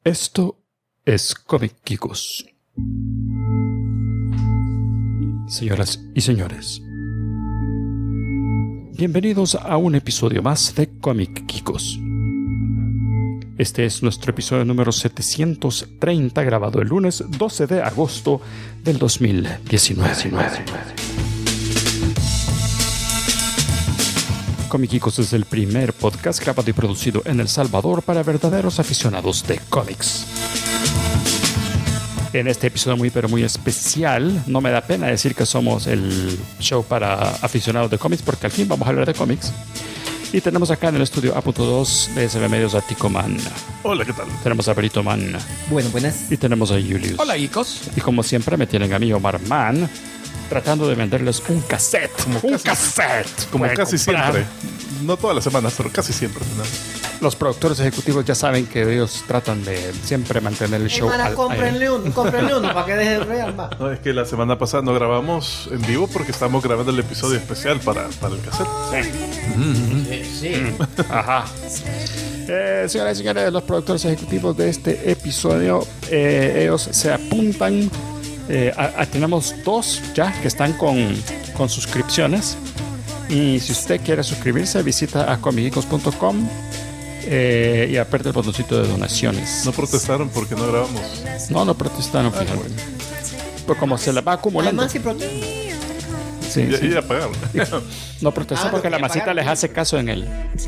Esto es Comic Geekos. Señoras y señores, bienvenidos a un episodio más de Comic Geekos. Este es nuestro episodio número 730, grabado el lunes 12 de agosto del 2019. Comic Geekos es el primer podcast grabado y producido en El Salvador para verdaderos aficionados de cómics. En este episodio muy especial, no me da pena decir que somos el show para aficionados de cómics, porque al fin vamos a hablar de cómics. Y tenemos acá en el estudio A.2 de SB Medios a Tico Man. Hola, ¿qué tal? Tenemos a Berito Man. Buenas. Y tenemos a Julius. Hola, geekos. Y como siempre me tienen a mí, Omar Man, tratando de venderles un cassette. Como casi siempre. No todas las semanas, pero casi siempre. ¿No? Los productores ejecutivos ya saben que ellos tratan de siempre mantener el show al cómprenle uno para que deje de real más. No, es que la semana pasada no grabamos en vivo porque estamos grabando el episodio especial para el cassette. Sí. Ajá. Señoras y señores, los productores ejecutivos de este episodio, ellos se apuntan. Tenemos dos ya que están con suscripciones. Y si usted quiere suscribirse, visita a comicgeekos.com y aprieta el botoncito de donaciones. No protestaron porque no grabamos. No protestaron, fíjate. Bueno. Pues como se les va acumulando. Además, si protestan. Sí. Ya pagaron. No protestan porque la masita les hace caso en él.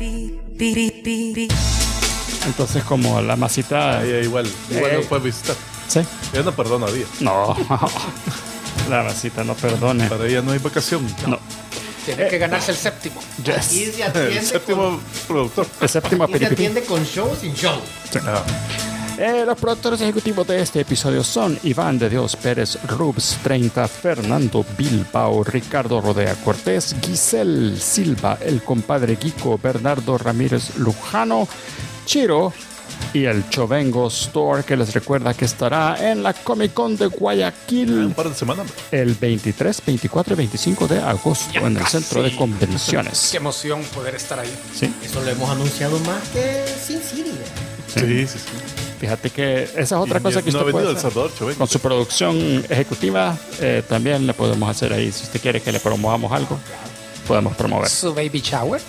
Entonces, como la masita. Igual no puede visitar. Sí. Ella no perdona a día. No. La masita no perdone. Para ella no hay vacación. No. Tiene que ganarse el séptimo. Yes. Y se atiende El séptimo productor. El séptimo y se piripiri. atiende con show sin show. Ah. Los productores ejecutivos de este episodio son Iván de Dios Pérez Rubs 30, Fernando Bilbao, Ricardo Rodea Cortés, Giselle Silva, el compadre Guico, Bernardo Ramírez Lujano, Chiro y el Chovengo Store, que les recuerda que estará en la Comic Con de Guayaquil Un par de semanas. el 23, 24 y 25 de agosto en el centro de convenciones. Qué emoción poder estar ahí. Sí. Eso lo hemos anunciado más que Sin City. Sí. Fíjate que esa es otra cosa que no ha usted venido puede El hacer. Salvador, Chovengo. Con su producción ejecutiva también le podemos hacer ahí. Si usted quiere que le promovamos algo, podemos promover. Su baby shower.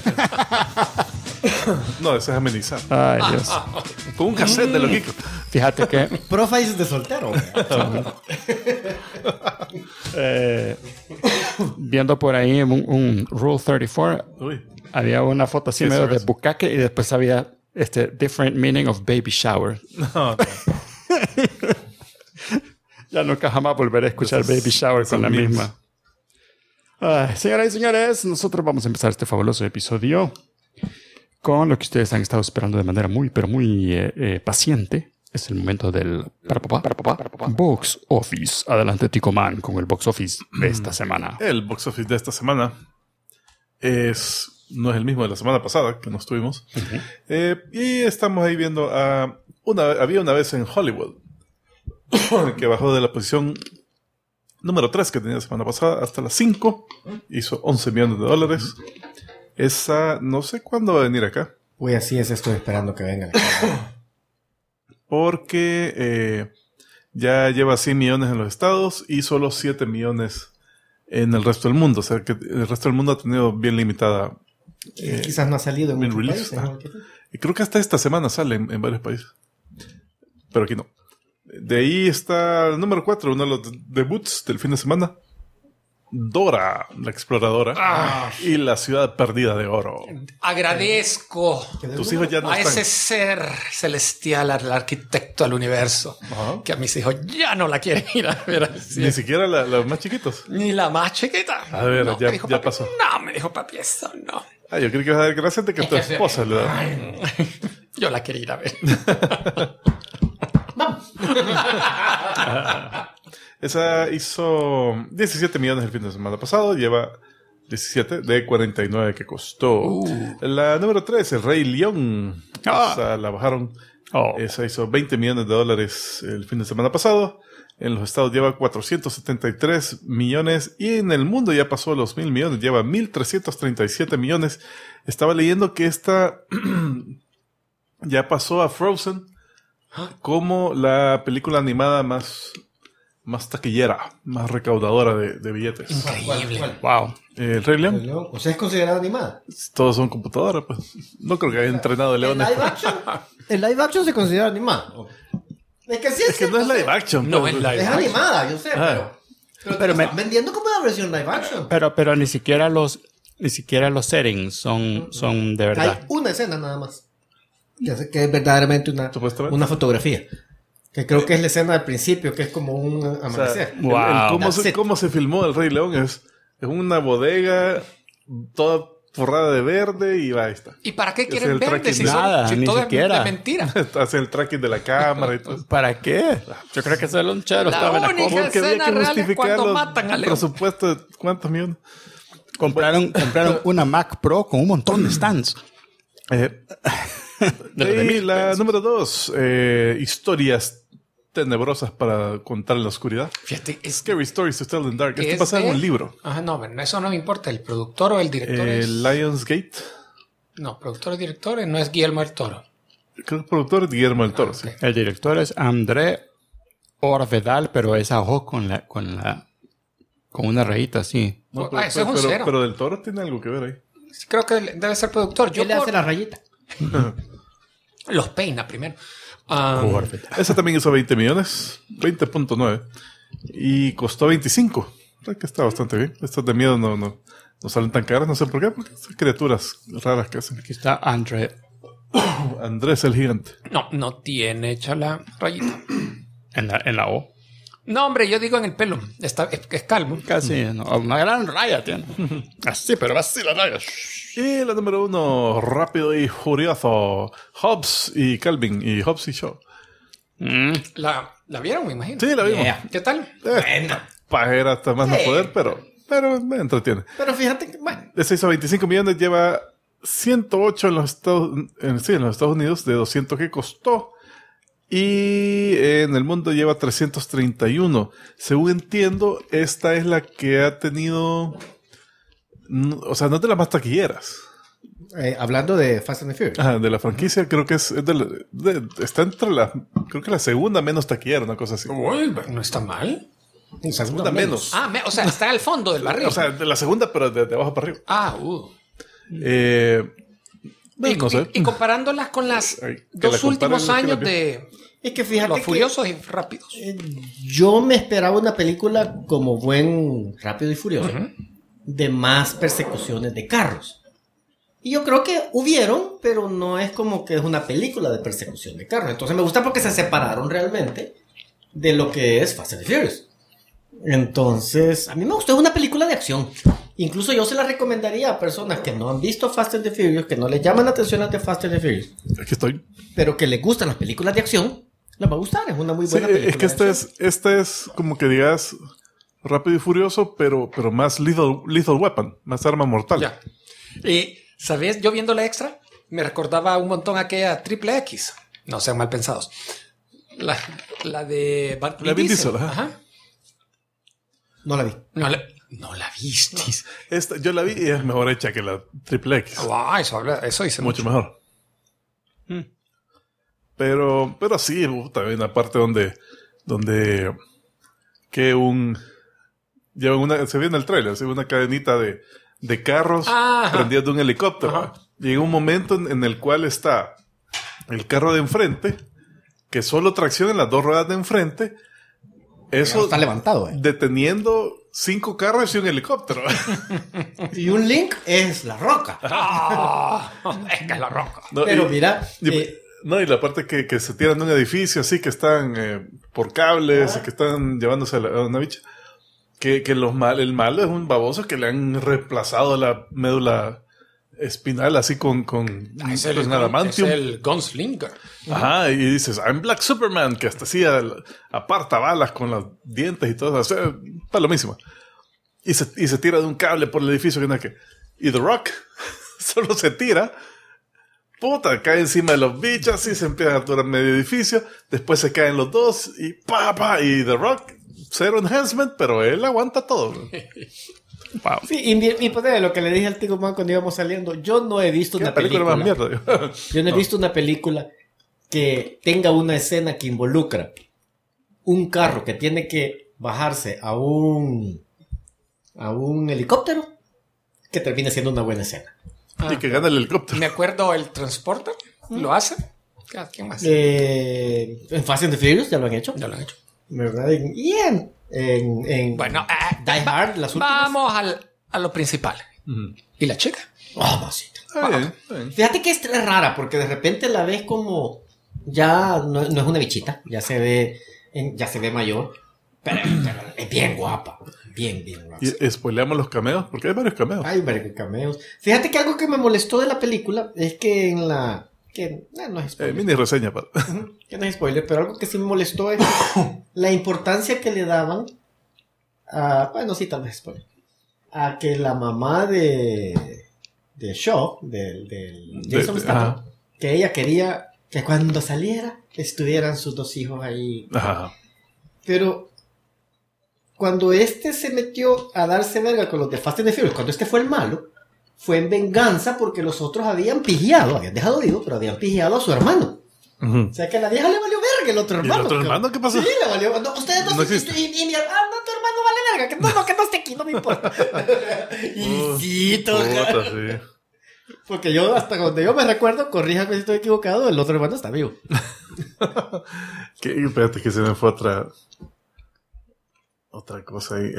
No, ese es amenizar. Ay, Dios. Con un cassette de los geekos. Fíjate que Profiles de soltero. viendo por ahí un Rule 34, Uy. había una foto así ¿Qué medio es de eso? bucaque y después había different meaning of baby shower. No. Ya nunca jamás volveré a escuchar baby shower con la memes. misma. Ay, señoras y señores, nosotros vamos a empezar este fabuloso episodio con lo que ustedes han estado esperando de manera muy paciente. Es el momento del Box Office. Adelante, Tico Man, con el Box Office de esta semana. El box office de esta semana no es el mismo de la semana pasada que nos tuvimos. Y estamos ahí viendo había una vez en Hollywood que bajó de la posición número 3 que tenía la semana pasada hasta la 5. Hizo $11 millones. Esa no sé cuándo va a venir acá. Uy, así es, estoy esperando que venga. Porque ya lleva 100 millones en los estados y solo 7 millones en el resto del mundo. O sea que el resto del mundo ha tenido bien limitada. Quizás no ha salido en bien muchos release. países. Ajá. ¿No? Y creo que hasta esta semana sale en varios países. Pero aquí no. De ahí está el número 4, uno de los debuts del fin de semana. Dora, la exploradora. Y la ciudad perdida de oro. Agradezco Tus hijos ya no a están. ese ser celestial, al arquitecto del universo, Ajá. que a mis hijos ya no la quieren ir a ver al cine. Ni siquiera los más chiquitos. Ni la más chiquita. A ver, No, ya- me dijo, ya papi, pasó. No, me dijo papi, eso no. Ah, yo creo que vas a dar gracias de que tu esposa le da. Yo la quería ir a ver. Esa hizo 17 millones el fin de semana pasado. Lleva 17 de 49 que costó. La número 3, El Rey León. Esa la bajaron. Esa hizo $20 millones el fin de semana pasado. En los estados lleva 473 millones y en el mundo ya pasó los 1,000 millones, lleva 1,337 millones. Estaba leyendo que esta ya pasó a Frozen como la película animada más taquillera, más recaudadora de billetes. Increíble. ¿Cuál? Wow. El Rey León. O sea, es considerada animada. Todos son computadoras, pues. No creo que haya entrenado ¿El leones. live action se considera animada? Es que sí Es que no es live action. No pues. es live Es action. animada, yo sé, pero Pero me están vendiendo como una versión live action. Pero ni siquiera los settings son de Hay verdad. una escena nada más. Que es verdaderamente Supuestamente. una fotografía. Que creo que es la escena del principio, que es como un O sea, amanecer. Wow. cómo se filmó el Rey León es una bodega toda forrada de verde y ahí está. ¿Y para qué Ese quieren es el verde tracking si, de- Nada, si ni todo siquiera. es de mentira? Hace el tracking de la cámara y todo. ¿Para qué? Yo creo que ese lonchero La estaba en la única- compra. Porque había escena que real es justificar cuando los matan al león. presupuestos de cuántos millones. Compraron una Mac Pro con un montón de stands. Y la número 2, historias tenebrosas para contar en la oscuridad. Fíjate, es Scary Stories to Tell in the Dark. Esto es pasa en de- un libro. Ajá, no, bueno, eso no me importa. ¿El productor o el director es? Lionsgate. No, productor o director no es Guillermo del Toro. Creo que el productor es Guillermo del Toro. ok. Sí. El director es André Orvedal, pero es a ojo con una rayita así. No, Ese es un cero. pero del Toro tiene algo que ver ahí. Creo que debe ser productor. Yo ¿Qué le hace la rayita? los peina primero. Orvedal. Esa también hizo 20 millones, 20.9. Y costó 25. O sea que está bastante bien. Estas de miedo no salen tan caras, no sé por qué, porque son criaturas raras que hacen. Aquí está André Andrés el Gigante. No tiene hecha la rayita. en la O. No, hombre, yo digo en el pelo. Es calvo. Casi, no, una gran raya tiene. Así, pero así la raya. Y la número 1, Rápido y Furioso. Hobbs y Calvin y Hobbs y Shaw. ¿La vieron, me imagino? Sí, la vimos. ¿Qué tal? Pajera hasta más no poder, pero me entretiene. Pero fíjate que, bueno, De 6 a 25 millones lleva 108 en los Estados Unidos, de 200 que costó. Y en el mundo lleva 331. Según entiendo, esta es la que ha tenido... O sea, no es de las más taquilleras. hablando de Fast and the Furious. Ajá, de la franquicia, creo que está entre creo que la segunda menos taquillera, una cosa así. Uy, no está mal. Segunda menos. O sea, está al fondo del barril. O sea, de la segunda, pero de abajo para arriba. No sé. Y comparándolas con las Ay, que dos la comparen últimos lo que años la- de Es que fíjate los que furiosos y rápidos. yo me esperaba una película como buen Rápido y Furioso, de más persecuciones de carros. Y yo creo que hubieron, pero no es como que es una película de persecución de carros. Entonces me gusta porque se separaron realmente de lo que es Fast and the Furious. Entonces, a mí me gustó, es una película de acción. Incluso yo se la recomendaría a personas que no han visto Fast and the Furious, que no les llaman la atención las de Fast and the Furious, Aquí estoy. pero que les gustan las películas de acción, les va a gustar, es una muy Sí, buena película. es que de acción. este es como que digas Rápido y Furioso, pero más lethal Weapon, más arma mortal. Ya. Y, ¿sabes? Yo viendo la extra, me recordaba un montón aquella Triple X. No sean mal pensados. La de La Vin Diesel, ajá. Ajá. No la vi. No la viste. Yo la vi y es mejor hecha que la Triple X. Wow, eso dice Mucho mejor. Pero sí, también una parte donde que se ve en el trailer, se ve una cadenita de carros Ajá. prendidos de un helicóptero. Ajá. Llega un momento en el cual está el carro de enfrente, que solo tracciona las dos ruedas de enfrente, eso Está levantado, deteniendo 5 carros y un helicóptero. Y un link es La Roca. Es que es la roca. No, Pero y- mira, No, y la parte que se tiran de un edificio así, que están por cables, y que están llevándose a una bicha. Que el malo es un baboso que le han reemplazado la médula espinal así con Es el adamantium. Gunslinger. Ajá, y dices, I'm Black Superman, que hasta así aparta balas con los dientes y todo eso. O sea, palomísimo. Y se tira de un cable por el edificio. Y The Rock solo se tira. Puta, cae encima de los bichos y se empieza a aturar medio edificio. Después se caen los dos y y The Rock, cero enhancement, pero él aguanta todo. Wow. sí, y pues, lo que le dije al Tigo Man cuando íbamos saliendo, yo no he visto La una película película. más mierda. Yo no he visto una película que tenga una escena que involucra un carro que tiene que bajarse a un helicóptero, que termine siendo una buena escena. Y que gana el helicóptero. Me acuerdo el Transporter, ¿lo hace? ¿Quién más? En Fast and the Furious ya lo han hecho. Ya lo han hecho. ¿Verdad? Y en Bueno, Die Hard, las últimas. vamos a lo principal. ¿Y la chica? Mamacita. Está bien, está bien. Fíjate que es rara, porque de repente la ves como ya no es una bichita, ya se ve mayor, pero es bien guapa, bien guapa. Y spoileamos los cameos, porque hay varios cameos. Hay varios cameos. Fíjate que algo que me molestó de la película es que no es spoiler. Mini reseña para. Que no es spoiler, pero algo que sí me molestó es la importancia que le daban bueno, sí, tal vez spoiler, a que la mamá de Shaw, del Jason Statham, que ella quería que cuando saliera estuvieran sus dos hijos ahí. Ajá. Pero cuando se metió a darse verga con los de Fast and the Furious, cuando fue el malo, fue en venganza porque los otros habían dejado vivo, pero habían pillado a su hermano. O sea que a la vieja le valió verga el otro hermano. ¿Y el otro hermano qué pasó? Sí, le valió. No, ustedes no existe. Y mi hermano, tu hermano vale verga. Que no esté aquí, no me importa. Y sí, Puta, sí. porque yo, hasta donde yo me recuerdo, corríjame si estoy equivocado, el otro hermano está vivo. Espérate que se me fue otra cosa ahí.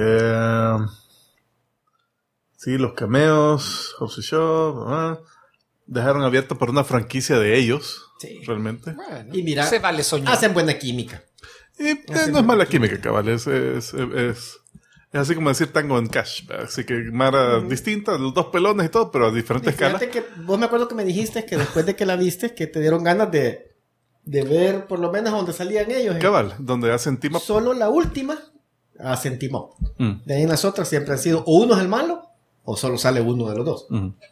Sí, los cameos, Hobbs y Shaw, dejaron abierto por una franquicia de ellos, Sí. realmente. Bueno, Y mira, se vale soñar. hacen buena química. Y no es mala química, cabal, es así como decir Tango en Cash, ¿verdad? Así que Mara distinta, los dos pelones y todo, pero a diferentes escalas. Fíjate que vos me acuerdo que me dijiste que después de que la viste, que te dieron ganas de ver por lo menos donde salían ellos. Cabal, donde hacen team up. Solo la última hacen team up. Mm. De ahí en las otras siempre han sido o uno es el malo o solo sale uno de los dos.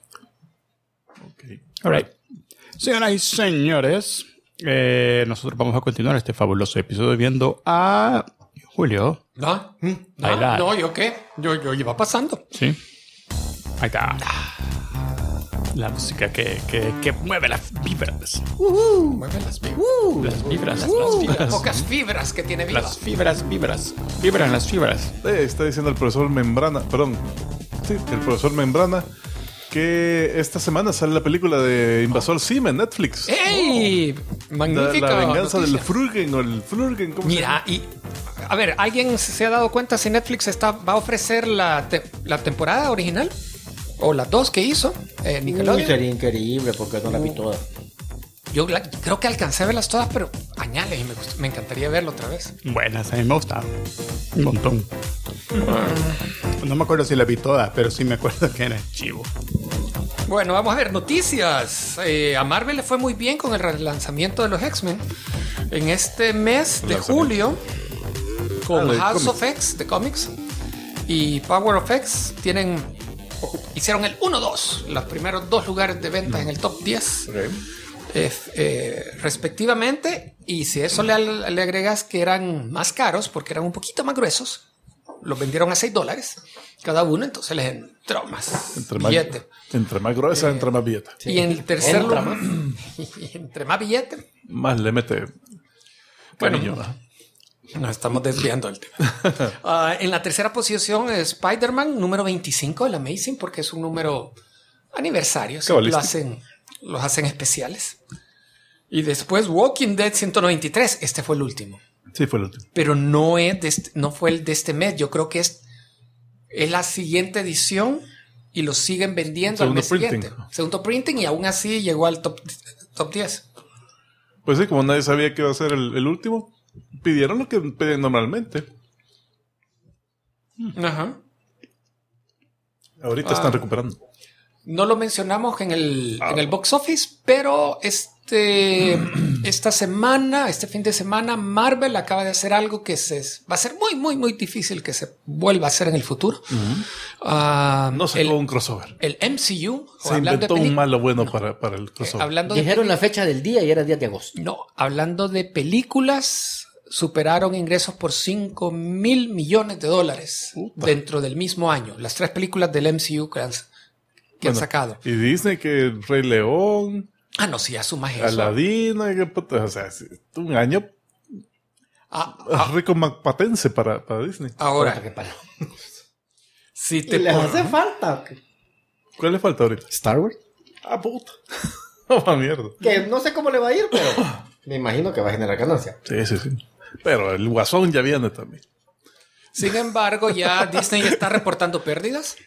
Okay. All right. Señoras y señores, nosotros vamos a continuar este fabuloso episodio viendo a Julio. Bailar. No, ¿yo qué? Yo iba pasando. Sí. Ahí está. La música que mueve las vibras. Mueve las vibras. Las vibras. Las pocas fibras que tiene viva. Las fibras. Vibran las fibras. Está diciendo el profesor Membrana, el profesor Membrana, que esta semana sale la película de Invasor Sim en Netflix. ¡Ey! Magnífica. La venganza noticia. del Frurgen o el Flurgen, ¿cómo Mira, y a ver, ¿alguien se ha dado cuenta si Netflix va a ofrecer la temporada original? O las dos que hizo Nickelodeon. Sería increíble porque no la vi toda. Yo creo que alcancé a verlas todas, pero añales, y me encantaría verlo otra vez. Buenas, a mí me gusta. Un montón. No me acuerdo si la vi toda, pero sí me acuerdo que era chivo. Bueno, vamos a ver noticias. A Marvel le fue muy bien con el relanzamiento de los X-Men. En este mes de julio, con de House cómics. of X de cómics y Power of X hicieron el 1-2, los primeros 2 lugares de ventas en el top 10. Respectivamente, y si eso le agregas que eran más caros porque eran un poquito más gruesos, los vendieron a $6 cada uno, entonces les entró más billete. Entre más gruesa, entre más billete. Sí. Y en el tercer Entra lugar, entre más billete, Más le mete cariño, bueno, ¿no? nos estamos desviando del tema. En la tercera posición es Spider-Man, número 25 del Amazing, porque es un número aniversario, siempre los hacen especiales. Y después Walking Dead 193, este fue el último. Sí, fue el último. Pero no fue el de este mes, yo creo que es la siguiente edición y lo siguen vendiendo al Segundo mes printing. siguiente. Segundo printing, y aún así llegó al top 10. Pues sí, como nadie sabía que iba a ser el último, pidieron lo que piden normalmente. Ajá. Ahorita están recuperando. No lo mencionamos en el box office, pero este fin de semana, Marvel acaba de hacer algo que va a ser muy, muy, muy difícil que se vuelva a hacer en el futuro. No sacó un crossover. El MCU. Se inventó un malo bueno para el crossover. Dijeron la fecha del día y era 10 de agosto. No, hablando de películas, superaron ingresos por $5 mil millones dentro del mismo año. Las 3 películas del MCU que han sacado. Y Disney, que Rey León, No, sí, asumas eso. Aladino, o sea, un año rico macpatense para Disney. Ahora, si te les hace falta. ¿Cuál le falta ahorita? Star Wars. Puta. Oh, mierda. Que no sé cómo le va a ir, pero me imagino que va a generar ganancia. Sí. Pero el Guasón ya viene también. Sin embargo, ya Disney está reportando pérdidas.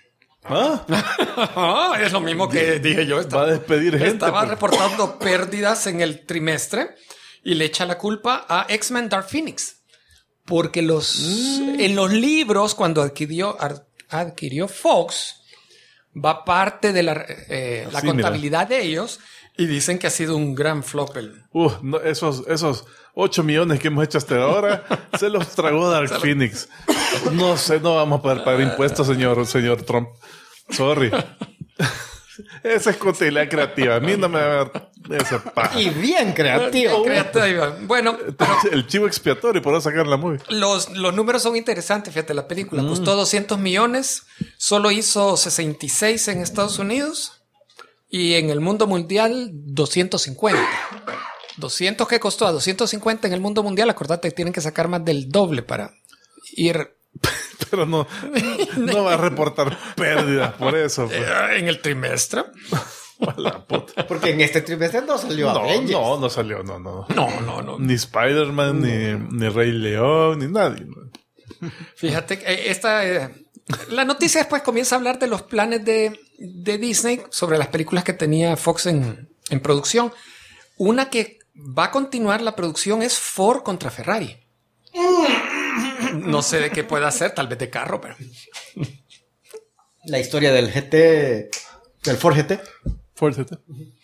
Es lo mismo que dije yo. Va a despedir gente. Estaba reportando pérdidas en el trimestre y le echa la culpa a X-Men Dark Phoenix. Porque en los libros, cuando adquirió Fox, va parte de la contabilidad de ellos y dicen que ha sido un gran flop. Esos 8 millones que hemos hecho hasta ahora se los tragó Dark Phoenix. No sé, no vamos a poder pagar impuestos, señor Trump. Sorry. Esa es contabilidad creativa. A mí no me va a dar esa paja. Y bien creativo. Bueno, pero el chivo expiatorio por sacar la movie. Los números son interesantes. Fíjate, la película costó 200 millones. Solo hizo 66 en Estados Unidos. Y en el mundo mundial, 250. 200 que costó a 250 en el mundo mundial. Acordate que tienen que sacar más del doble para ir... Pero no va a reportar pérdidas por eso. Pues. En el trimestre. La puta. Porque en este trimestre no salió Avengers. No salió, no. No. Ni Spider-Man, ni Rey León, ni nadie. Fíjate que la noticia después comienza a hablar de los planes de Disney sobre las películas que tenía Fox en producción. Una que va a continuar la producción es Ford contra Ferrari. No sé de qué pueda ser, tal vez de carro, pero... La historia del del Ford GT. Ford GT.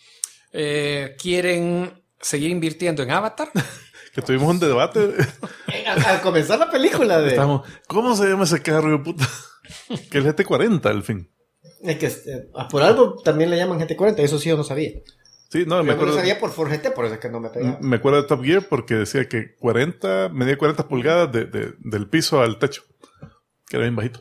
Quieren seguir invirtiendo en Avatar. Que tuvimos un debate. Al comenzar la película ¿cómo se llama ese carro, puta? Que es el GT40, al fin. Es que por algo también le llaman GT40, eso sí yo no sabía. Sí, no, me acuerdo. Yo no sabía por Ford GT, por eso es que no me pegaba. Me acuerdo de Top Gear porque decía que medía 40 pulgadas del piso al techo. Que era bien bajito.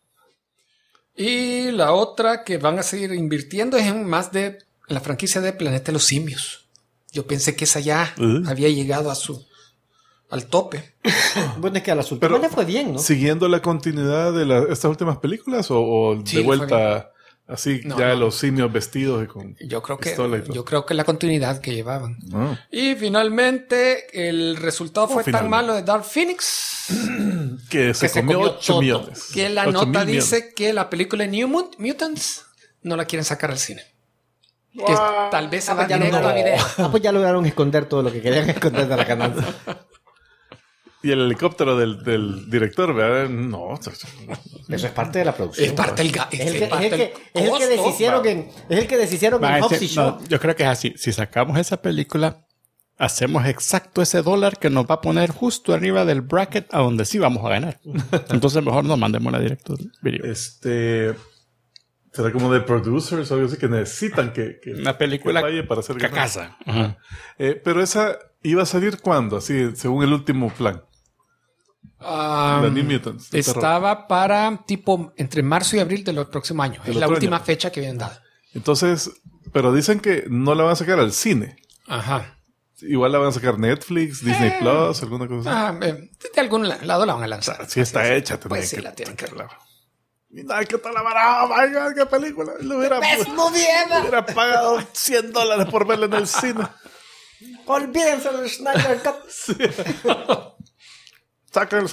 Y la otra que van a seguir invirtiendo es en la franquicia de Planeta de los Simios. Yo pensé que esa ya había llegado al tope. Bueno, es que a las últimas le fue bien, ¿no? ¿Siguiendo la continuidad de estas últimas películas o sí, de vuelta así los simios vestidos y con yo creo que la continuidad que llevaban. Y finalmente el resultado fue tan malo de Dark Phoenix que se comió 8 millones. Que la nota dice que la película New Mutants no la quieren sacar al cine. Que tal vez se va directo a video. Pues ya lograron esconder todo lo que querían esconder de la ganancia. Y el helicóptero del director, ¿verdad? No. Eso es parte de la producción. Es parte del Es el que deshicieron en Hobbs y Shaw. Yo creo que es así. Si sacamos esa película, hacemos exacto ese dólar que nos va a poner justo arriba del bracket a donde sí vamos a ganar. Entonces mejor no mandemos la directo video. Será como de producers o algo así que necesitan que una película que falle para hacer casa. Pero esa iba a salir ¿cuándo? Así, según el último plan. La New Mutants. Estaba para tipo entre marzo y abril del próximo año. Es la última fecha que habían dado. Entonces, pero dicen que no la van a sacar al cine. Ajá. Igual la van a sacar Netflix, Disney Plus, alguna cosa así. De algún lado la van a lanzar. Si está hecha, pues sí, la tienen que hablar. Mira, ¿qué tal la barata? Oh my God, qué película. Le hubiera pagado $100 por verla en el cine. Olvídense del Snyder Cut. Sí. Sácalo.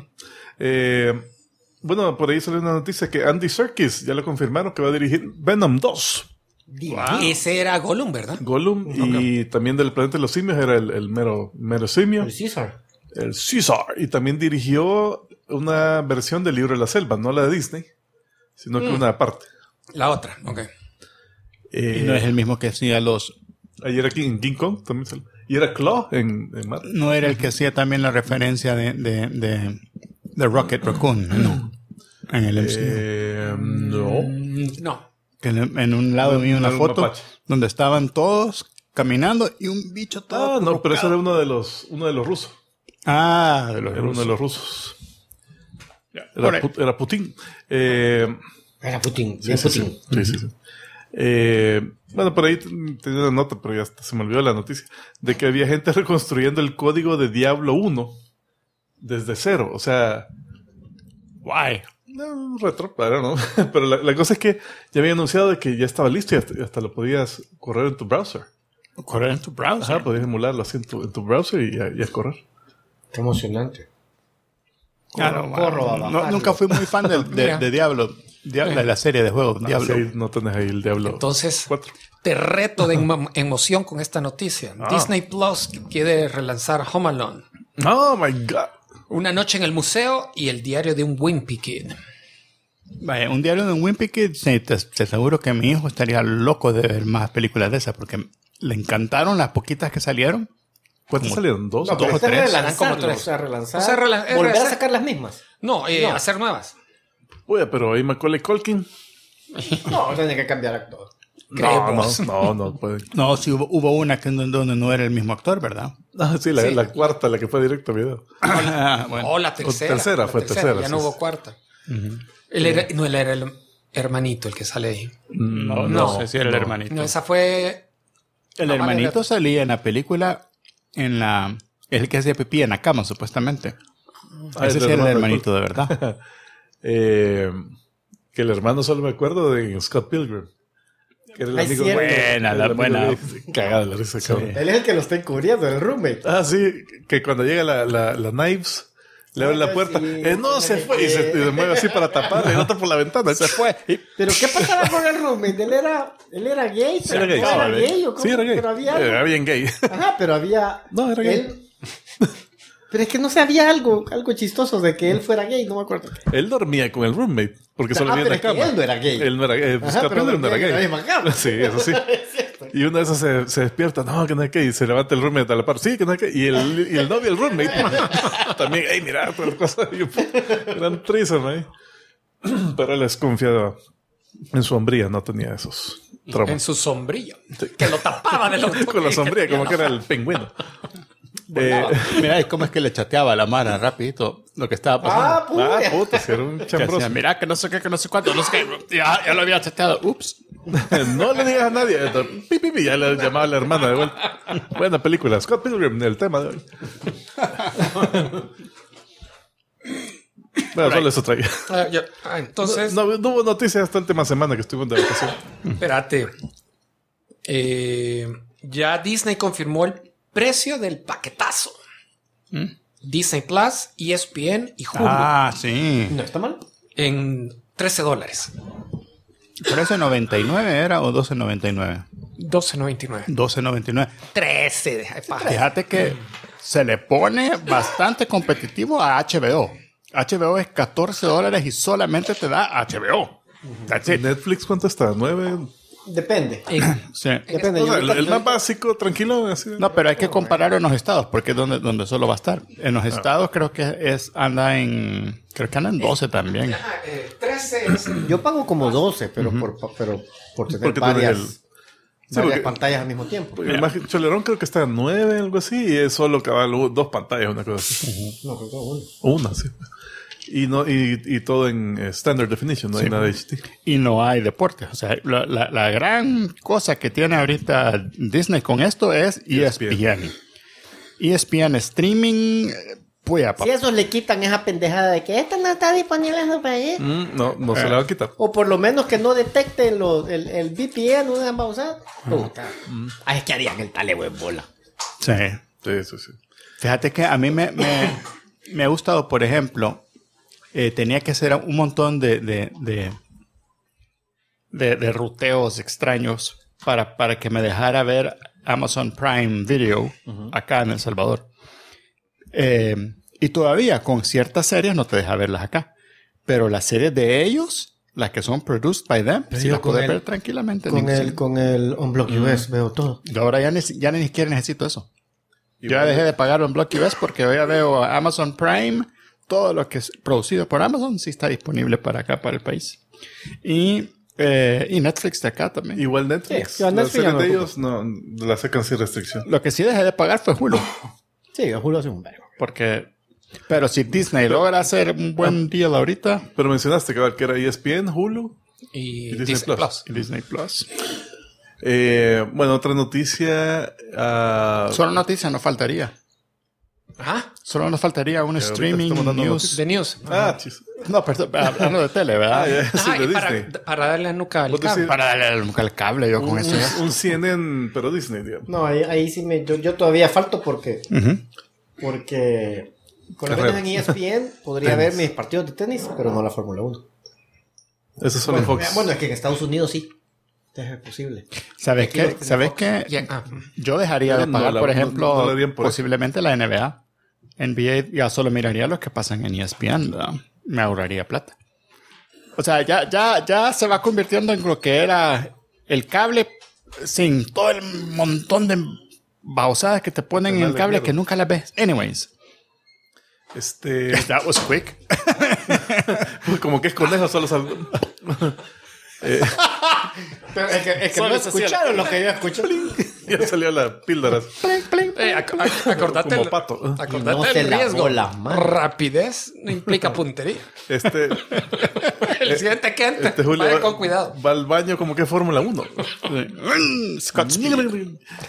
Bueno, por ahí salió una noticia que Andy Serkis ya lo confirmaron que va a dirigir Venom 2. Wow. Ese era Gollum, ¿verdad? Gollum y también del Planeta de los Simios era el mero simio. El César. El César. Y también dirigió una versión del Libro de la Selva, no la de Disney, sino que una aparte. La otra, ok. Y no es el mismo que hacía ayer aquí en King Kong también salió. Y era Claw en Marvel. No era el que hacía también la referencia de Rocket Raccoon, ¿no? En el MCU. No. Que en un lado vi una foto mapache, donde estaban todos caminando y un bicho todo. No, pero ese era uno de los rusos. Era uno de los rusos. Era Putin. Era Putin. Sí. Bueno, por ahí tenía una nota, pero ya hasta se me olvidó la noticia, de que había gente reconstruyendo el código de Diablo 1 desde cero. O sea, Guay. retro, claro, ¿no? Pero la cosa es que ya había anunciado de que ya estaba listo y hasta lo podías correr en tu browser. Correr en tu browser. Ajá, podías emularlo así en tu browser y a correr. Qué emocionante. Nunca fui muy fan de Diablo. De la serie de juegos Diablo. Sí, no tenés ahí el Diablo. Entonces, 4. te reto de emoción con esta noticia. Disney Plus quiere relanzar Home Alone. Oh my God. Una noche en el museo y el diario de un Wimpy Kid. Vaya, un diario de un Wimpy Kid, sí, te aseguro que mi hijo estaría loco de ver más películas de esas porque le encantaron las poquitas que salieron. ¿Cuántas salieron? ¿Dos? No, dos pero o tres. relanzarlo, Como tres. o sea, relanzar. O sea, volver a sacar las mismas. No, hacer nuevas. Oye, pero ahí Macaulay Culkin. No, tiene que cambiar actor. No puede. No, sí hubo una que donde no era el mismo actor, ¿verdad? Ah, sí, la cuarta, la que fue directo a video. Bueno. O la tercera. Fue tercera. Ya no hubo cuarta. Él era el hermanito el que sale ahí. No sé si era el hermanito. No, esa fue... El hermanito salía en la película es el que hacía pipí en la cama, supuestamente. Ese sí era el hermanito de verdad. Que el hermano solo me acuerdo de Scott Pilgrim. Que era el amigo buena. Cagada la risa, cabrón. Él es el que lo está encubriendo, el roommate. Ah, sí, que cuando llega la Knives, le abre la puerta. Sí. No, se fue. Y se mueve así para taparle. Y nota por la ventana. Se fue. Pero ¿qué pasaba con el roommate? Él era gay. Era gay. ¿Era gay o cómo? Sí, era gay. Pero había Era bien gay. Ajá, pero había... No, era gay. Pero es que no sé, había algo chistoso de que él fuera gay, no me acuerdo. Él dormía con el roommate. Porque solo vivía en la pero es que cama. él no era gay. Él no era gay. Ajá, Scott pero Pilgrim no era dormía en gay. la misma cama. Sí, eso sí. Y una de esas se despierta. No, que no es gay. Y se levanta el roommate a la par. Sí, que no es gay. Y el novio, el roommate. También, hey, mira, todas las cosas. Eran tristes, ahí. Pero él es confiado en su hombría. No tenía esos traumas. En su sombrilla. Que lo tapaba de los... Con la sombría, como que era el pingüino. Mira, ¿cómo es que le chateaba a la Mara rapidito lo que estaba pasando? Puta, si era un Que chambroso. decía, mira, que no sé qué, que no sé cuánto, no sé qué. Ya lo había chateado. Ups. No le digas a nadie. Ya le llamaba a la hermana de vuelta. Buena película. Scott Pilgrim, el tema de hoy. Bueno, solo eso traía. Entonces... No hubo noticias hasta la última semana que estuvimos de vacación. Espérate. Ya Disney confirmó el precio del paquetazo. Disney Plus, ESPN y Hulu. Ah, sí. No está mal. En $13. ¿13.99 era o 12.99? $12.99. 12.99. 13. Fíjate que se le pone bastante competitivo a HBO. HBO es $14 y solamente te da HBO. That's it. Netflix, ¿cuánto está? ¿9? Depende. Sí. Depende. O sea, Yo el más básico, tranquilo. Así. No, pero hay que comparar en los estados, porque es donde solo va a estar. En los estados creo que anda en 12 también. 13 es... Yo pago como 12, pero por tener Porque varias porque- pantallas al mismo tiempo. El más cholerón creo que está en 9, algo así, y es solo cabal 2 pantallas, una cosa así. No, creo que uno. Una, sí. Y todo en Standard Definition, no hay nada de HD. Y no hay deportes. O sea, la gran cosa que tiene ahorita Disney con esto es ESPN. ESPN Streaming, pues, Si esos le quitan esa pendejada de que esta no está disponible en su país. No se la va a quitar. O por lo menos que no detecten el VPN, una va a usar. Puta. Es que harían el talego en bola. sí. Sí. Fíjate que a mí me ha gustado, por ejemplo, tenía que hacer un montón de ruteos extraños para que me dejara ver Amazon Prime Video acá en El Salvador. Y todavía con ciertas series no te deja verlas acá. Pero las series de ellos, las que son produced by them, sí las puedes ver tranquilamente. Con el Unblock US veo todo. Y ahora ya ni siquiera necesito eso. Yo ya dejé de pagar Unblock US porque yo ya veo Amazon Prime. Todo lo que es producido por Amazon sí está disponible para acá, para el país. Y Netflix de acá también. Igual Netflix. Sí, yo las Netflix series no de me ellos no las sacan sin restricción. Lo que sí dejé de pagar fue Hulu. Sí, Hulu hace un vergo. Pero si Disney logra hacer un buen deal ahorita. Pero mencionaste que era ESPN, Hulu. y Disney Plus. Y Disney Plus. Bueno, otra noticia. Solo noticia, no faltaría. ¿Ah? Solo nos faltaría un streaming news. De news. Chis. No, perdón, hablando de tele, ¿verdad? Sí, de Disney. Para darle a nuca al Vos cable. decís- Para darle al cable, yo con eso ya. Un CNN, pero Disney, digamos. No, ahí sí yo todavía falto porque con lo que tengo en ESPN podría ver mis partidos de tenis, pero no la Fórmula 1. Eso es solo en Fox. Bueno, es que en Estados Unidos sí. Es posible. ¿Sabes Aquí qué? los ¿Sabes Fox. qué? Yo dejaría de No, pagar, por ejemplo, no lo harían por eso. posiblemente la NBA. NBA ya solo miraría los que pasan en ESPN, ¿verdad? Me ahorraría plata. O sea, ya se va convirtiendo en lo que era el cable sin todo el montón de babosadas que te ponen en el cable que nunca las ves. Anyways. That was quick. Como que es conejo, solo sal... Pero es que no escucharon lo que yo escuché. Ya salió la píldora. Acordate Como pato. Acordate No se el lavó riesgo. las manos. Rapidez no implica puntería. El siguiente que entre, Julio vaya con cuidado. va al baño como que es Fórmula 1. Scott Speed.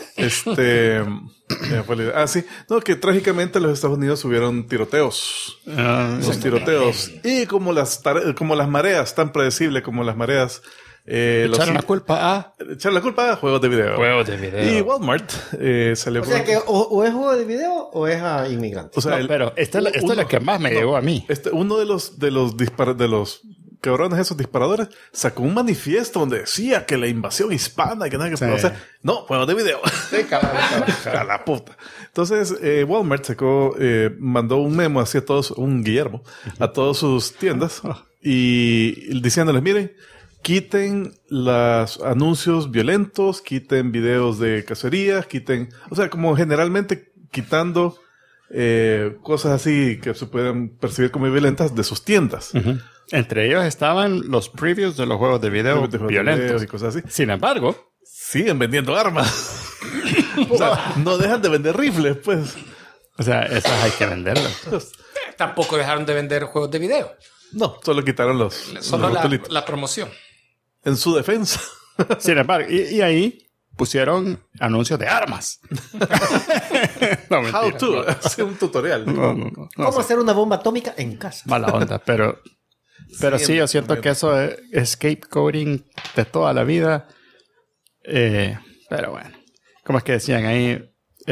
Sí. No, que trágicamente los Estados Unidos hubieron tiroteos. Los tiroteos. Y como las mareas, tan predecibles como las mareas. Echaron la culpa a juegos de video. Juegos de video. Y Walmart salió O sea que o es juego de video o es a inmigrantes. O sea, No, pero esto es lo que más me llegó a mí. Uno de los cabrones esos disparadores sacó un manifiesto donde decía que la invasión hispana y que nada que o sea, no, juegos de video. A la puta. Entonces, Walmart mandó un memo hacia todos, un Guillermo, a todas sus tiendas y diciéndoles, miren, quiten los anuncios violentos, quiten videos de cacerías, o sea, como generalmente quitando cosas así que se pueden percibir como violentas de sus tiendas. Entre ellos estaban los previews de los juegos de video violentos y cosas así. Sin embargo, Siguen vendiendo armas. O sea, no dejan de vender rifles, pues. o sea, esas hay que venderlas. Tampoco dejaron de vender juegos de video. No, solo quitaron los Solo botelitos. la promoción. En su defensa. Sin embargo, y ahí pusieron anuncios de armas. No, mentira. How to. Hace un tutorial. No, ¿Cómo hacer una bomba atómica en casa? mala onda, pero sí, yo siento que eso es scapegoating de toda la vida. Pero bueno, ¿cómo es que decían ahí?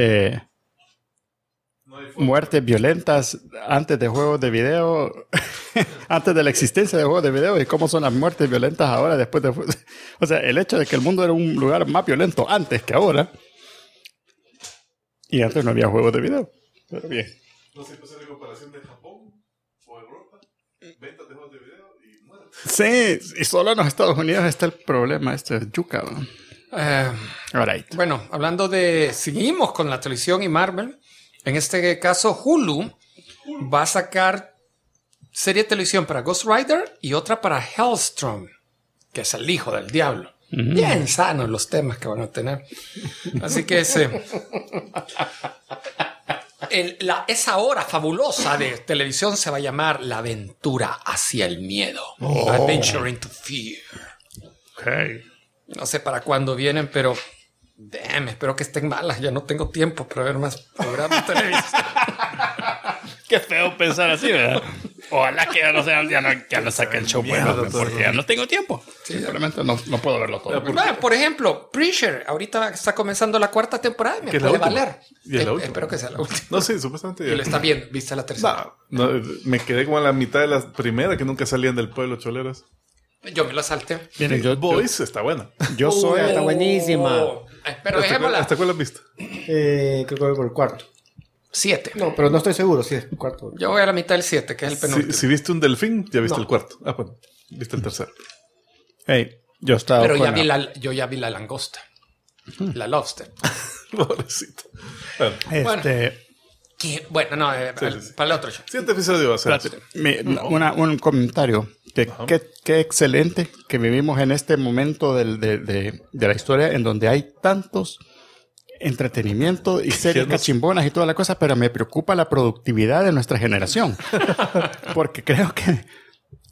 Muertes violentas antes de juegos de video, antes de la existencia de juegos de video, y cómo son las muertes violentas ahora después de... O sea, el hecho de que el mundo era un lugar más violento antes que ahora, y antes no había juegos de video. Pero bien. No sé, pues la comparación de Japón o Europa, ventas de juegos de video y muertes. Sí, y solo en los Estados Unidos está el problema, yuca, ¿no? Alright. Bueno, hablando de... Seguimos con la televisión y Marvel. En este caso, Hulu va a sacar serie de televisión para Ghost Rider y otra para Hellstrom, que es el hijo del diablo. Bien sanos los temas que van a tener. Así que esa hora fabulosa de televisión se va a llamar La aventura hacia el miedo. Adventure into Fear. Okay. No sé para cuándo vienen, pero... Damn, espero que estén malas. Ya no tengo tiempo para ver más programas de televisión. Qué feo pensar así, ¿verdad? Ojalá que ya no saquen el show bueno, porque ya no tengo tiempo. Simplemente no puedo verlo todo. Bueno, por ejemplo, Preacher. Ahorita está comenzando la 4ª temporada y me puede valer. ¿Y es la última? Espero que sea la última. No, sí, supuestamente. Y le está bien. ¿Viste la 3ª? No, me quedé como a la mitad de la primera que nunca salían del pueblo choleras. Yo me la salté. Miren, Boys está buena. yo soy... Está buenísima. Pero dejémosla. ¿Hasta cuál la has visto? Creo que voy por el cuarto. 7. No, pero no estoy seguro si es el cuarto. Yo voy a la mitad del 7, que es el penúltimo. Si viste un delfín, ya viste No. el cuarto. Ah, bueno, viste el tercero. Hey, yo estaba Pero con yo ya vi la langosta. La lobster. Pobrecito. Bueno, Bueno, no, sí. para el otro show. siguiente episodio va a ser. un comentario. Qué excelente que vivimos en este momento de la historia en donde hay tantos entretenimiento y series cachimbonas y toda la cosa, pero me preocupa la productividad de nuestra generación. Porque creo que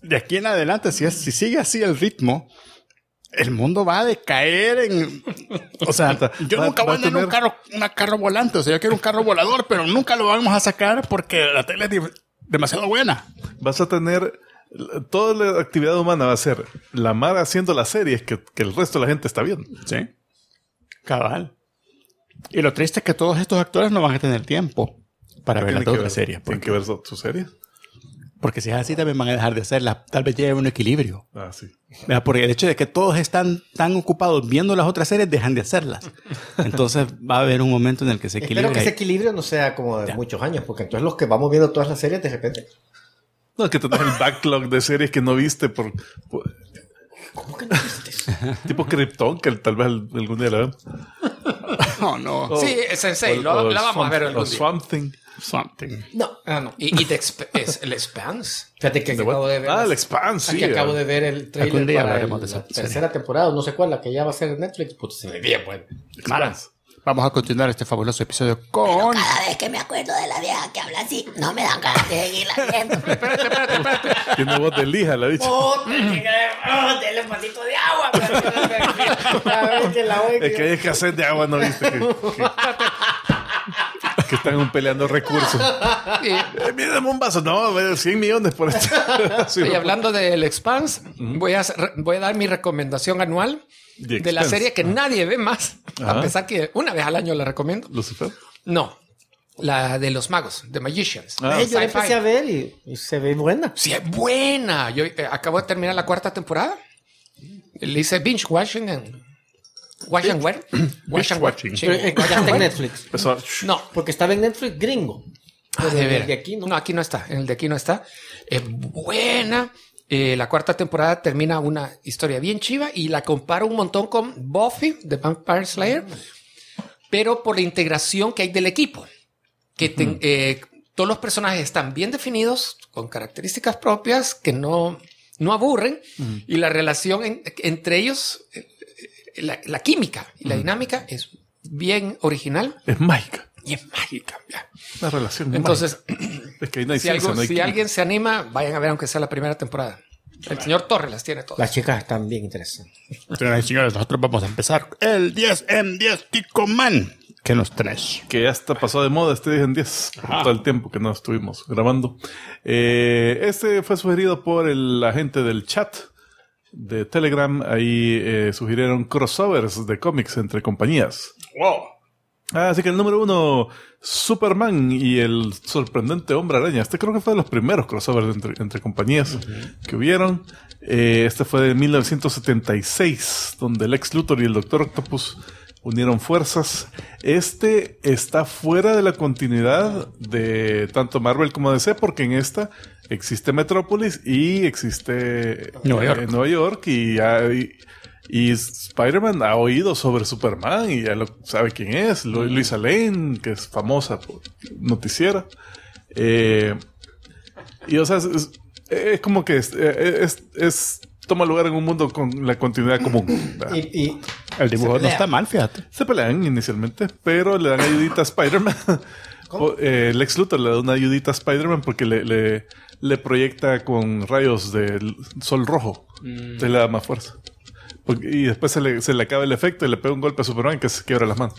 de aquí en adelante, si sigue así el ritmo, el mundo va a decaer en... O sea, yo nunca voy a tener un carro volante. O sea, yo quiero un carro volador, pero nunca lo vamos a sacar porque la tele es demasiado buena. Vas a tener... Toda la actividad humana va a ser la mar haciendo las series que el resto de la gente está viendo. Sí. Cabal. Y lo triste es que todos estos actores no van a tener tiempo para ver las otras series. ¿Tienen que ver sus series? Porque si es así, también van a dejar de hacerlas. Tal vez llegue un equilibrio. Sí. Porque el hecho de que todos están tan ocupados viendo las otras series, dejan de hacerlas. Entonces va a haber un momento en el que se equilibre. Espero que ese equilibrio no sea como de muchos años, porque entonces los que vamos viendo todas las series, de repente... No, es que tenés el backlog de series que no viste por... ¿Cómo que no viste? Tipo Krypton, que tal vez algún día la vean. Oh, no. Sí, Sensei, la vamos a ver algún día. Swamp Thing. No. No. ¿Y el Expanse? Fíjate que acabo de ver... el Expanse, sí. Aquí acabo de ver el trailer algún día para hablaremos de la esa serie. tercera temporada, no sé cuál, la que ya va a ser en Netflix. Pues se ve bien bueno. Expanse. Vamos a continuar este fabuloso episodio con... Cada vez que me acuerdo de la vieja que habla así, no me dan ganas de seguirla viendo. Espérate. Tiene voz de lija, la bicha. Dele un vasito de agua. Es que hay escasez de agua, ¿no viste? Que están peleando recursos. Mírame un vaso. No, 100 millones por esto. Y hablando del Expanse, voy a dar mi recomendación anual de la serie que nadie ve más. A pesar que una vez al año la recomiendo. ¿Lucifer? No. La de los magos, The Magicians. Yo la empecé a ver y se ve buena. Sí, es buena. Yo acabo de terminar la 4ª temporada. Le hice binge watching en... Wash and Wear. Watching. Sí. Pero ya está en Netflix. No. Porque estaba en Netflix gringo. Pero de en ver. el de aquí no. No, aquí no está. En el de aquí no está. Es buena. La 4ª temporada termina una historia bien chiva y la comparo un montón con Buffy, The Vampire Slayer, pero por la integración que hay del equipo. Que todos los personajes están bien definidos, con características propias que no aburren, y la relación entre ellos, la química y la dinámica es bien original. Es mágica. Y es mágica. Ya. Una relación Entonces, es que ahí no hay ciencia, no hay si alguien se anima, vayan a ver aunque sea la primera temporada. El señor Torres las tiene todas. Las chicas están bien interesantes. Señoras y señores, nosotros vamos a empezar el 10M10 Tico Man. ¿Qué nos tenés? Que ya está pasado de moda este 10 en 10. Todo el tiempo que no estuvimos grabando. Este fue sugerido por el agente del chat de Telegram. Ahí sugirieron crossovers de cómics entre compañías. Wow. Así que el número 1, Superman y el sorprendente Hombre Araña. Este creo que fue de los primeros crossovers entre compañías que hubieron. Este fue de 1976, donde Lex Luthor y el Doctor Octopus unieron fuerzas. Este está fuera de la continuidad de tanto Marvel como DC, porque en esta existe Metrópolis y existe Nueva York y Spider-Man ha oído sobre Superman y ya lo sabe quién es. Luisa Lane, que es famosa por noticiera. Y o sea, es como que toma lugar en un mundo con la continuidad común. Y el dibujo no está mal, fíjate. Se pelean inicialmente, pero le dan ayudita a Spider-Man. Lex Luthor le da una ayudita a Spider-Man porque le proyecta con rayos del sol rojo. Entonces le da más fuerza. Y después se le acaba el efecto y le pega un golpe a Superman que se quiebra las manos.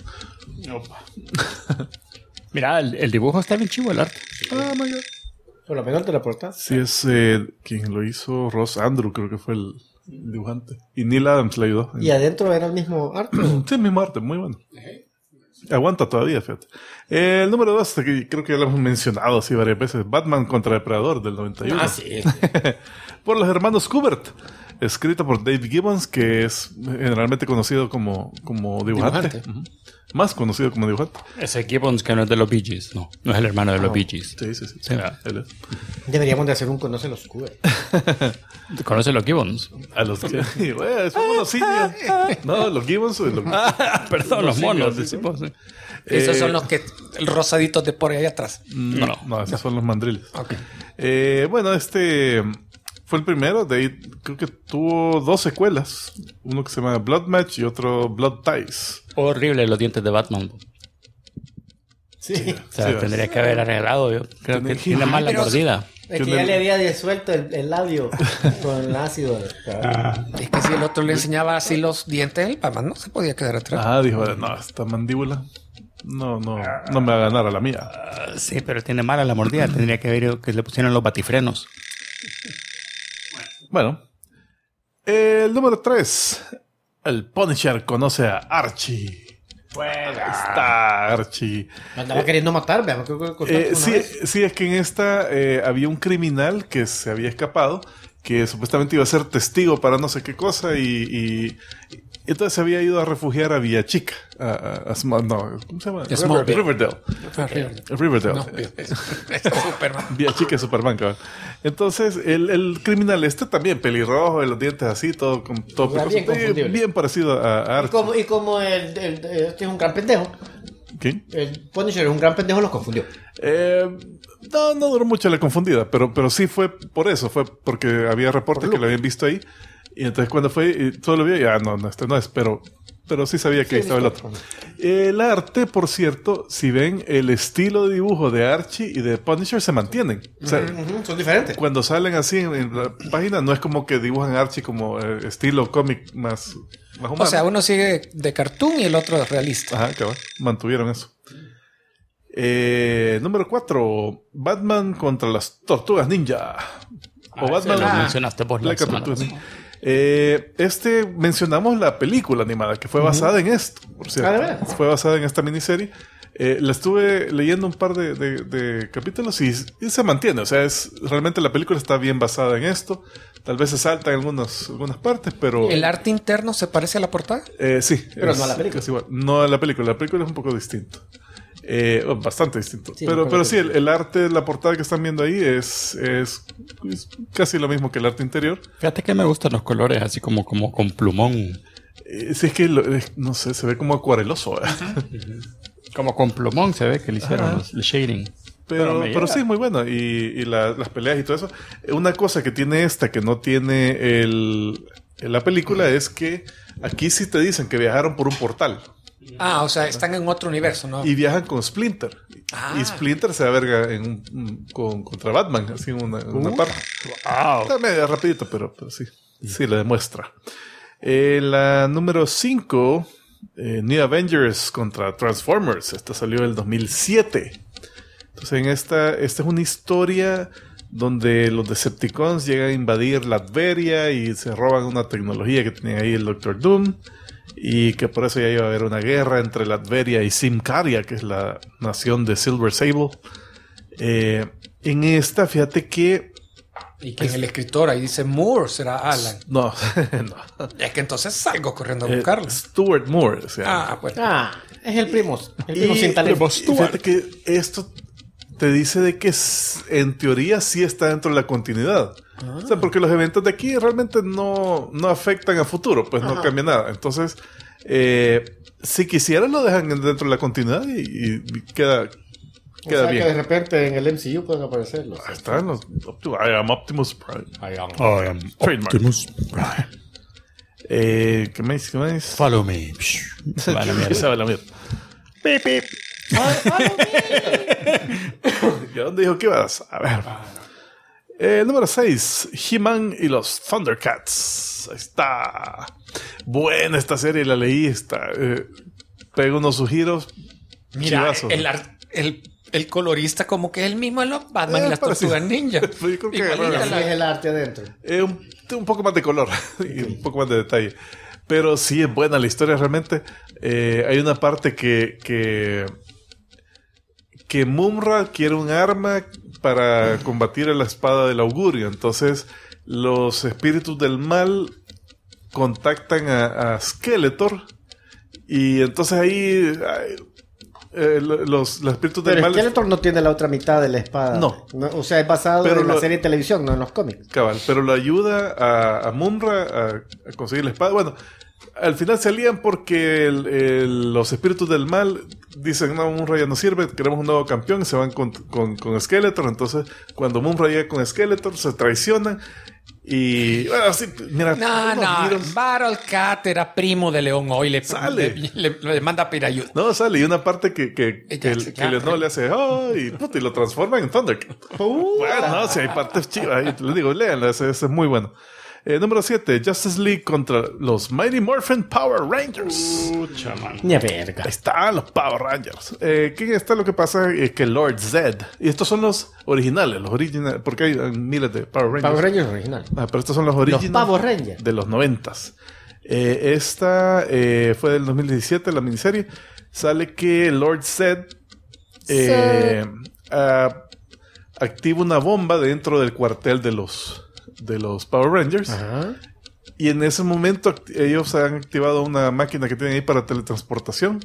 Mira, el dibujo está bien chivo, el arte. My God. por lo menos te la portada. Sí, es quien lo hizo, Ross Andrew, creo que fue el dibujante. Y Neil Adams le ayudó. ¿Y adentro era el mismo arte? Sí, el mismo arte, muy bueno. Aguanta todavía, fíjate. El número 2, que creo que ya lo hemos mencionado así varias veces. Batman contra Depredador, del 91. Ah, sí. Por los hermanos Kubert. Escrito por Dave Gibbons, que es generalmente conocido como dibujante. Más conocido como dibujante. Ese Gibbons que no es de los Bee Gees, no es el hermano de los Bee Gees. Sí. Él es. Deberíamos de hacer un Conoce los Kubert. ¿Conoces los Gibbons? A los que... son unos simios. No, los Gibbons. Perdón, los monos. Decimos, sí. Esos son los que... El rosadito de por ahí atrás. No, esos son los mandriles. Okay. Bueno, fue el primero. De ahí creo que tuvo 2 secuelas. Uno que se llama Blood Match y otro Blood Ties. Horrible los dientes de Batman. Sí. O sea, tendría que haber arreglado. Yo creo que tiene mal la mordida. Es que ya le había disuelto el labio con el ácido. Es que si el otro le enseñaba así los dientes, el Batman no se podía quedar atrás. Dijo, no, esta mandíbula no me va a ganar a la mía. Sí, pero tiene mala la mordida. Tendría que ver que le pusieran los batifrenos. Bueno, el número 3. El Punisher conoce a Archie. Ahí está Archie. Me andaba queriendo matar, veamos sí, es que en esta había un criminal que se había escapado, que supuestamente iba a ser testigo para no sé qué cosa y entonces se había ido a refugiar a Villa Chica. ¿Cómo se llama? Riverdale. No, es Superman. Villa Chica es Superman, cabrón. Entonces, el criminal también, pelirrojo, de los dientes así, todo bien parecido a Archie. Y como este es un gran pendejo. ¿Quién? El Punisher es un gran pendejo, los confundió. No duró mucho la confundida, pero sí fue por eso, fue porque había reportes que lo habían visto ahí. Y entonces cuando fue, todo lo vio, este no es, pero sí sabía que ahí estaba el otro. El arte, por cierto, si ven, el estilo de dibujo de Archie y de Punisher se mantienen. O sea, son diferentes. Cuando salen así en la página, no es como que dibujan a Archie como estilo cómic más humano. O sea, uno sigue de cartoon y el otro es realista. Ajá, cabrón. Mantuvieron eso. Número 4. Batman contra las Tortugas Ninja. O Batman. Lo mencionaste por la semana. Mencionamos la película animada que fue basada en esto, por cierto. Fue basada en esta miniserie. La estuve leyendo un par de capítulos y se mantiene. O sea, realmente la película está bien basada en esto. Tal vez se salta en algunas partes, pero... ¿El arte interno se parece a la portada? Sí. Pero no a la película. Igual. No a la película. La película es un poco distinto. Bastante distinto. Sí, pero sí, el arte de la portada que están viendo ahí es casi lo mismo que el arte interior. Fíjate que me gustan los colores así como con plumón. Sí, es que no sé, se ve como acuareloso. Como con plumón se ve que le hicieron el shading. Pero sí, muy bueno. Y las peleas y todo eso. Una cosa que tiene que no tiene la película es que aquí sí te dicen que viajaron por un portal. O sea, están en otro universo, ¿no? Y viajan con Splinter. Y Splinter se verga contra Batman, así en una parte. Wow. Está medio rapidito, pero sí. Sí, lo demuestra. La número 5, New Avengers contra Transformers. Esta salió en el 2007. Entonces, en esta es una historia donde los Decepticons llegan a invadir Latveria y se roban una tecnología que tenía ahí el Doctor Doom. Y que por eso ya iba a haber una guerra entre Latveria y Symkaria, que es la nación de Silver Sable. En esta, fíjate que... Y que en el escritor ahí dice Moore, será Alan. No. Es que entonces salgo corriendo a buscarlo. Stuart Moore. Bueno. Es el primo. El primo sin talento. Fíjate que esto te dice de que en teoría sí está dentro de la continuidad. O sea, porque los eventos de aquí realmente no afectan a futuro, pues no cambia nada. Entonces, si quisieran lo dejan dentro de la continuidad y queda bien. Que de repente en el MCU pueden aparecer los... Ahí están los I am Optimus Prime. I am Optimus Prime. ¿Qué más? Follow me. Se va a la mierda. Pip, pip. ¿Y a dónde dijo que ibas? A ver. Número 6. He-Man y los Thundercats. Ahí está. Buena esta serie, la leí. Pega unos giros. Mira, el colorista como que es el mismo de los Batman y las Tortugas Ninja. Es el arte adentro. Un poco más de color y un poco más de detalle. Pero sí es buena la historia realmente. Hay una parte que Mumra quiere un arma para combatir a la espada del augurio. Entonces los espíritus del mal contactan a Skeletor y entonces ahí los espíritus del mal... Pero Skeletor no tiene la otra mitad de la espada. No. O sea, es basado en la serie de televisión, no en los cómics. Cabal, pero lo ayuda a Mumra a conseguir la espada. Bueno, al final se alían porque los espíritus del mal dicen, no, Mumra ya no sirve, queremos un nuevo campeón, y se van con Skeletor. Entonces, cuando Mumra llega con Skeletor, se traicionan Y bueno, sí, mira. Battle Cat era primo de León hoy. Le manda a pedir ayuda. No, sale. Y una parte que Leonor le hace y lo transforma en Thundercat. Bueno, no, si hay partes chivas. Les digo, léanla, ese es muy bueno. Número 7, Justice League contra los Mighty Morphin Power Rangers. Ni a verga. Ahí están los Power Rangers. ¿Qué está lo que pasa? Que Lord Zed, y estos son los originales, porque hay miles de Power Rangers. Power Rangers original. Pero estos son los originales. Los Power Rangers. De los 90s. Esta fue del 2017, la miniserie. Sale que Lord Zed activa una bomba dentro del cuartel de los Power Rangers. Ajá. Y en ese momento ellos han activado una máquina que tienen ahí para teletransportación.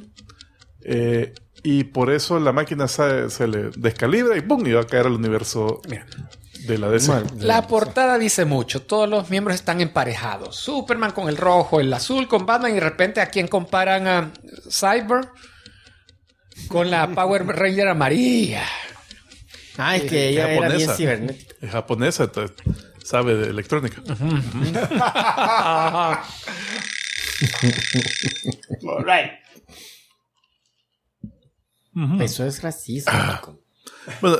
Y por eso la máquina se le descalibra y ¡pum! Y va a caer al universo de la DC. La portada dice mucho. Todos los miembros están emparejados. Superman con el rojo, el azul con Batman, y de repente a quién comparan a Cyber con la Power Ranger amarilla. Es que ella era bien cibernética. Es japonesa, entonces sabe de electrónica. Right. Eso es racismo. Bueno,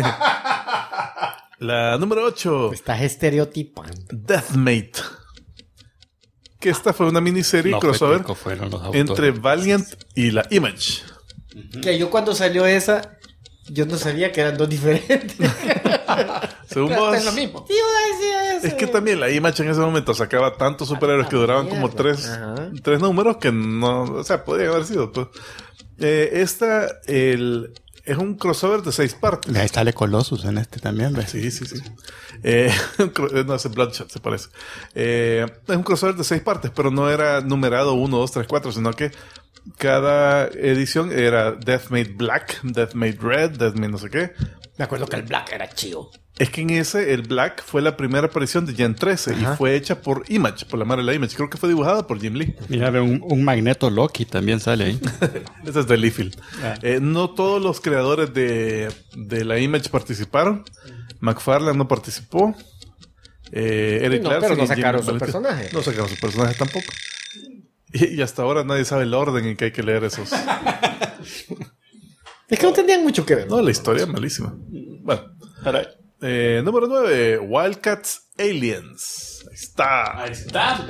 la número 8. Estás estereotipando. Deathmate. Que esta fue una miniserie crossover entre Valiant y la Image. Que yo cuando salió esa, yo no sabía que eran dos diferentes. Según vos, es lo mismo. Es que también la Image en ese momento sacaba tantos superhéroes que duraban como tres números que no, o sea, podrían haber sido. Pues. Esta es un crossover de 6 partes. Ahí sale Colossus en este también, ¿ves? Sí. No, es Bloodshot, se parece. Es un crossover de 6 partes, pero no era numerado 1, 2, 3, 4, sino que cada edición era Deathmate Black, Deathmate Red, Deathmate no sé qué. Me acuerdo que el Black era chido. Es que en ese, el Black fue la primera aparición de Gen 13 y fue hecha por Image, por la madre de la Image. Creo que fue dibujada por Jim Lee. Mira, un Magneto Loki también sale ahí. Ese es de Liefeld. No todos los creadores de la Image participaron. McFarlane no participó. Eric Larson, pero no sacaron sus personajes. No sacaron sus personajes tampoco. Y hasta ahora nadie sabe el orden en que hay que leer esos. Es que no tenían mucho que ver. No, la historia es malísima. Bueno. Número 9, Wildcats Aliens. Ahí está,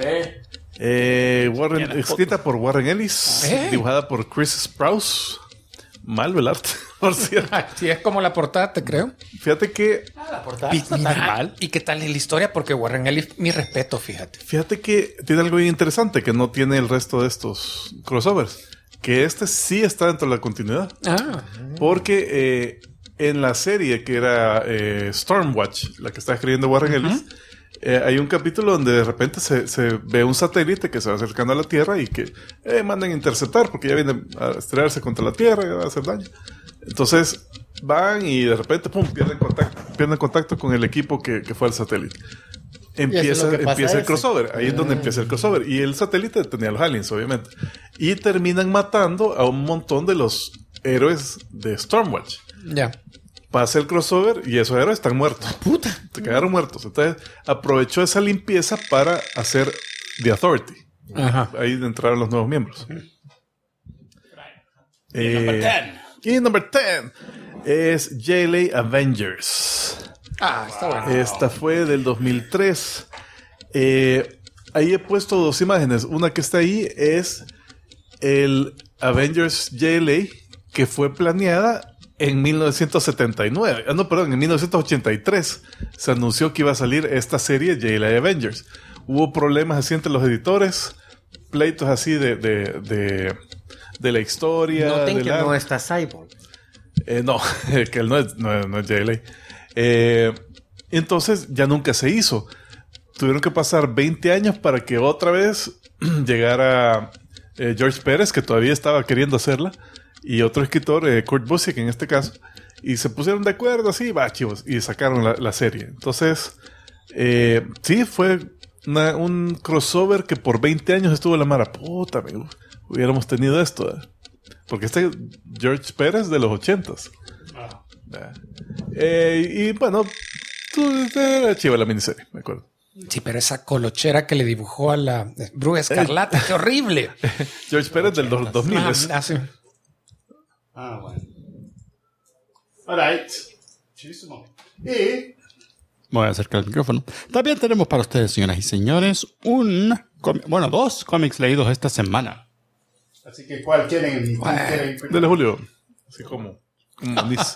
escrita por Warren Ellis, dibujada por Chris Sprouse. Mal el arte, por cierto. Sí, es como la portada, te creo. Fíjate que la portada no está tan mal. ¿Y qué tal es la historia? Porque Warren Ellis, mi respeto, fíjate. Fíjate que tiene algo bien interesante que no tiene el resto de estos crossovers. Que este sí está dentro de la continuidad. Porque en la serie que era Stormwatch, la que está escribiendo Warren Ellis, hay un capítulo donde de repente se ve un satélite que se va acercando a la Tierra y que mandan a interceptar porque ya viene a estrellarse contra la Tierra y va a hacer daño. Entonces van y de repente pierden contacto con el equipo que fue al satélite. Empieza el crossover. Ahí es donde empieza el crossover. Y el satélite tenía a los aliens, obviamente. Y terminan matando a un montón de los héroes de Stormwatch. Ya. Pasa el crossover y esos héroes están muertos. ¡Puta! Se quedaron muertos. Entonces aprovechó esa limpieza para hacer The Authority. Ahí entraron los nuevos miembros. Y number 10 es JLA Avengers. Está bueno. Esta fue del 2003. Ahí he puesto 2 imágenes. Una que está ahí es el Avengers JLA que fue planeada en 1979. En 1983 se anunció que iba a salir esta serie JLA Avengers. Hubo problemas así entre los editores, pleitos así de la historia. Noten que no está Cyborg. No, que él no es JLA. Entonces ya nunca se hizo. Tuvieron que pasar 20 años para que otra vez llegara George Pérez, que todavía estaba queriendo hacerla, y otro escritor, Kurt Busiek en este caso, y se pusieron de acuerdo así, chivos, y sacaron la serie. Entonces sí, fue un crossover que por 20 años estuvo la mara. Puta, amigo, hubiéramos tenido esto, porque este George Pérez de los 80s. Y bueno, era chiva la miniserie, me acuerdo. Sí, pero esa colochera que le dibujó a la Bruja Escarlata, ¡qué horrible! George Pérez del 2000. Sí. Bueno. Alright. Chulísimo. Y voy a acercar el micrófono. También tenemos para ustedes, señoras y señores, dos cómics leídos esta semana. Así que, ¿cuál quieren? Dele, Julio. Así como Nis.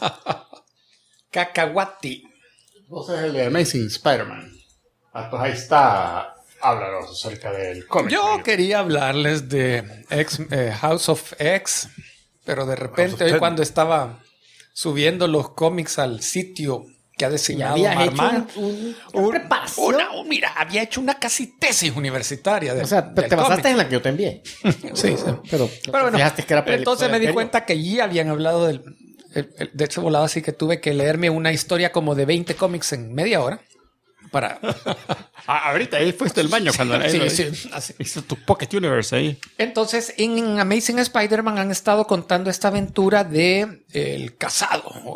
Cacahuati. Vos sos el de Amazing Spider-Man. Pues ahí está. Háblanos acerca del cómic. Yo quería hablarles de House of X, pero de repente hoy cuando estaba subiendo los cómics al sitio que ha diseñado Marman, una preparación. Mira, había hecho una casi tesis universitaria. O sea, te basaste en la que yo te envié. Sí. Pero bueno, fijaste que era entonces me di cuenta que ya habían hablado de hecho volado, así que tuve que leerme una historia como de 20 cómics en media hora para... ahorita ahí fuiste al baño cuando así. hizo tu Pocket Universe ahí. Entonces, en Amazing Spider-Man han estado contando esta aventura de el cazado,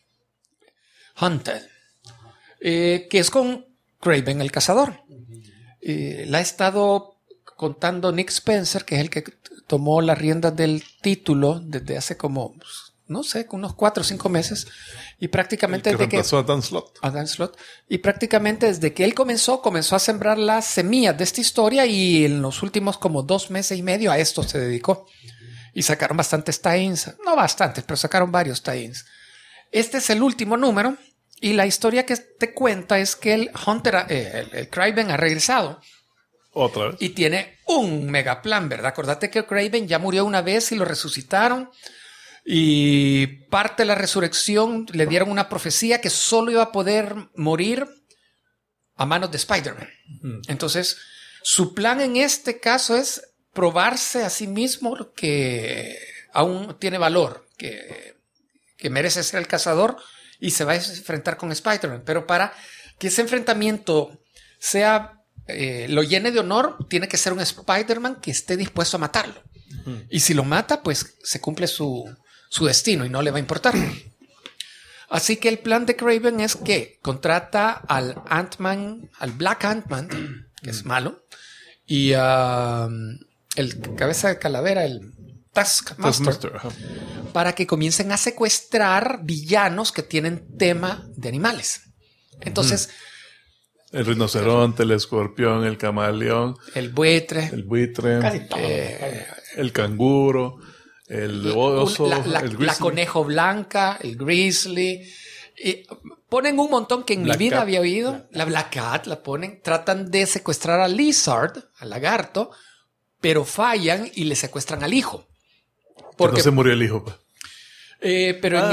Hunted, que es con Kraven el cazador. La ha estado contando Nick Spencer, que es el que tomó las riendas del título desde hace como, no sé, unos 4 o 5 meses. Y prácticamente desde que a Dan Slott. Y prácticamente desde que él comenzó a sembrar las semillas de esta historia, y en los últimos como 2 meses y medio a esto se dedicó. Y sacaron bastantes tie-ins. No bastantes, pero sacaron varios tie-ins. Este es el último número. Y la historia que te cuenta es que el Hunter, el Kraven ha regresado. Otra vez. Y tiene un mega plan, ¿verdad? Acordate que Kraven ya murió una vez y lo resucitaron. Y parte de la resurrección le dieron una profecía que solo iba a poder morir a manos de Spider-Man. Entonces, su plan en este caso es probarse a sí mismo que aún tiene valor, que merece ser el cazador, y se va a enfrentar con Spider-Man. Pero para que ese enfrentamiento sea lo llene de honor, tiene que ser un Spider-Man que esté dispuesto a matarlo. Y si lo mata, pues se cumple su destino y no le va a importar. Así que el plan de Kraven es que contrata al Ant-Man, al Black Ant-Man, que es malo, y el cabeza de calavera, el Taskmaster, para que comiencen a secuestrar villanos que tienen tema de animales. Entonces, el rinoceronte, el escorpión, el camaleón, el buitre, casi todo. El canguro, el oso, el grizzly, la conejo blanca, el grizzly. Ponen un montón que en mi vida había oído. La Black Cat la ponen. Tratan de secuestrar a Lizard, al lagarto, pero fallan y le secuestran al hijo. Porque no se murió el hijo. Pero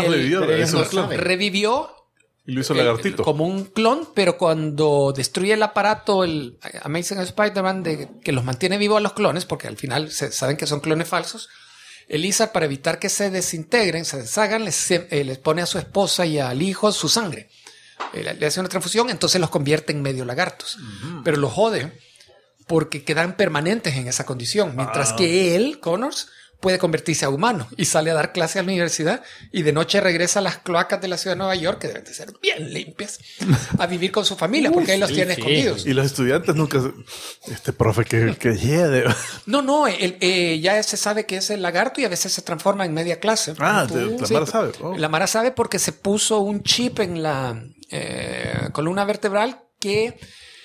revivió. Y lo hizo lagartito. Como un clon, pero cuando destruye el aparato, el Amazing Spider-Man, que los mantiene vivos a los clones, porque al final saben que son clones falsos, Elisa, para evitar que se desintegren, se deshagan, les pone a su esposa y al hijo su sangre. Le hace una transfusión, entonces los convierte en medio lagartos. Pero los jode porque quedan permanentes en esa condición. Mientras que él, Connors, puede convertirse a humano y sale a dar clase a la universidad, y de noche regresa a las cloacas de la ciudad de Nueva York, que deben de ser bien limpias, a vivir con su familia, porque ahí los tiene escondidos. Y los estudiantes nunca... Este profe que hiede. No, ya se sabe que es el lagarto y a veces se transforma en media clase. La Mara sabe. La Mara sabe porque se puso un chip en la columna vertebral que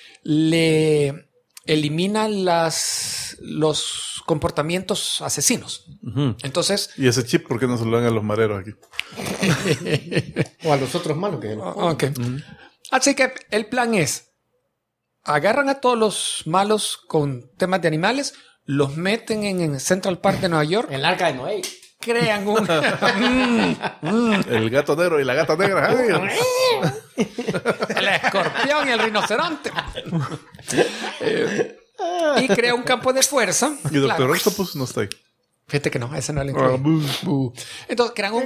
le elimina los comportamientos asesinos. Entonces... ¿Y ese chip por qué no se lo dan a los mareros aquí? O a los otros malos que... Okay. Así que el plan es: agarran a todos los malos con temas de animales, los meten en Central Park de Nueva York, en el Arca de Noé, crean un... El gato negro y la gata negra. El escorpión y el rinoceronte. Y crea un campo de fuerza. Y Doctor Octopus no está ahí. Fíjate que no, ese no le incluye. Entonces crean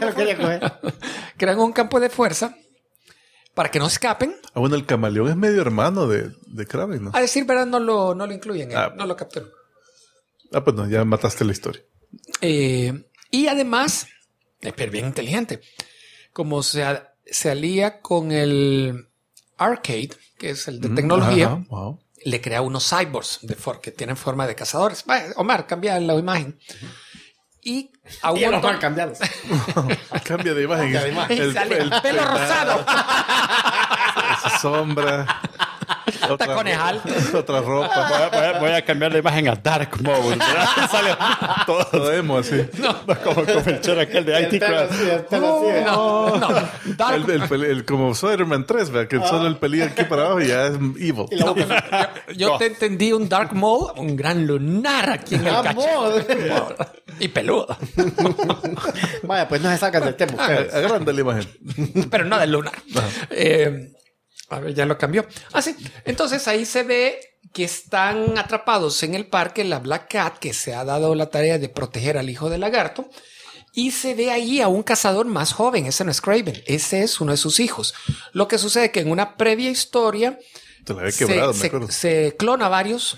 un campo de fuerza para que no escapen. Bueno, el camaleón es medio hermano de Kraven, ¿no? A decir verdad, no lo incluyen, no lo capturan. Pues no, ya mataste la historia. Y además, pero bien inteligente, como se alía con el Arcade, que es el de tecnología, le crea unos cyborgs que tienen forma de cazadores. Omar, cambia la imagen. Y a un montón... cambiarlos. Cambia de imagen. El pelo rosado. Esa sombra. Taconejal. Otra ropa. Voy a cambiar la imagen a Dark Mode. Sale Todo emo así. no, como el chero aquel de IT Crowd. Dark... Como Spider-Man 3, ¿verdad? Que solo el pelillo aquí para abajo y ya es evil. Yo te entendí un Dark Mode, un gran lunar aquí en el cachete. Y peludo. Vaya, pues no se sacan del tema ustedes. Agranda la imagen. Pero no del lunar. A ver, ya lo cambió. Sí. Entonces ahí se ve que están atrapados en el parque la Black Cat, que se ha dado la tarea de proteger al hijo del lagarto. Y se ve ahí a un cazador más joven. Ese no es Kraven. Ese es uno de sus hijos. Lo que sucede es que en una previa historia se clona a varios.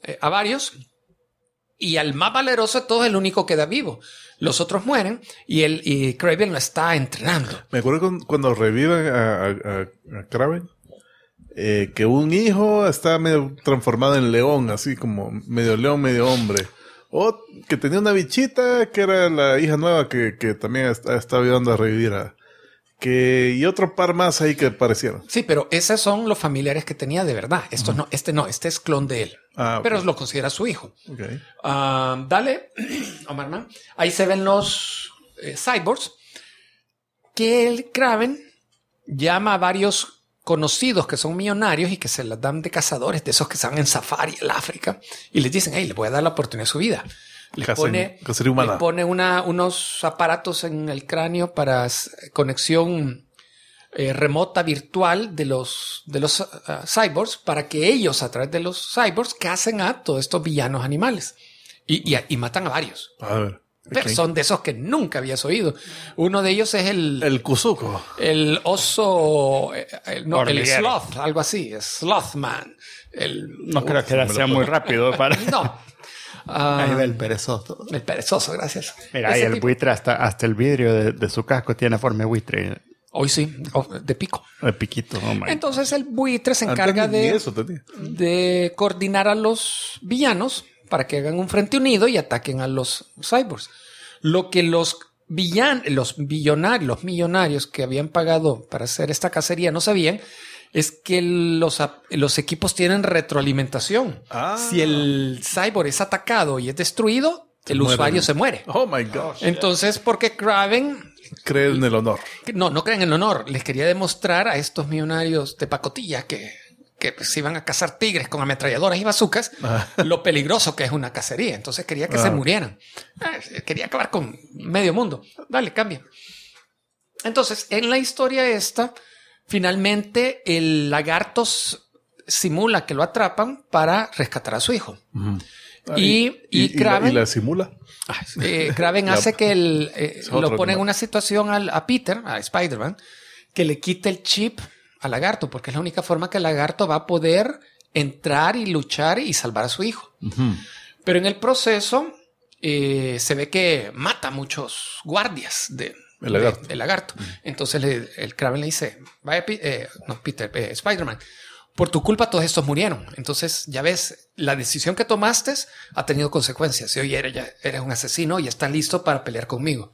Y al más valeroso de todos, el único queda vivo. Los otros mueren y Kraven lo está entrenando. Me acuerdo cuando reviven a Kraven, que un hijo está medio transformado en león, así como medio león, medio hombre. O que tenía una bichita que era la hija nueva que también está ayudando a revivir y otro par más ahí que aparecieron. Sí, pero esos son los familiares que tenía de verdad. Este es clon de él. Pero lo considera su hijo. Okay. Dale, Omar Man. Ahí se ven los cyborgs que el Kraven llama a varios conocidos que son millonarios y que se las dan de cazadores, de esos que están en safari en África, y les dicen, hey, les voy a dar la oportunidad de su vida. Les pone unos aparatos en el cráneo para conexión remota virtual de los cyborgs, para que ellos, a través de los cyborgs, cacen a todos estos villanos animales y matan a varios. A ver. Pero son de esos que nunca habías oído. Uno de ellos es el Kuzuko. El oso, el sloth, algo así, Slothman. No creo que sea muy rápido para... No. Ahí ve el perezoso. El perezoso, gracias. Mira, ahí el buitre, hasta el vidrio de su casco tiene forma de buitre. Hoy sí, de pico. De piquito. Entonces el buitre se encarga de coordinar a los villanos para que hagan un frente unido y ataquen a los cyborgs. Lo que los millonarios que habían pagado para hacer esta cacería no sabían es que los equipos tienen retroalimentación. Si el cyborg es atacado y es destruido, el usuario se muere. Oh my gosh. Entonces, porque Kraven cree en el honor. No creen en el honor. Les quería demostrar a estos millonarios de pacotilla que se iban a cazar tigres con ametralladoras y bazucas, lo peligroso que es una cacería. Entonces quería que se murieran. Quería acabar con medio mundo. Dale, cambia. Entonces, en la historia esta, finalmente el lagarto simula que lo atrapan para rescatar a su hijo. Y Kraven... ¿Y la simula? Kraven hace que lo pone en una situación a Peter, a Spider-Man, que le quite el chip al lagarto, porque es la única forma que el lagarto va a poder entrar y luchar y salvar a su hijo. Pero en el proceso se ve que mata a muchos guardias del lagarto. Entonces el Kraven le dice, vaya, Spider-Man, por tu culpa todos estos murieron. Entonces ya ves, la decisión que tomaste ha tenido consecuencias. Y hoy eres un asesino y estás listo para pelear conmigo.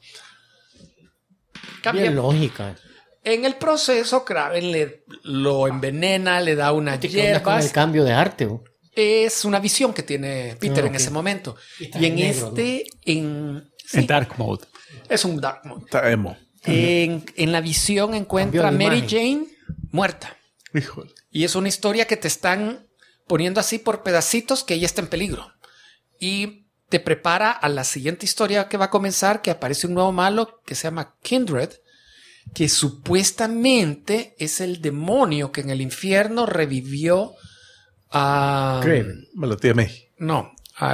Bien lógica. En el proceso, Kraven lo envenena, le da una hierba. Con el cambio de arte. Es una visión que tiene Peter en ese momento. Y en en Dark Mode. Es un Dark Mode. Está emo. En la visión encuentra a Mary Jane muerta. Híjole. Y es una historia que te están poniendo así por pedacitos que ella está en peligro. Y te prepara a la siguiente historia que va a comenzar, que aparece un nuevo malo que se llama Kindred, que supuestamente es el demonio que en el infierno revivió a... Me lo tiene. No, a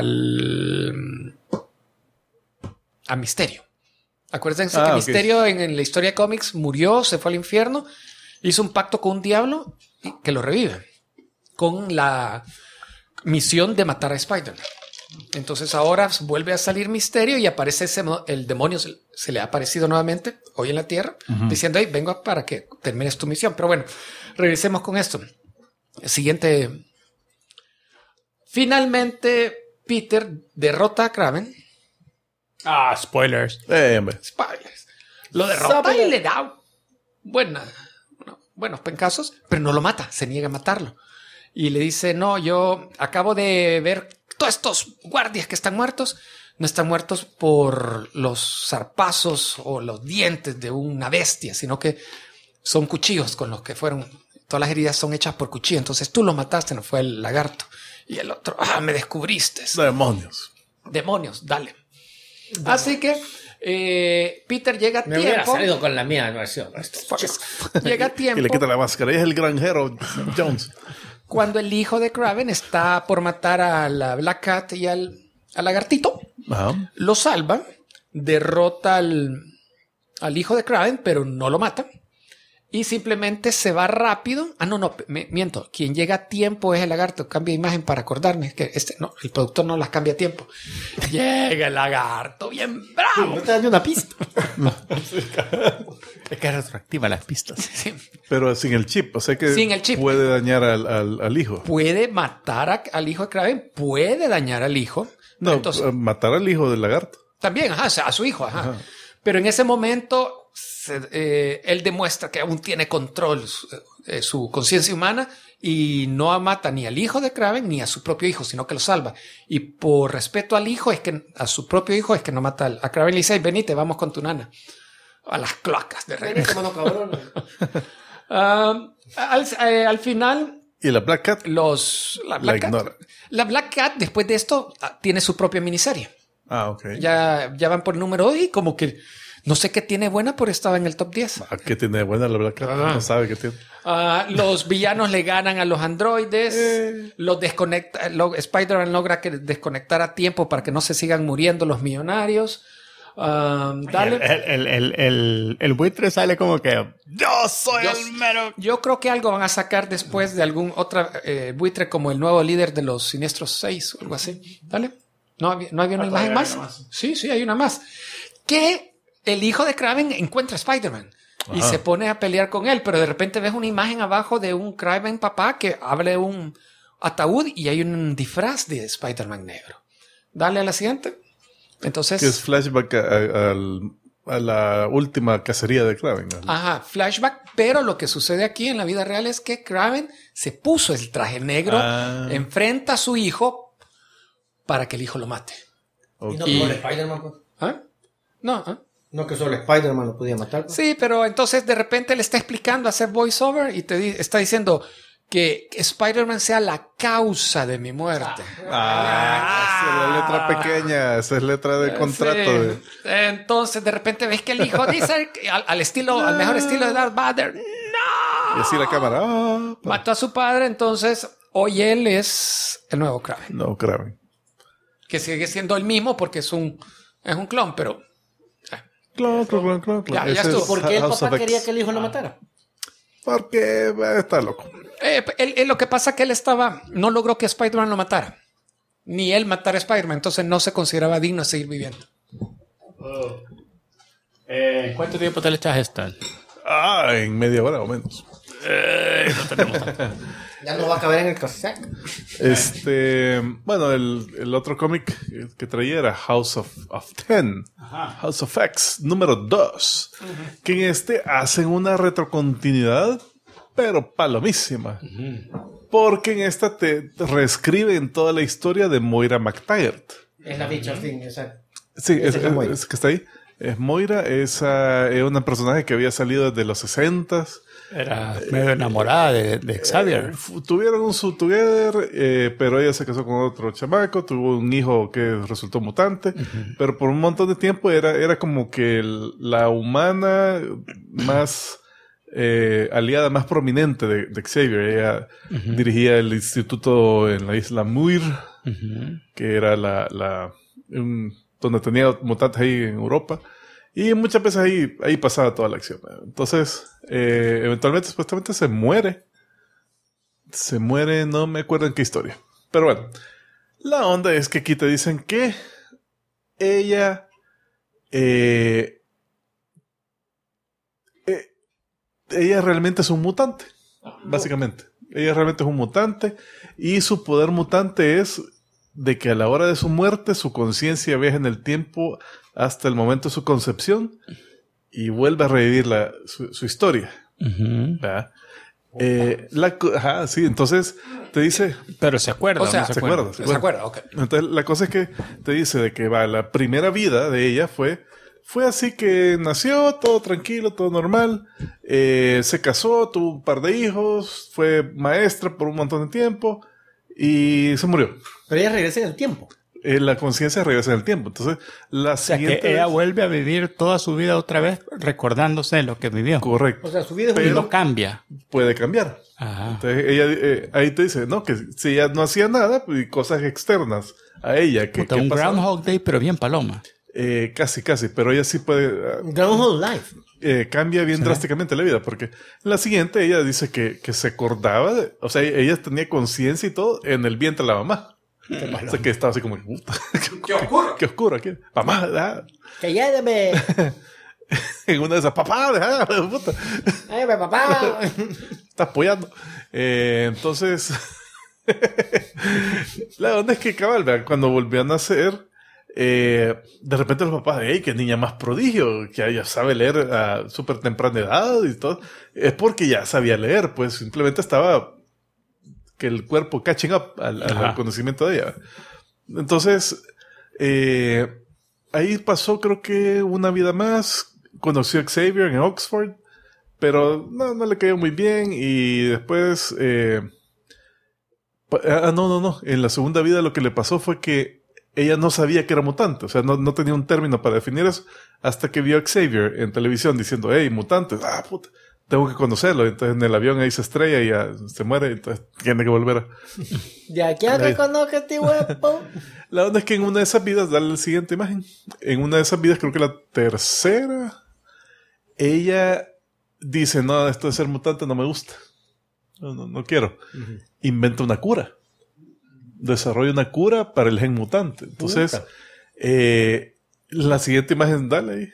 Misterio. Acuérdense que Misterio en la historia de cómics murió, se fue al infierno, hizo un pacto con un diablo y que lo revive con la misión de matar a Spider-Man. Entonces ahora vuelve a salir Misterio y aparece el demonio, se le ha aparecido nuevamente hoy en la Tierra, diciendo, hey, vengo para que termines tu misión. Pero bueno, regresemos con esto. El siguiente. Finalmente, Peter derrota a Kraven. Spoilers. Spoilers. Lo derrota y le da buenos pencazos, pero no lo mata, se niega a matarlo. Y le dice, no, yo acabo de ver todos estos guardias que están muertos. No están muertos por los zarpazos o los dientes de una bestia, sino que son cuchillos con los que fueron. Todas las heridas son hechas por cuchillo. Entonces tú lo mataste, no fue el lagarto. Y el otro, me descubriste. Demonios, dale. Así que Peter llega a tiempo. Me hubiera salido con la mía versión. Llega a tiempo. Y le quita la máscara. Y es el granjero Jones. Cuando el hijo de Kraven está por matar a la Black Cat y al lagartito, lo salva, derrota al hijo de Kraven, pero no lo mata. Y simplemente se va rápido. Miento. Quien llega a tiempo es el lagarto. Cambia imagen para acordarme. Que el productor no las cambia a tiempo. Llega el lagarto, bien bravo. No te dan una pista. Es que es retroactiva las pistas. Sí. Pero sin el chip. O sea que sin el chip. Puede dañar al hijo. Puede matar al hijo de Kraven. Puede dañar al hijo. No, entonces, matar al hijo del lagarto. También, a su hijo. Pero en ese momento él demuestra que aún tiene control su conciencia humana y no mata ni al hijo de Kraven ni a su propio hijo, sino que lo salva. Y por respeto al hijo, a su propio hijo, es que no mata a Kraven. Le dice, venite, vamos con tu nana a las cloacas de regreso. Al final... ¿Y la Black Cat? La Black Cat, después de esto, tiene su propia miniserie. Ok. Ya van por el número 2 y como que no sé qué tiene buena, pero estaba en el top 10. ¿Qué tiene buena la Black Cat? No sabe qué tiene. Los villanos le ganan a los androides. Los desconecta. Spider-Man logra desconectar a tiempo para que no se sigan muriendo los millonarios. Dale. El buitre sale como que yo soy el mero. Yo creo que algo van a sacar después de algún otro buitre como el nuevo líder de los Siniestros 6 o algo así. Dale. ¿No había una imagen más? Sí, hay una más. Que el hijo de Kraven encuentra a Spider-Man y se pone a pelear con él, pero de repente ves una imagen abajo de un Kraven papá que abre un ataúd y hay un disfraz de Spider-Man negro. Dale a la siguiente. Entonces... Que es flashback a la última cacería de Kraven. Ajá, flashback, pero lo que sucede aquí en la vida real es que Kraven se puso el traje negro, enfrenta a su hijo para que el hijo lo mate. ¿Y no como Spider-Man? No, que solo Spider-Man lo podía matar. Sí, pero entonces de repente le está explicando hacer voiceover y está diciendo que Spider-Man sea la causa de mi muerte. Esa es la letra pequeña, esa es letra de contrato. Sí. Entonces de repente ves que el hijo dice al mejor estilo de Darth Vader, ¡no! Y así la cámara. Mató a su padre, entonces hoy él es el nuevo Kraven. No, Kraven. Que sigue siendo el mismo porque es un clon, pero... Clon. Ya estuvo. ¿Por qué el papá quería que el hijo lo matara? Porque está loco. Lo que pasa es que él no logró que Spider-Man lo matara. Ni él matara a Spider-Man. Entonces no se consideraba digno de seguir viviendo. ¿Cuánto tiempo te le echas esta? En media hora o menos. No tenemos tanto. Ya no va a caber en el cassette. Bueno, el otro cómic que traía era House of Ten. House of X, número 2. Que en hacen una retrocontinuidad, pero palomísima. Porque en esta te reescriben toda la historia de Moira McTaggart. Es la bicha, fin, exacto. Sí, es que está ahí. Es Moira, es una personaje que había salido desde los 60s. Era medio enamorada de Xavier. Tuvieron un together, pero ella se casó con otro chamaco, tuvo un hijo que resultó mutante, pero por un montón de tiempo era como que la humana más aliada, más prominente de Xavier. Ella dirigía el instituto en la isla Muir, que era donde tenía mutantes ahí en Europa. Y muchas veces ahí pasaba toda la acción. Entonces, eventualmente, supuestamente se muere. Se muere, no me acuerdo en qué historia. Pero bueno, La onda es que aquí te dicen que ella realmente es un mutante, básicamente. Ella realmente es un mutante y su poder mutante es de que a la hora de su muerte su conciencia viaja en el tiempo hasta el momento de su concepción y vuelve a revivir su historia. ¿Verdad? Sí, entonces te dice... Pero se acuerda. O sea, ¿no? se acuerda, ok. Entonces la cosa es que te dice de que la primera vida de ella fue así que nació, todo tranquilo, todo normal, se casó, tuvo un par de hijos, fue maestra por un montón de tiempo y se murió. Pero ella regresa en el tiempo. La conciencia regresa en el tiempo. Entonces, siguiente que ella vuelve a vivir toda su vida otra vez recordándose de lo que vivió. Correcto. O sea, su vida es Y no cambia. Puede cambiar. Ajá. Entonces, ella ahí te dice, no, que si ella no hacía nada, pues, cosas externas a ella. Que un pasaba. Groundhog Day, pero bien paloma. Casi, pero ella sí puede... Groundhog Life. Cambia bien drásticamente la vida, porque en la siguiente ella dice que se acordaba, o sea, ella tenía conciencia y todo en el vientre de la mamá. O sea, que estaba así como... ¿Qué oscuro? ¿Qué oscuro aquí? Mamá, ¡Cállate! en una de esas, papá, puta. ¡Ay, papá! Estás apoyando. Entonces, la onda es que cabal, ¿verdad? Cuando volvió a nacer, de repente los papás, ¡ey, qué niña más prodigio! Que ya sabe leer a súper temprana edad y todo. Es porque ya sabía leer, pues simplemente estaba que el cuerpo catching up al conocimiento de ella. Entonces, ahí pasó creo que una vida más. Conoció a Xavier en Oxford, pero no le cayó muy bien y después... no. En la segunda vida lo que le pasó fue que ella no sabía que era mutante. O sea, no tenía un término para definir eso hasta que vio a Xavier en televisión diciendo, hey, mutante. Puta, tengo que conocerlo. Entonces en el avión ahí se estrella y ya se muere. Entonces tiene que volver a... ¿Ya quién reconoce este huevo? La onda es que en una de esas vidas, dale la siguiente imagen. En una de esas vidas, creo que la tercera, ella dice, no, esto de ser mutante no me gusta. No quiero. Inventa una cura. Desarrolla una cura para el gen mutante. Entonces, la siguiente imagen, dale ahí.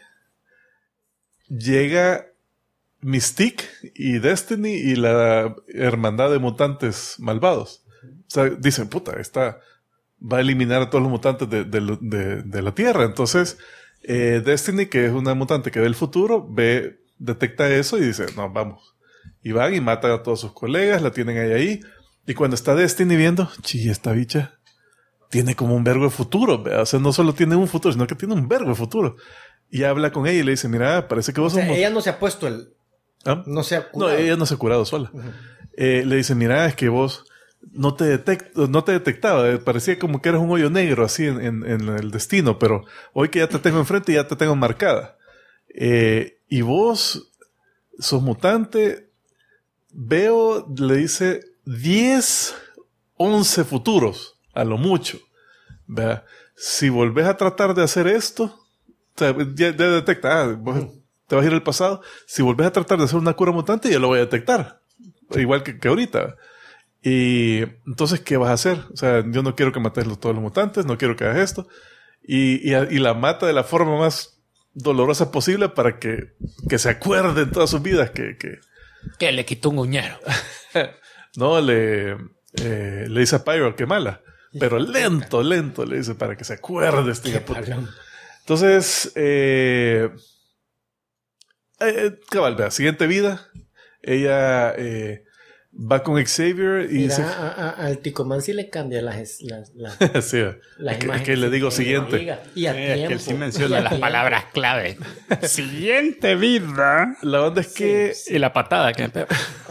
Llega Mystique y Destiny y la hermandad de mutantes malvados. O sea, dicen, puta, esta va a eliminar a todos los mutantes de la Tierra. Entonces, Destiny, que es una mutante que ve el futuro, detecta eso y dice, no, vamos. Y van y matan a todos sus colegas, la tienen ahí. Y cuando está Destiny viendo, esta bicha tiene como un vergo de futuro, ¿verdad? O sea, no solo tiene un futuro, sino que tiene un vergo de futuro. Y habla con ella y le dice, mira, parece que vos sos... ella no se ha puesto no se ha curado. No, ella no se ha curado sola. Le dice, mira, es que vos no te detectaba. Parecía como que eras un hoyo negro así en el destino, pero hoy que ya te tengo enfrente, ya te tengo marcada. Y vos sos mutante. Veo, le dice, 10, 11 futuros, a lo mucho. ¿Verdad? Si volvés a tratar de hacer esto, o sea, ya detecta, vos te vas a ir al pasado. Si volvés a tratar de hacer una cura mutante, ya lo voy a detectar. Igual que ahorita. Y entonces, ¿qué vas a hacer? O sea, yo no quiero que mates todos los mutantes, no quiero que hagas esto. Y la mata de la forma más dolorosa posible para que se acuerde en todas sus vidas que le quitó un uñero. No, le dice a Pyro que mala. Pero lento le dice para que se acuerde este puta. Entonces, cabal, vea, siguiente vida. Ella va con Xavier y dice... al Ticomán sí le cambia las sí, es que le digo siguiente. Y a tiempo. Que él sí menciona las palabras clave. Siguiente vida. La onda es que... Y la patada que me pega.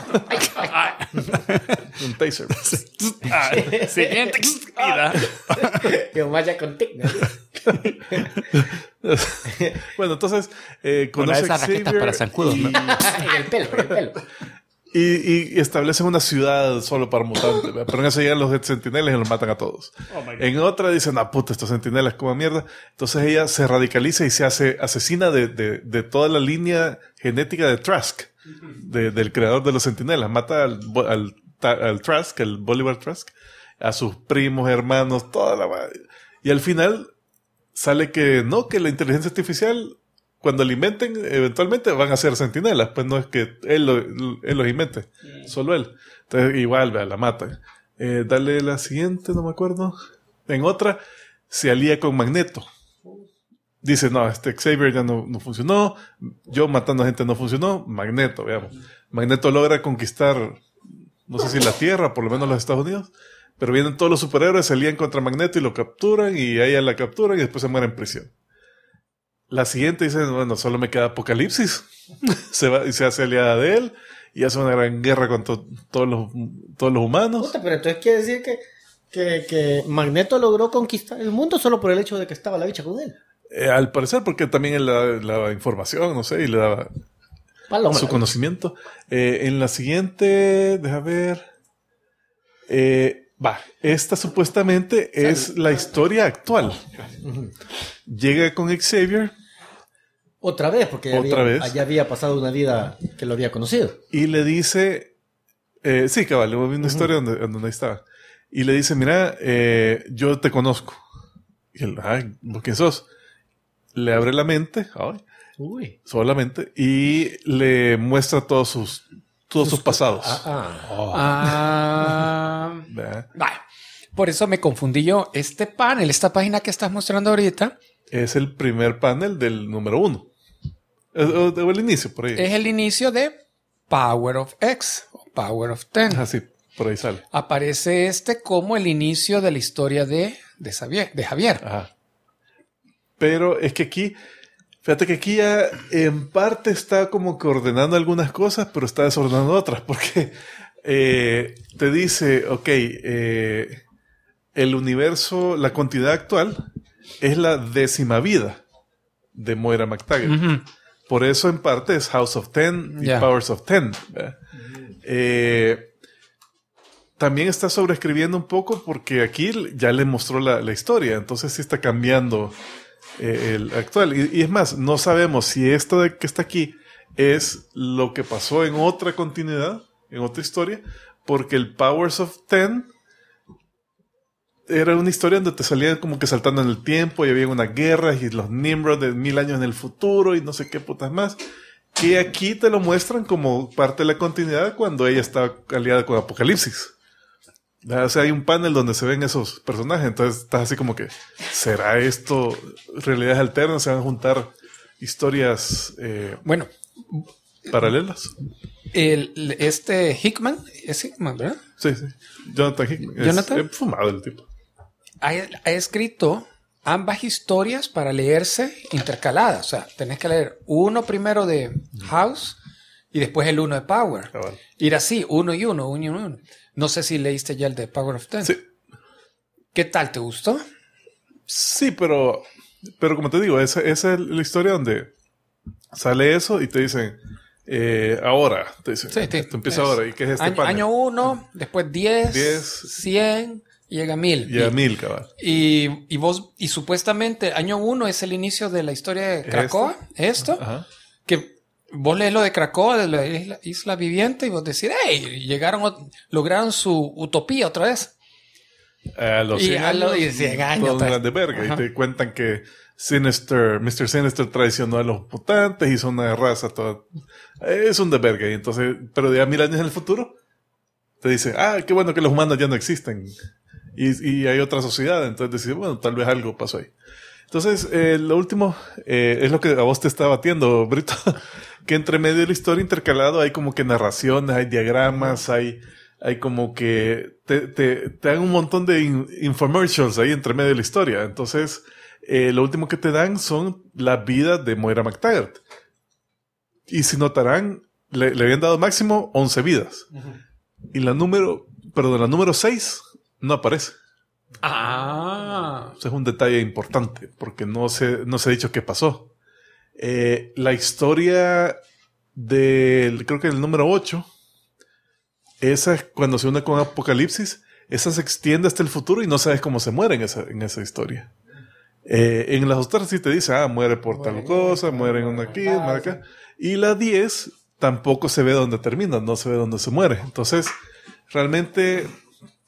Un taser. Siguiente vida. Que vaya con Tic, Bueno, entonces conoce esas raquetas para zancudos, ¿no? En el pelo. Y establecen una ciudad solo para mutantes, ¿verdad? Pero en eso llegan los sentinelas y los matan a todos. En otra dicen, puta, estos sentinelas como mierda. Entonces ella se radicaliza y se hace asesina de toda la línea genética de Trask, del creador de los sentinelas. Mata al Trask, el Bolivar Trask. a sus primos, hermanos, toda la madre. Y al final sale que no, que la inteligencia artificial, cuando la inventen, eventualmente van a ser centinelas. Pues no es que él los invente, solo él. Entonces igual, vea, la mata. Dale la siguiente, no me acuerdo. En otra, se alía con Magneto. Dice, no, Xavier ya no funcionó. Yo matando a gente no funcionó. Magneto, veamos. Magneto logra conquistar, no sé si la Tierra, por lo menos los Estados Unidos. Pero vienen todos los superhéroes, se alían contra Magneto y lo capturan. Y a ella la capturan y después se muere en prisión. La siguiente dice, bueno, solo me queda Apocalipsis. Se va y se hace aliada de él. Y hace una gran guerra contra todos los humanos. Puta, pero entonces quiere decir que Magneto logró conquistar el mundo solo por el hecho de que estaba la bicha con él. Al parecer, porque también él le daba información, no sé, y le daba su conocimiento. En la siguiente, deja ver. Esta supuestamente es la historia actual. Llega con Xavier. Otra vez, porque ya había pasado una vida que lo había conocido. Y le dice, sí, cabal, le vi una historia donde estaba. Y le dice, mira, yo te conozco. Y él, ¿vos quién sos? Le abre la mente, solamente, y le muestra todos sus pasados. Por eso me confundí yo. Esta página que estás mostrando ahorita, es el primer panel del número 1. O el inicio, por ahí. Es el inicio de Power of X, o Power of 10. Ah, sí, por ahí sale. Aparece como el inicio de la historia de Javier. Ajá. Pero es que aquí, fíjate que aquí ya en parte está como que ordenando algunas cosas, pero está desordenando otras, porque te dice, el universo, la continuidad actual es la 10ª vida de Moira MacTaggert. Por eso en parte es House of 10 y Powers of 10. También está sobreescribiendo un poco porque aquí ya le mostró la historia, entonces sí está cambiando el actual. Y es más, no sabemos si esto de que está aquí es lo que pasó en otra continuidad, en otra historia, porque el Powers of 10 era una historia donde te salían como que saltando en el tiempo y había unas guerras y los Nimrod de 1000 años en el futuro y no sé qué putas más, que aquí te lo muestran como parte de la continuidad cuando ella está aliada con Apocalipsis. O sea, hay un panel donde se ven esos personajes, entonces estás así como que, ¿será esto realidades alternas? ¿Se van a juntar historias paralelas? Hickman, es Hickman, ¿verdad? Sí. Jonathan Hickman. Es fumado el tipo. Ha escrito ambas historias para leerse intercaladas. O sea, tenés que leer uno primero de House y después el uno de Power. Vale. Ir así, uno y uno. No sé si leíste ya el de Power of 10. Sí. ¿Qué tal? ¿Te gustó? Sí, pero como te digo, esa es la historia donde sale eso y te dicen, ahora. Te dicen, esto empieza ahora. ¿Y qué es este panel? Año 1, después 10, 100... Llega a 1000. Llega a 1000, cabal. Y supuestamente año 1 es el inicio de la historia de Krakoa. ¿Esto? Ajá. Que vos lees lo de Krakoa, de la isla viviente, y vos decís, hey, lograron su utopía otra vez. A los 100 años. Todo de verga. Y te cuentan que Mr. Sinister traicionó a los mutantes, hizo una raza toda. Es un de verga. Y entonces, pero de a 1000 años en el futuro, te dice, qué bueno que los humanos ya no existen. Y hay otra sociedad, entonces decís, bueno, tal vez algo pasó ahí. Entonces, lo último es lo que a vos te está batiendo, Brito, que entre medio de la historia intercalado hay como que narraciones, hay diagramas, hay como que te dan un montón de infomercials ahí entre medio de la historia. Entonces, lo último que te dan son las vidas de Moira MacTaggert. Y si notarán, le habían dado máximo 11 vidas. Y la número 6 no aparece. Eso es un detalle importante, porque no se ha dicho qué pasó. La historia creo que el número 8, esa es cuando se une con Apocalipsis, esa se extiende hasta el futuro y no sabes cómo se muere en esa historia. En las otras sí te dice, muere por tal cosa, muere en una aquí, muere acá. Y la 10 tampoco se ve dónde termina, no se ve dónde se muere. Entonces, realmente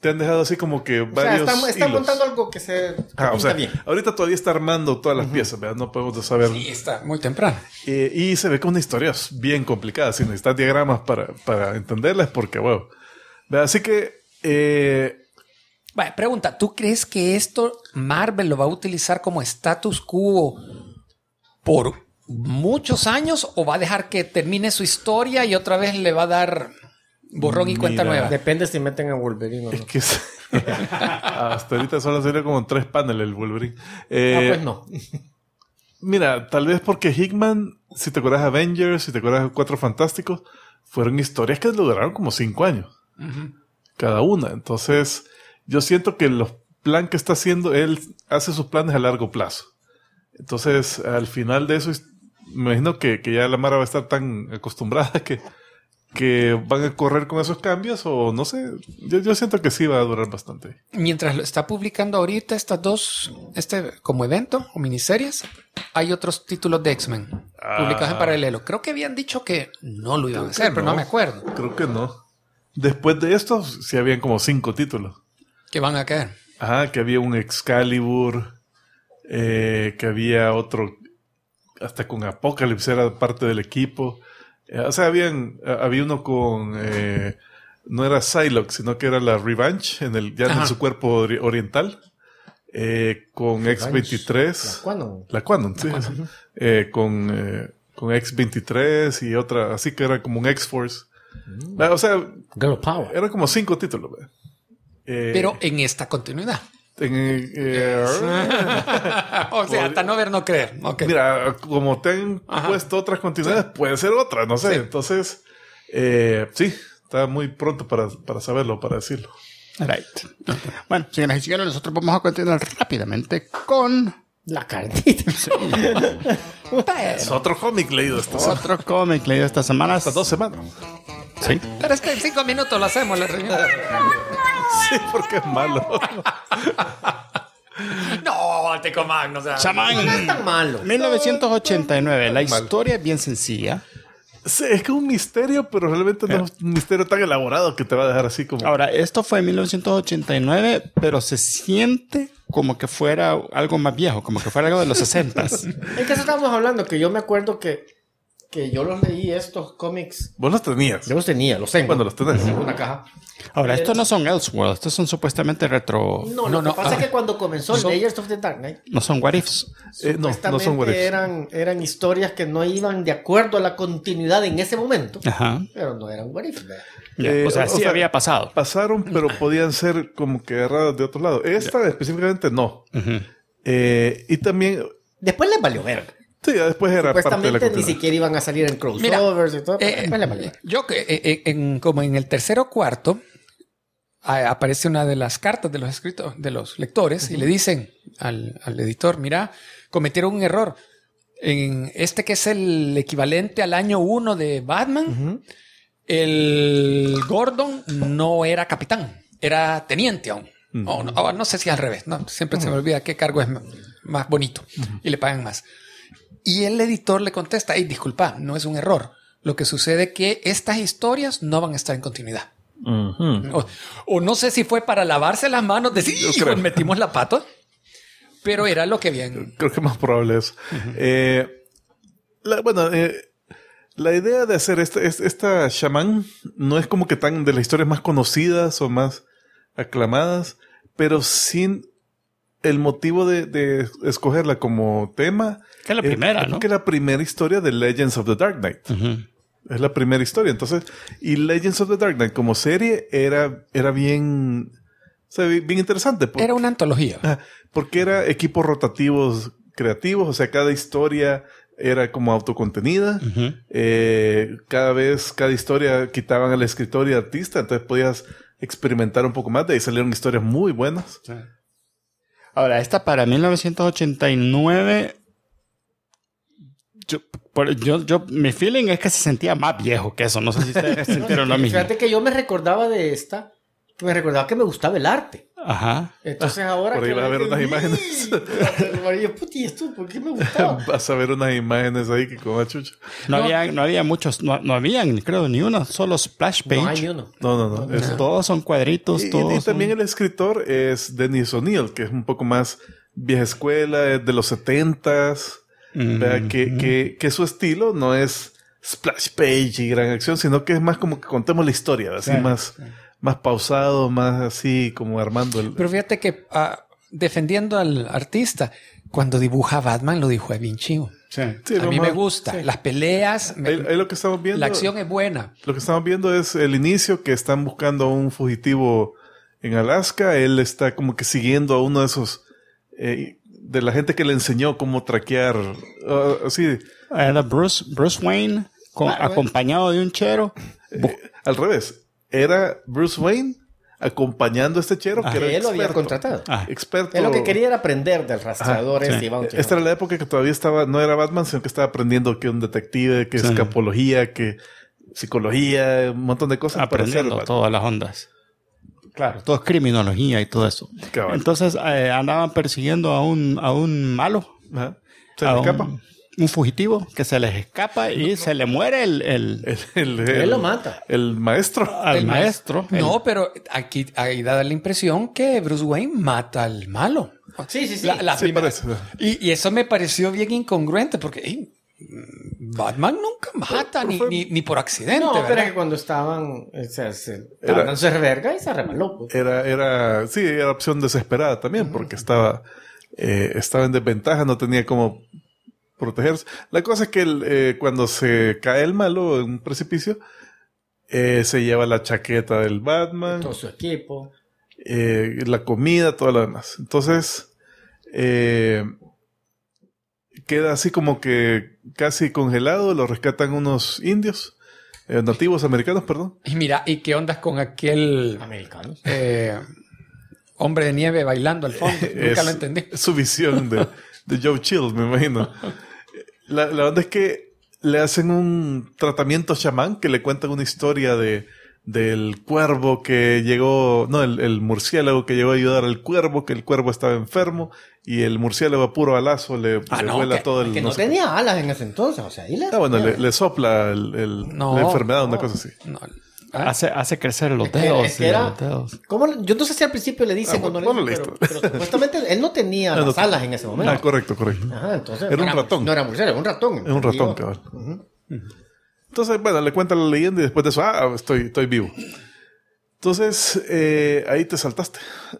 te han dejado así como que varios está montando algo que se pinta bien. Ahorita todavía está armando todas las piezas, ¿verdad? No podemos saber. Sí, está muy temprano. Y se ve que una historia es bien complicada. Si necesitas diagramas para entenderlas, porque, bueno. Así que... Vale, pregunta, ¿tú crees que esto Marvel lo va a utilizar como status quo por muchos años o va a dejar que termine su historia y otra vez le va a dar borrón y cuenta nueva? Depende si meten a Wolverine o no. Es que hasta ahorita solo sería como 3 paneles el Wolverine. Pues no. Mira, tal vez porque Hickman, si te acuerdas de Avengers, si te acuerdas de Cuatro Fantásticos, fueron historias que duraron como 5 años. Cada una. Entonces, yo siento que los planes que está haciendo, él hace sus planes a largo plazo. Entonces, al final de eso, me imagino que ya la Mara va a estar tan acostumbrada que van a correr con esos cambios, o no sé. Yo siento que sí va a durar bastante. Mientras lo está publicando ahorita estas dos, como evento o miniseries, hay otros títulos de X-Men publicados en paralelo. Creo que habían dicho que no lo iban a hacer, pero no me acuerdo. Creo que no. Después de esto, sí habían como 5 títulos. ¿Qué van a caer? Que había un Excalibur, que había otro, hasta con Apocalypse era parte del equipo. O sea, había uno con, no era Psylocke, sino que era la Revenge, en su cuerpo oriental, con X-23. La Quantum, sí. Con X-23 y otra, así que era como un X-Force. O sea, Girl Power. Eran como 5 títulos. Pero en esta continuidad. O sea, hasta no ver, no creer. Okay. Mira, como te han puesto otras continuidades, puede ser otra, no sé. Sí. Entonces, sí, está muy pronto para saberlo, para decirlo. Right. Bueno, señoras y señores, nosotros vamos a continuar rápidamente con... La cartita. Sí. Es otro cómic leído esta semana. Otro cómic leído esta semana. Hasta 2 semanas. Sí. Pero es que en 5 minutos lo hacemos, la señora. Sí, porque es malo. No, te coman, no sea. No es tan malo. 1989. La historia es bien sencilla. Sí, es que es un misterio, pero realmente no es un misterio tan elaborado que te va a dejar así como... Ahora, esto fue en 1989, pero se siente como que fuera algo más viejo, como que fuera algo de los 60s. Es que eso estábamos hablando, que yo me acuerdo que yo los leí estos cómics. ¿Vos los tenías? Yo los tenía, los tengo. ¿Cuándo los tenés? En una caja. Ahora, estos no son Elseworld, estos son supuestamente retro... No, lo que pasa es que cuando comenzó Layers of the Dark Knight... No son What Ifs. No son What Ifs. Eran historias que no iban de acuerdo a la continuidad en ese momento. Ajá. Pero no eran What Ifs. O sea, sí había pasado. Pasaron, pero podían ser como que agarradas de otro lado. Esta específicamente no. Y también... Después les valió verga. Sí, después era parte de la supuestamente ni siquiera iban a salir en crossovers y todo. Yo como en el tercero o cuarto aparece una de las cartas de los lectores y le dicen al editor, mira, cometieron un error. En que es el equivalente al año 1 de Batman, el Gordon no era capitán, era teniente aún. No sé si al revés, no, siempre se me olvida qué cargo es más bonito y le pagan más. Y el editor le contesta, hey, disculpa, no es un error. Lo que sucede es que estas historias no van a estar en continuidad. O no sé si fue para lavarse las manos, decir, pues metimos la pata, pero era lo que bien. Creo que más probable es. La idea de hacer esta Shaman no es como que tan de las historias más conocidas o más aclamadas, pero sin el motivo de escogerla como tema. Que es la primera, ¿no? Que es la primera historia de Legends of the Dark Knight. Es la primera historia. Entonces, y Legends of the Dark Knight como serie era bien, o sea, bien interesante. Era una antología. Porque era equipos rotativos creativos. O sea, cada historia era como autocontenida. Cada historia quitaban al escritor y al artista. Entonces podías experimentar un poco más. De ahí salieron historias muy buenas. Sí. Ahora, esta para 1989... mi feeling es que se sentía más viejo que eso. No sé si ustedes sintieron lo mismo. Fíjate que yo me recordaba de esta. Me recordaba que me gustaba el arte. Ajá. Entonces ahora... Por ahí vas a ver unas imágenes. Puti, esto, ¿por qué me gustaba? Vas a ver unas imágenes ahí que como chucho. No había muchos, no habían, creo, ni uno, solo splash page. No hay uno. No. Todos son cuadritos, Y todos también son... el escritor es Dennis O'Neil, que es un poco más vieja escuela, es de los 70s. Que su estilo no es splash page y gran acción, sino que es más como que contemos la historia, así más pausado, más así como armando el... Pero fíjate que defendiendo al artista, cuando dibuja Batman lo dibuja bien chivo. Sí. Sí, A mí me gusta. Sí. Las peleas, ahí lo que estamos viendo, la acción es buena. Lo que estamos viendo es el inicio, que están buscando a un fugitivo en Alaska. Él está como que siguiendo a uno de esos... de la gente que le enseñó cómo traquear... así. Era Bruce Wayne acompañado de un chero. Al revés. Era Bruce Wayne acompañando a este chero que era él lo había experto. contratado. Experto. Él lo que quería era aprender del rastreador y va un chero. Esta era la época que todavía no era Batman, sino que estaba aprendiendo que un detective, que escapología, que psicología, un montón de cosas. Aprendiendo todas las ondas. Claro, todo es criminología y todo eso. Cabal. Entonces andaban persiguiendo a un malo. Ajá. Se le escapa. Un fugitivo que se les escapa y se le muere Él lo mata. El maestro. al maestro. No, pero aquí ahí da la impresión que Bruce Wayne mata al malo. Sí. Sí, primera- parece. y eso me pareció bien incongruente porque Batman nunca mata ni por accidente. No, pero ¿verdad? es que cuando estaban... Batman se reverga y se remaló. Pues. Era opción desesperada también, porque estaba en desventaja, no tenía cómo protegerse. La cosa es que cuando se cae el malo en un precipicio, se lleva la chaqueta del Batman, Todo su equipo. la comida, todo lo demás. Entonces, queda así como que casi congelado, lo rescatan unos indios, nativos americanos, perdón. Y mira, ¿y qué ondas con aquel Americanos. hombre de nieve bailando al fondo? Nunca lo entendí. Es su visión de Joe Chill, me imagino. La onda es que le hacen un tratamiento chamán, que le cuentan una historia del cuervo que llegó, no, el murciélago que llegó a ayudar al cuervo, que el cuervo estaba enfermo y el murciélago a puro balazo le vuela todo el... Que no tenía alas en ese entonces. O sea, ahí le sopla la enfermedad, una cosa así. No. Hace crecer los dedos. Es que era- los dedos. ¿Cómo? Yo no sé si al principio le dicen bueno, cuando le listo. pero supuestamente él no tenía las alas en ese momento. Correcto. Ajá, entonces Era un ratón. No era murciélago, era un ratón. Es un ratón, cabal. Entonces, bueno, le cuentan la leyenda y después de eso, estoy vivo. Entonces, ahí te saltaste.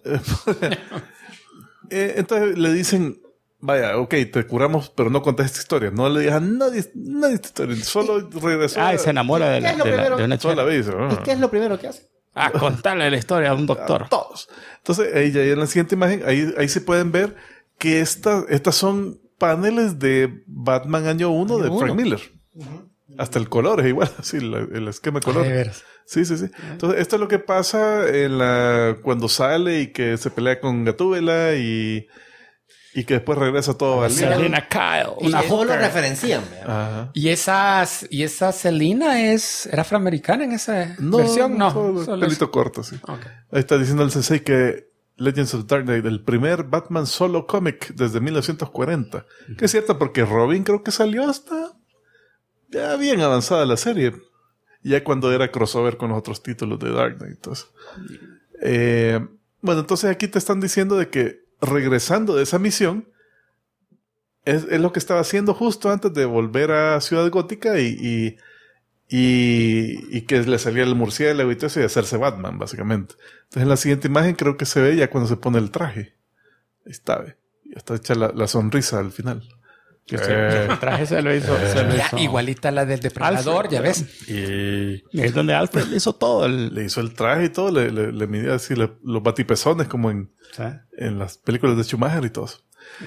Entonces le dicen, vaya, ok, te curamos, pero no contes esta historia. No le digas a nadie esta historia. Solo regresó. Y se enamora de una Toda la chera. vez. ¿Y qué es lo primero que hace? Contarle la historia a un doctor. Todos. Entonces, ahí ya en la siguiente imagen, ahí se pueden ver que estas son paneles de Batman año 1 de Frank Miller. Hasta el color es igual, así, el esquema de color. De veras. Sí. Entonces, esto es lo que pasa cuando sale y que se pelea con Gatúbela y que después regresa todo al día. Selina Kyle. Y Una eso lo hooker. referencian. ¿verdad? Ajá. ¿Y esa Selina era afroamericana en esa versión? No. Solo pelito corto, sí. Ok. Ahí está diciendo el sensei que Legends of the Dark Knight, el primer Batman solo cómic desde 1940. Que es cierto, porque Robin creo que salió hasta ya bien avanzada la serie. Ya cuando era crossover con los otros títulos de Dark Knight. Entonces, bueno, entonces aquí te están diciendo de que regresando de esa misión es lo que estaba haciendo justo antes de volver a Ciudad Gótica y que le salía el murciélago y todo eso y hacerse Batman, básicamente. Entonces en la siguiente imagen creo que se ve ya cuando se pone el traje. Ahí está, ve. Ya está hecha la sonrisa al final. El traje se lo hizo. Ya, igualita la del depredador, Alfred, ya ves. Y Y es donde Alfred le hizo todo. le hizo el traje y todo, le midía así los batipezones como en las películas de Schumacher y todo eso.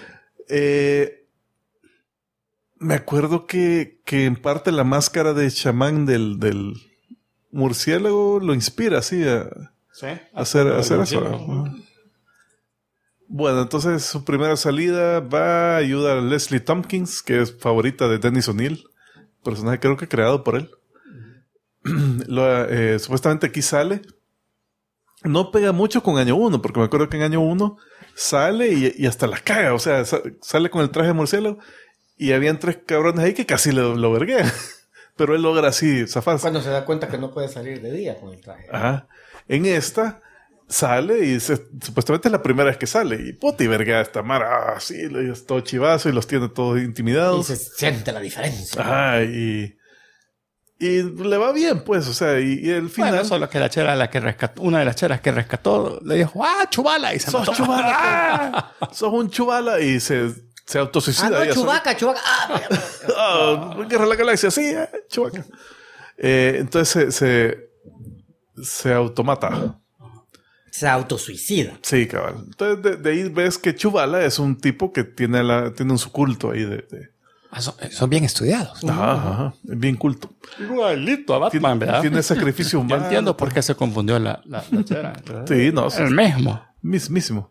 Me acuerdo que en parte la máscara de chamán del murciélago lo inspira así a hacer eso. Bueno, entonces su primera salida va a ayudar a Leslie Tompkins, que es favorita de Dennis O'Neil, personaje creo que creado por él. Supuestamente aquí sale no pega mucho con año 1, porque me acuerdo que en año 1 sale y hasta la caga. O sea, sale con el traje de murciélago y habían 3 cabrones ahí que casi lo verguean. Pero él logra así zafarse. Cuando se da cuenta que no puede salir de día con el traje. Ajá. En esta sale y supuestamente es la primera vez que sale. Y puta y verga esta mara. Sí, es todo chivazo y los tiene todos intimidados. Y se siente la diferencia. Ajá, y le va bien, pues, o sea, y el final... Bueno, solo que la chera la que rescató, una de las cheras que rescató, le dijo, Chubala, y se mató. ¡Sos Chubala! ¡Sos un Chubala! Y se autosuicida. No, Chewbacca. Guerra de la Galaxia, sí, Chewbacca. Entonces se automata. Se autosuicida. Sí, cabal. Entonces de ahí ves que Chubala es un tipo que tiene un su culto ahí Son bien estudiados. Ajá. Es bien culto. Igualito a Batman, ¿verdad? Tiene sacrificio humano. Yo entiendo por qué se confundió la chera. Sí, no. El mismo. Mismísimo.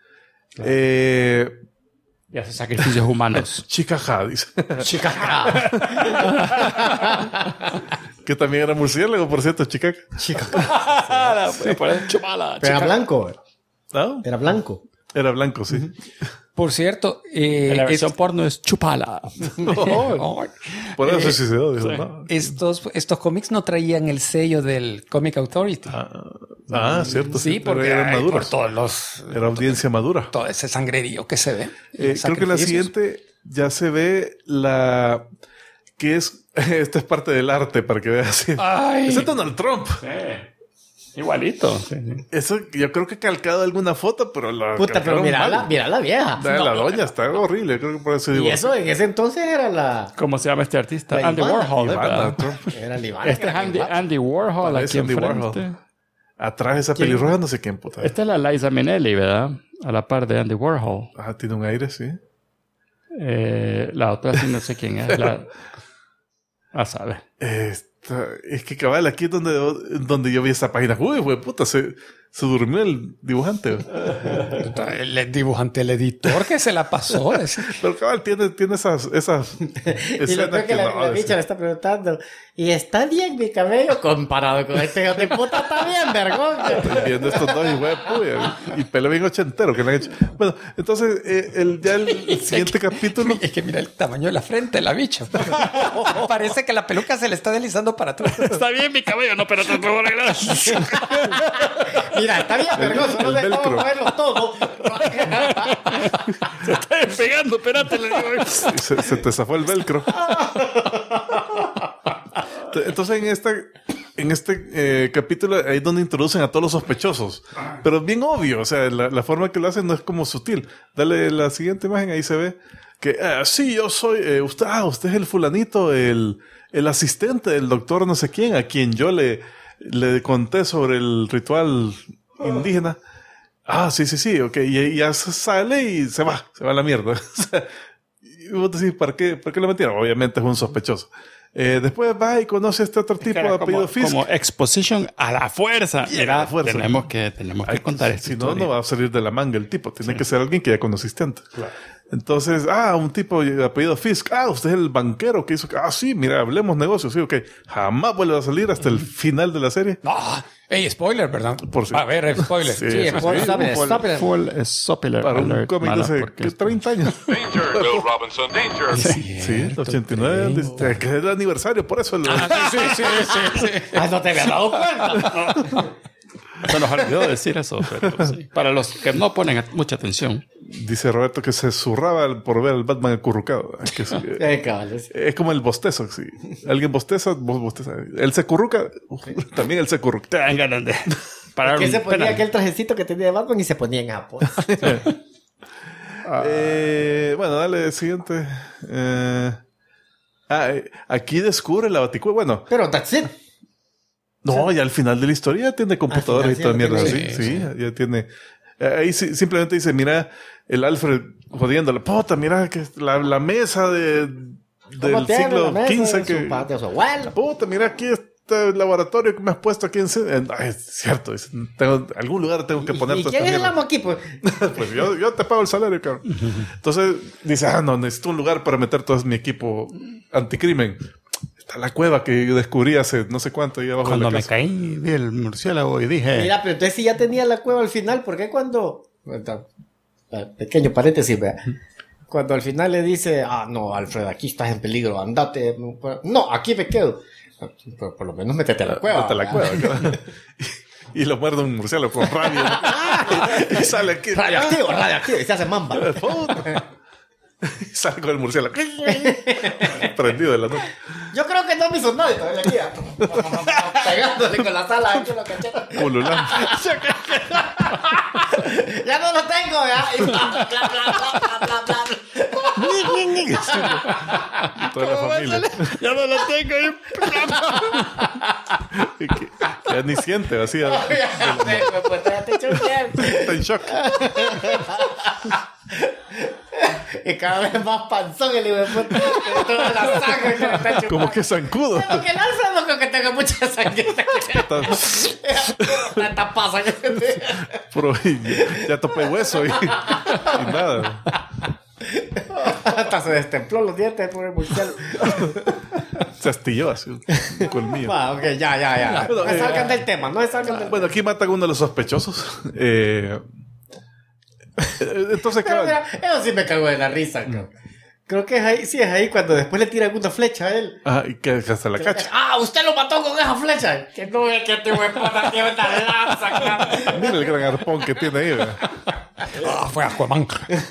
Y hace sacrificios humanos. Chicaja, dice. Chicaca. Que también era murciélago, por cierto, Chicaca. Por eso Chubala. Pero era blanco. ¿No? Era blanco. Era blanco, sí. Por cierto, La versión porno es Chupala. Por eso se suicidó. Dijo, Sí. no. estos cómics no traían el sello del Comic Authority. Cierto. Sí, pero porque eran por maduras. todos los... Era audiencia madura. Todo ese sangrerío que se ve. Creo que en la siguiente ya se ve que es... Esta es parte del arte, para que veas así. Ay. Ese es Donald Trump. Sí. Igualito. Sí. Eso yo creo que he calcado alguna foto, pero la Puta, pero mira la vieja. La doña está horrible. Creo que por eso digo. Y eso en ese entonces era la... ¿Cómo se llama este artista? La Andy Ivana. Warhol. ¿verdad? Era la Ivana. Este es Andy Warhol Parece aquí Andy enfrente. Warhol. Atrás de esa pelirroja no sé quién, puta. Esta es la Liza Minnelli, ¿verdad? A la par de Andy Warhol. Tiene un aire, sí. La otra sí no sé quién es. Sabe. Es que cabal, aquí es donde yo vi esa página. Uy, güey, puta, se durmió el dibujante. El dibujante, el editor que se la pasó. Pero cabal, tiene esas Y lo escenas peor que la no, bicha le está preguntando, ¿y está bien mi cabello comparado con este hijo de puta? Está bien, vergón. viendo estos dos y güey, y pelo bien ochentero que le han hecho. Bueno, entonces el siguiente capítulo. Es que mira el tamaño de la frente de la bicha. Parece que la peluca se le está deslizando para atrás. Está bien mi cabello, no, pero te puedo arreglar. Mira, está bien, vergón. Solo el dejamos velcro. verlo todo. Se está despegando, espérate, le digo. Se te zafó el velcro. Entonces en este capítulo ahí es donde introducen a todos los sospechosos. Pero es bien obvio, o sea, la forma que lo hacen no es como sutil. Dale la siguiente imagen, ahí se ve que sí, yo soy usted es el fulanito, el asistente del doctor no sé quién, a quien yo le conté sobre el ritual indígena. Sí, ok. Y ya sale y se va a la mierda. O sea, y vos decís, ¿por qué lo metieron? Obviamente es un sospechoso. Después va y conoce a este otro tipo de apellido Fisk. Como exposition a la fuerza. Mira, a la fuerza. tenemos que contar esto. Si no, no va a salir de la manga el tipo. Tiene que ser alguien que ya conociste antes. Claro. Entonces, un tipo de apellido Fisk. Usted es el banquero que hizo... sí, mira, hablemos negocios. Sí, ok. Jamás vuelve a salir hasta el final de la serie. No, spoiler, ¿verdad? Por si. A ver, spoiler. Sí, spoiler. Full spoiler Para un alert, cómic de mano, hace porque 30 años. Danger, Bill Robinson, danger. Sí, 89. Que es el aniversario, por eso. Sí. No te había dado cuenta. se nos olvidó decir eso. Pero sí. Para los que no ponen mucha atención. Dice Roberto que se zurraba por ver al Batman acurrucado. Que sí, Cabales. es como el bostezo. Sí. Alguien bosteza, vos bostezas. Él se acurruca, también él se acurruca. Te dan ganas de parar Que un se ponía penal. aquel trajecito que tenía de Batman y se ponía en Apple. Bueno, dale, siguiente. Aquí descubre la Baticueva. Bueno, Pero that's it. no, ya al final de la historia ya tiene computadoras y final toda sí, mierda lo así. tiene. Sí, ya tiene. Ahí simplemente dice, mira, el Alfred jodiéndole. Puta, mira que la mesa del siglo XV que... Su abuelo. Puta, mira aquí este laboratorio que me has puesto aquí en... es cierto, dice, algún lugar tengo que poner ¿Y toda quién esta es el mierda. amo aquí? Pues Pues yo te pago el salario, cabrón. Entonces dice, no, necesito un lugar para meter todo mi equipo anticrimen. la cueva que descubrí hace no sé cuánto ahí abajo Cuando de la me casa. caí, vi el murciélago y dije... Mira, pero entonces si ya tenía la cueva al final, ¿por qué cuando... Pequeño paréntesis, vea. Cuando al final le dice, no, Alfred, aquí estás en peligro, andate. No, aquí me quedo. Por lo menos métete a la cueva. Métete a la cueva, claro. Y lo muerde un murciélago con rabia. Y sale aquí. Radioactivo, y se hace mamba. Y sale con el murciélago. Prendido de la noche. Yo creo que no me hizo nadie todavía aquí. Pegándole con la sala aquí en los cachetes. Pululando. Ya no lo tengo, ¿ya? Y bla, bla, bla, bla. Toda la familia. Ya no lo tengo. que ya ni siente, así. Está en shock. Y cada vez más panzón el hijo de puta. Toda la sangre que le está chupando. Como que zancudo. Pero que el Alfred no creo que tenga mucha sangre. Tanta pasa que Ya topé hueso y nada. hasta se destempló los dientes por el murciélago. Se astilló así. Un colmillo. Ok, ya. Bueno, No se salgan del tema, no se salgan del Bueno, aquí matan a uno de los sospechosos. Entonces, Pero ¿qué mira, eso sí me cagó de la risa, cabrón. Creo que es ahí cuando después le tiran una flecha a él. y que hasta la cacha. Usted lo mató con esa flecha. Que no es que te voy a poner tiene una lanza, cabrón. Mira el gran arpón que tiene ahí. ¿verdad? Fue Aquaman.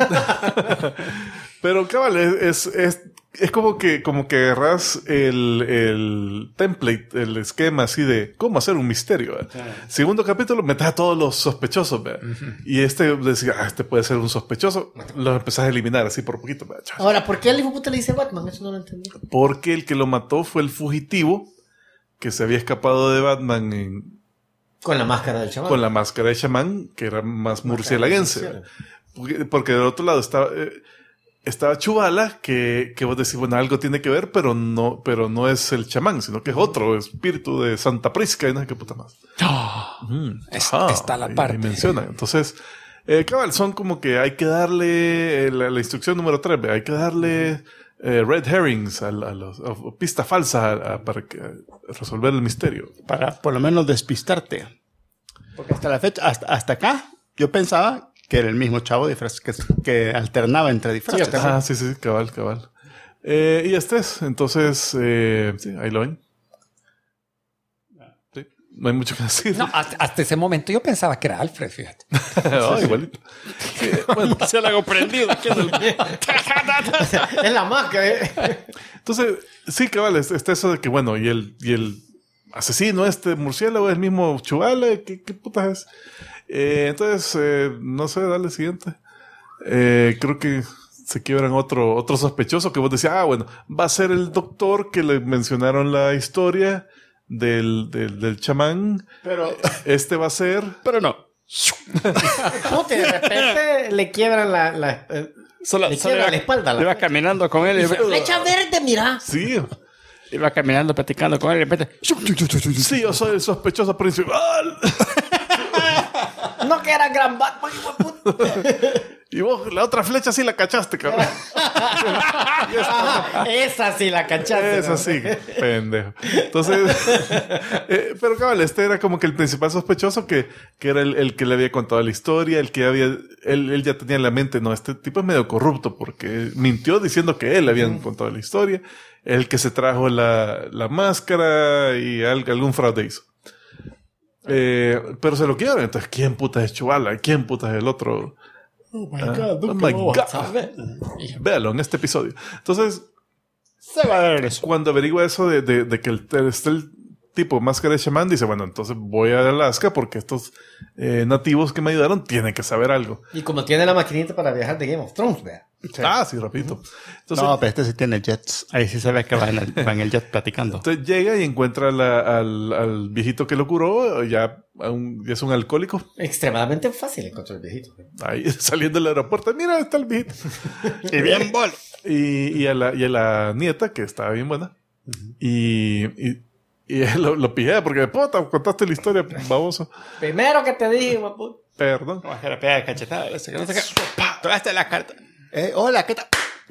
Pero cabal, es como que agarras el template, el esquema así de cómo hacer un misterio. Segundo capítulo, metes a todos los sospechosos. Y decía, este puede ser un sospechoso. Los empezás a eliminar así por poquito. Ahora, ¿por qué el hijo puta le dice Batman? Eso no lo entendí. Porque el que lo mató fue el fugitivo que se había escapado de Batman Con la máscara del chamán. con la máscara de chamán, que era más murcielaguense. Porque del otro lado estaba Chubala, que vos decís, bueno, algo tiene que ver, pero no es el chamán, sino que es otro espíritu de Santa Prisca y no sé qué puta más. Está la parte. Ahí menciona. Entonces, cabal, son como que hay que darle la instrucción número 3, hay que darle red herrings o pista falsa para resolver el misterio. Para por lo menos despistarte. Porque hasta la fecha, hasta acá, yo pensaba que era el mismo chavo disfraz que alternaba entre disfraces. Sí, cabal. Y entonces, sí, ahí lo ven. Sí, no hay mucho que decir. No, hasta ese momento yo pensaba que era Alfred, fíjate. Igualito. Sí, bueno, Se lo hago prendido. Es la máscara. entonces, sí, cabal, está eso de que, bueno, y el asesino, murciélago, es el mismo Chubala, ¿qué putas es? Entonces, no sé, dale siguiente. Creo que se quiebran otro sospechoso que vos decías, bueno, va a ser el doctor que le mencionaron la historia del chamán. Pero Va a ser... Pero no. No, que de repente le quiebran la espalda. Iba caminando con él. Flecha verde, mira. Sí. Iba caminando, platicando con él y de repente... Sí, yo soy el sospechoso principal. No que era gran Batman, hijo de puta. Y vos, la otra flecha sí la cachaste, cabrón. Esa sí la cachaste. Esa sí, pendejo. Entonces, pero cabal, era como que el principal sospechoso que era el que le había contado la historia, el que él ya tenía en la mente, no, este tipo es medio corrupto porque mintió diciendo que él le habían contado la historia, el que se trajo la máscara y algún fraude hizo. Pero se lo quieren. Entonces, ¿quién puta es Chubala? ¿Quién puta es el otro? Oh my God. Véalo en este episodio. Entonces, Se va a ver eso. cuando averigua eso de que el tipo máscara de chamán, dice, bueno, entonces voy a Alaska porque estos nativos que me ayudaron tienen que saber algo. Y como tiene la maquinita para viajar de Game of Thrones, vea. Sí, rapidito. Entonces, No, pero este sí tiene jets. Ahí sí se ve que va en el jet platicando. entonces llega y encuentra al viejito que lo curó, ya es un alcohólico, Extremadamente fácil encontrar el viejito. ahí saliendo del aeropuerto. Mira, está el viejito. Y bien bolo. Y a la nieta, que estaba bien buena. Y él lo pillé porque, puta, contaste la historia, baboso. Primero que te dije, guapo. Perdón. Vamos a la pega de cachetada. Tomaste la carta. Hola, ¿qué tal?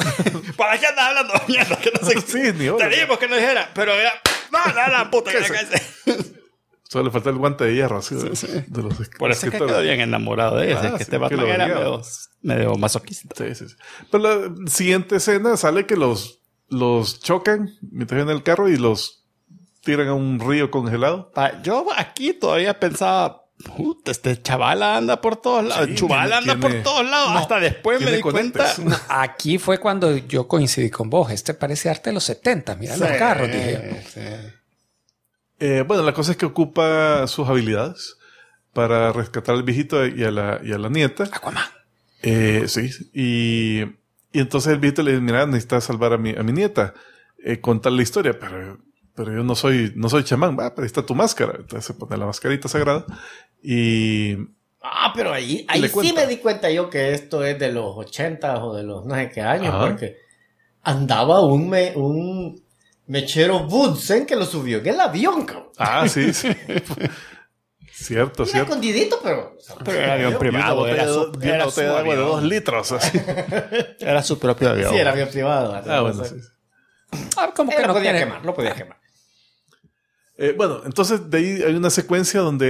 ¿Para qué andas hablando mierda? Que no sé. Sí, ni hola. Te dijimos que no dijera, pero ya. No, la puta que la calle. Solo le falta el guante de hierro, así. De los Por eso es que quedó bien enamorado de ese. Que este Batman era medio masoquista. Sí. Pero la siguiente escena sale que los chocan mientras van en el carro y los tiran a un río congelado. Yo aquí todavía pensaba, este chaval anda por todos lados. Sí, Chuval anda por todos lados. No, hasta después me di cuenta. Aquí fue cuando yo coincidí con vos. Este parece arte de los 70. Mira los carros, dije. Sí. Bueno, la cosa es que ocupa sus habilidades para rescatar al viejito y a la nieta. Aquaman. Sí. Y entonces el viejito le dice, mira, necesitas salvar a mi nieta. Contar la historia, pero yo no soy chamán. Pero ahí está tu máscara. Entonces se pone la mascarita sagrada y... pero ahí sí me di cuenta yo que esto es de los 80 o de los no sé qué años, porque andaba un mechero Bunsen que lo subió en el avión, cabrón. Sí. Cierto. Escondidito, pero era avión privado. Era de 2 litros. Así. Era su propio avión. Sí, era avión privado. Bueno, sí. Como que lo podía quemar, lo podía quemar. Bueno, entonces de ahí hay una secuencia donde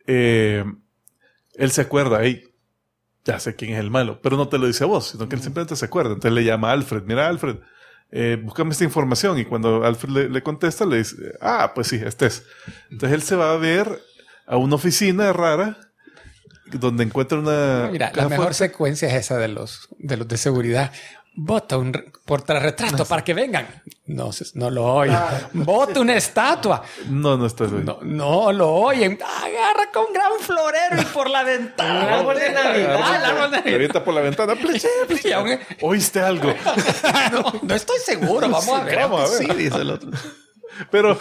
él se acuerda, ya sé quién es el malo, pero no te lo dice a vos, sino que él simplemente se acuerda. Entonces le llama a Alfred, mira Alfred, búscame esta información. Y cuando Alfred le contesta, le dice, pues sí, este es. Entonces él se va a ver a una oficina rara donde encuentra una... Mira, la mejor secuencia es esa de los de seguridad. Bota un portarretrato para que vengan. No lo oyen. Bota una estatua. No está ahí. No lo oyen. Agarra con gran florero y por la ventana. El árbol de Navidad. Le avienta por la ventana. ¿Oíste algo? No estoy seguro. Vamos a ver. Sí, dice el otro. Pero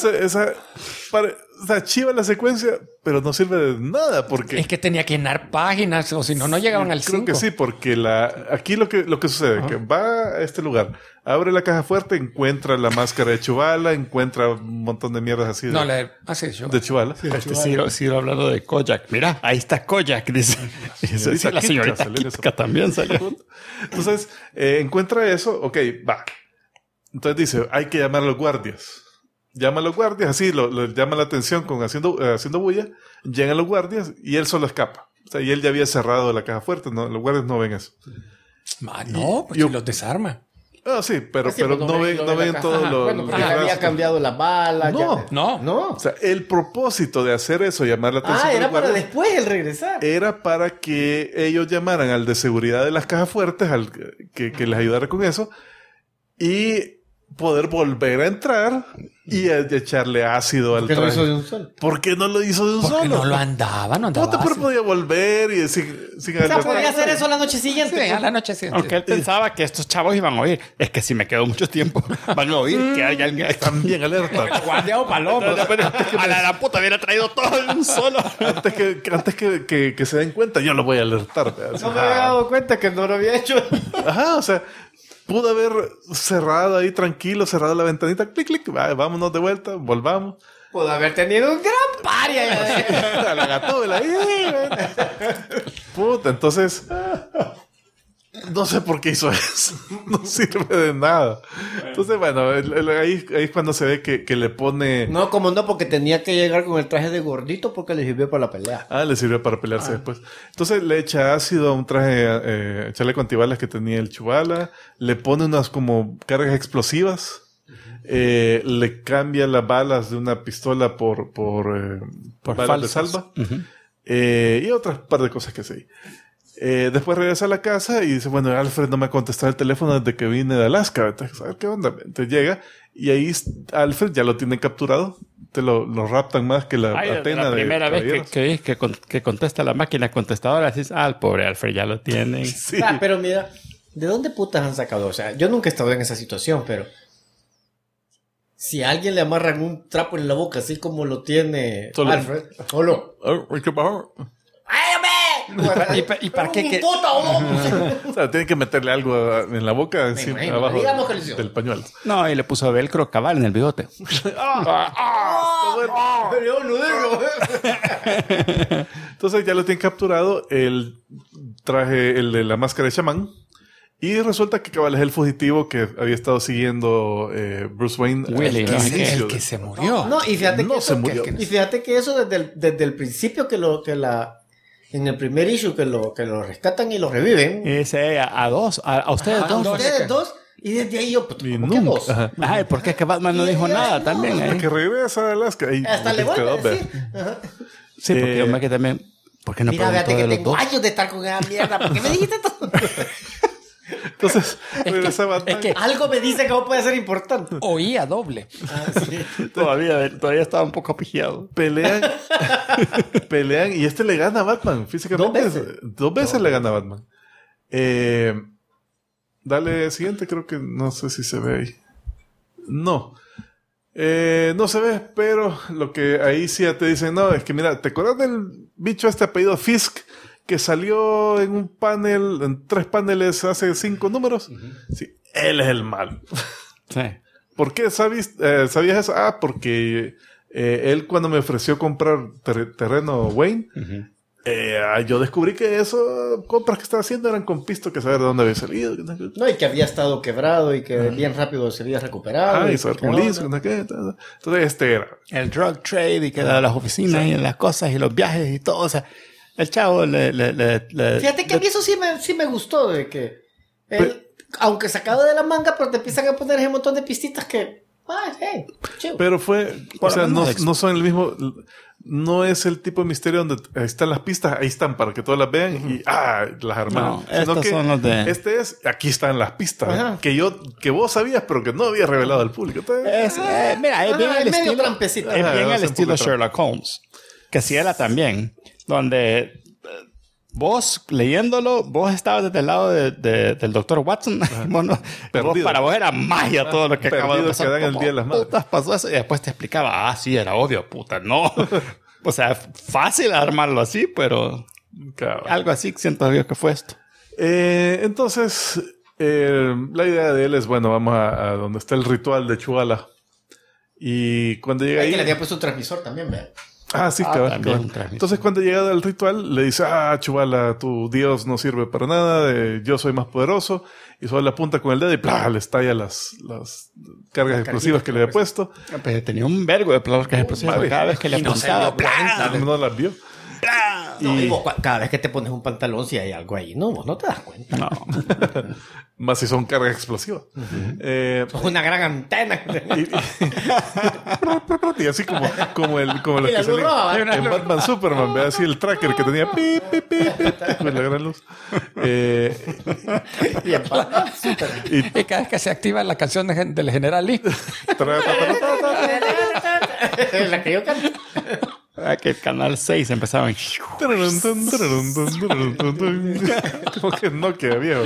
chiva la secuencia, pero no sirve de nada porque... Es que tenía que llenar páginas o si no llegaban al 5. Creo que sí, porque aquí lo que sucede, que va a este lugar, abre la caja fuerte, encuentra la máscara de Chuvala, encuentra un montón de mierdas así de Chuvala. Sí, hablando de Kojak. Mira, ahí está Kojak, dice. Dice la señorita Kitka también salió. Entonces, encuentra eso, ok, va. Entonces dice, hay que llamar a los guardias. Llama a los guardias, así lo llama la atención haciendo bulla. Llegan los guardias y él solo escapa. O sea, y él ya había cerrado la caja fuerte. No, los guardias no ven eso. Porque los desarma. Sí, pero no ven todo lo... Bueno, porque había cambiado las balas. No. O sea, el propósito de hacer eso, llamar la atención... era para después el regresar. Era para que ellos llamaran al de seguridad de las cajas fuertes, al que les ayudara con eso, y poder volver a entrar y echarle ácido al traje. ¿Por qué no lo hizo de un solo? ¿Por qué no lo hizo de un solo? Porque no andaba. Pero podía volver y podía hacer eso la noche siguiente. Sí, a la noche siguiente. Aunque él pensaba que estos chavos iban a oír. Es que si me quedo mucho tiempo, van a oír que hay alguien... Están bien alerta. Guardia o paloma. A la puta hubiera traído todo en un solo. Antes que se den cuenta, yo lo voy a alertar. No me había dado cuenta que no lo había hecho. O sea... Pudo haber cerrado ahí tranquilo, cerrado la ventanita, clic, vámonos de vuelta, volvamos. Pudo haber tenido un gran party ahí. A la gatúbela ahí. Puta, entonces... No sé por qué hizo eso. No sirve de nada. Entonces, bueno, ahí es cuando se ve que le pone... No, como no, porque tenía que llegar con el traje de gordito porque le sirvió para la pelea. Le sirvió para pelearse después. Entonces le echa ácido a un traje, chaleco antibalas que tenía el Chuvala. Le pone unas como cargas explosivas. Le cambia las balas de una pistola por balas falsas de salva. Y otras par de cosas que sí. Después regresa a la casa y dice, bueno, Alfred no me ha contestado el teléfono desde que vine de Alaska. Entonces, a ver qué onda. Entonces llega y ahí Alfred ya lo tienen capturado. Te lo raptan más que la Atena. La primera vez que contesta la máquina contestadora, dices, el pobre Alfred ya lo tienen. Sí. Pero mira, ¿de dónde putas han sacado? O sea, yo nunca he estado en esa situación, pero si a alguien le amarran un trapo en la boca, así como lo tiene Alfred, solo. ¿Y para qué? O sea, tienen que meterle algo en la boca, abajo del pañuelo. No, y le puso velcro cabal en el bigote. Entonces ya lo tienen capturado. El traje, el de la máscara de chamán. Y resulta que cabal es el fugitivo que había estado siguiendo Bruce Wayne. Willy, el que se murió. No, y fíjate No que se eso, murió. y fíjate que eso desde el principio en el primer issue que lo rescatan y lo reviven. Ese a ustedes Ajá, dos. dos. Ustedes dos, y desde ahí yo, pues, Y ¿cómo que nunca. dos? Ajá. Ay, ¿por qué es que Batman no dijo nada también? Hasta que regresa a Alaska. Y Hasta le vuelve a quedó, decir. Ajá. Sí, porque yo me quedé también. ¿Por qué no Mira, preguntó fíjate de que los tengo dos? años de estar con esa mierda. ¿Por qué me dijiste todo? Entonces, regresa Batman. Es que Algo me dice que no puede ser importante. oía doble. Todavía estaba un poco pigiado. Pelean y este le gana a Batman físicamente. Dos veces le gana a Batman. Dale siguiente, creo que no sé si se ve ahí. No. No se ve, pero lo que ahí sí ya te dicen, no, es que mira, ¿te acuerdas del bicho este apellido Fisk que salió en un panel, en 3 paneles hace 5 números? Sí, él es el malo. Sí. ¿Por qué sabías eso? Ah, porque él cuando me ofreció comprar terreno Wayne, yo descubrí que eso, compras que estaba haciendo eran con pisto que saber de dónde había salido. No, y que había estado quebrado y que bien rápido se había recuperado. Y saber cómo le hizo, no sé qué. Entonces este era. El drug trade y que de las oficinas y las cosas y los viajes y todo. O sea, el chavo le Fíjate que a mí eso sí me gustó, de que él, aunque sacado de la manga, pero te empiezan a poner ese montón de pistitas que... chido. Pero fue, o sea, no son el mismo, no es el tipo de misterio donde ahí están las pistas, ahí están para que todos las vean y las armaron. No, estos son los de... Este es, aquí están las pistas, que vos sabías, pero que no habías revelado al público. Mira, es bien Ajá, el es medio estilo, trampecito. es Ajá, bien hace el un estilo poco de Sherlock Holmes, que si era también, donde vos leyéndolo, vos estabas desde el lado del Dr. Watson. Para vos era magia todo lo que acababa de pasar. Que dan el ¿Cómo día de las madres? putas pasó eso? Y después te explicaba, sí, era obvio, puta, no. O sea, fácil armarlo así, pero Claro. algo así siento yo que fue esto. Entonces, la idea de él es, bueno, vamos a donde está el ritual de Chuala. Y cuando llega ahí... que le había puesto un transmisor también, ¿verdad? Ah, sí, cabal, también cabal. un transmisor. Entonces, cuando llega al ritual, le dice, Chuvala, tu Dios no sirve para nada, yo soy más poderoso. Y solo le apunta con el dedo y ¡plá! Le estalla las cargas explosivas que le había puesto. Pues tenía un vergo de placas explosivas. Vale. Cada vez que le Y no se apuntaba, dio cuenta. No las vio. No, y vos, cada vez que te pones un pantalón, si hay algo ahí, no, vos no te das cuenta. no. Más si son cargas explosivas. Una gran antena. Y así como los Y la que luz roja, salían en Batman Superman, ve así el tracker que tenía pi, pi, pi, pi, con la gran luz. Y en Batman, súper. Y cada vez que se activa la canción del General Lee. La que yo canto. Que el canal 6 empezaba en... Como que no queda viejo.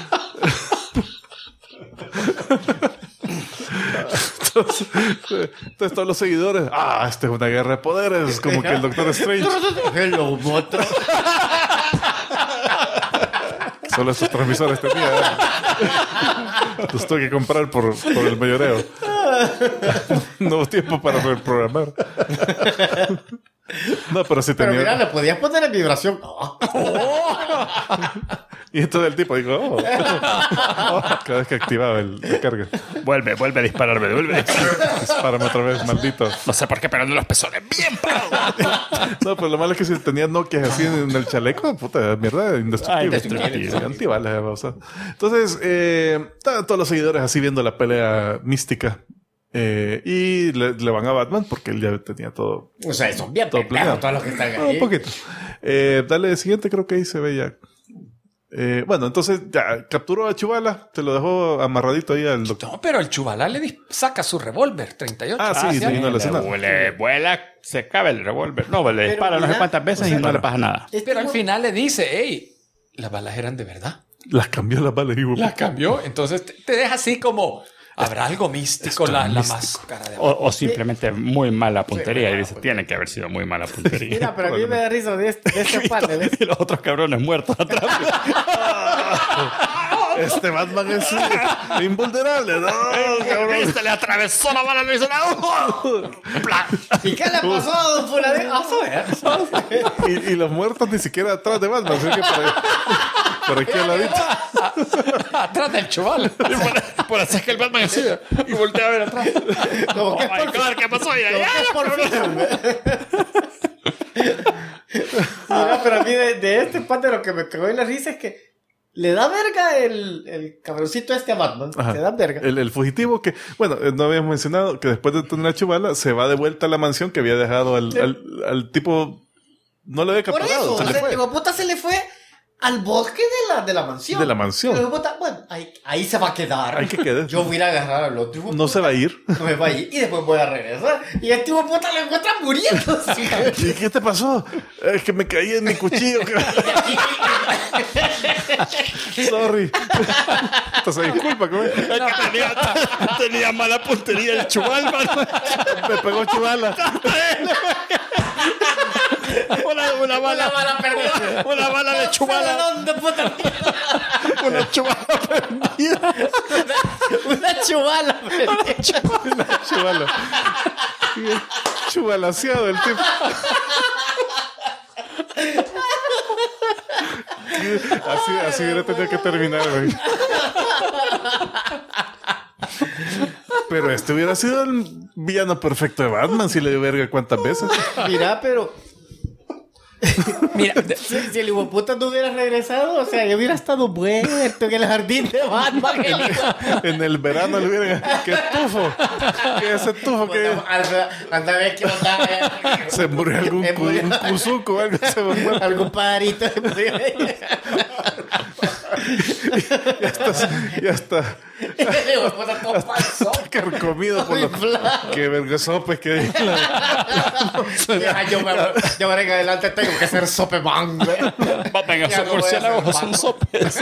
Entonces todos los seguidores, esta es una guerra de poderes, como que el Doctor Strange. Hello, moto. Solo estos transmisores tenía. Los tuve que comprar por el mayoreo. No hubo tiempo para reprogramar. No, pero sí Pero tenía. mira, le podías poner en vibración. Y entonces el tipo dijo, cada vez que activaba la carga. Vuelve a dispararme, vuelve. Dispárame otra vez, maldito. No sé por qué, pero no los pezones bien parados. No, pero lo malo es que si tenía Nokia así en el chaleco, puta, mierda, indestructible. Antibalas, o sea. Entonces, estaban todos los seguidores así viendo la pelea mística. Y le van a Batman porque él ya tenía todo. O sea, son bien Todo planeado. pendejos todos los que están ahí. Un poquito. Dale, siguiente, creo que ahí se ve ya. Bueno, entonces ya capturó a Chuvala, se lo dejó amarradito ahí al doctor. No, pero el Chubalá saca su revólver 38. Sí, no le hace nada. Le vuela, se cabe el revólver. No, le dispara no sé mira, cuántas veces o sea, y no le pasa nada. Pero al final le dice, hey, las balas eran de verdad. Las cambió las balas, hijo. Las cambió. Entonces te deja así como, habrá algo místico, la máscara de O simplemente muy mala puntería. Y dice, tiene que haber sido muy mala puntería. Mira, pero a mí me da risa de este panel. Y los otros cabrones muertos atrás. Este Batman es invulnerable, ¿no? Cabrón. Se le atravesó la bala y le hizo ¡Plan! ¿Y qué le pasó a Don Fuladín? A ver. Y los muertos ni siquiera atrás de Batman. Así que por aquí al ladito. Atrás del chaval. Por hacer que el Batman así y voltea a ver atrás. Como que ¿Qué pasó ahí? por fin. Mira, pero a mí de este parte lo que me cagó en la risa es que le da verga el cabroncito a Batman. Ajá. Le da verga. El fugitivo que, bueno, no habíamos mencionado que después de tener la Chuvala se va de vuelta a la mansión que había dejado al tipo. No lo había Por capturado. eso, Se le fue. el hijo de puta se le fue al bosque de la mansión. De la mansión. El hijo de puta, bueno, ahí se va a quedar. Hay que quedar. Yo voy a ir a agarrar al otro. hijo de No se va a ir. puta, no me va a ir. Y después voy a regresar. Y este hijo de puta lo encuentra muriendo. ¿Y qué te pasó? Es que me caí en mi cuchillo. Sorry. Entonces, disculpa, ¿cómo es? Tenía mala puntería el Chuval, mano. Me pegó Chuvala. Una bala perdida. Una bala de ¿De Chuvala. dónde, puta? Una Chuvala perdida. Una chuvala. Chuvala. Chuvalaseado el tipo. Así hubiera tenido que terminar, güey. Pero este hubiera sido el villano perfecto de Batman si le dio verga cuántas veces. Mira, pero Mira, si el hijo de puta no hubiera regresado, o sea, yo hubiera estado muerto en el jardín de Batman. En el verano le hubiera... ¡Qué tufo! ¿Qué ese tufo que Anda a ver qué onda. se murió algún un cuzuco o algo? Se murió. Algún pajarito. Ya está carcomido por lo que vergasopes que hay. Yo ahora en adelante tengo que ser sopeman. Venga, son murciélagos, son sopes.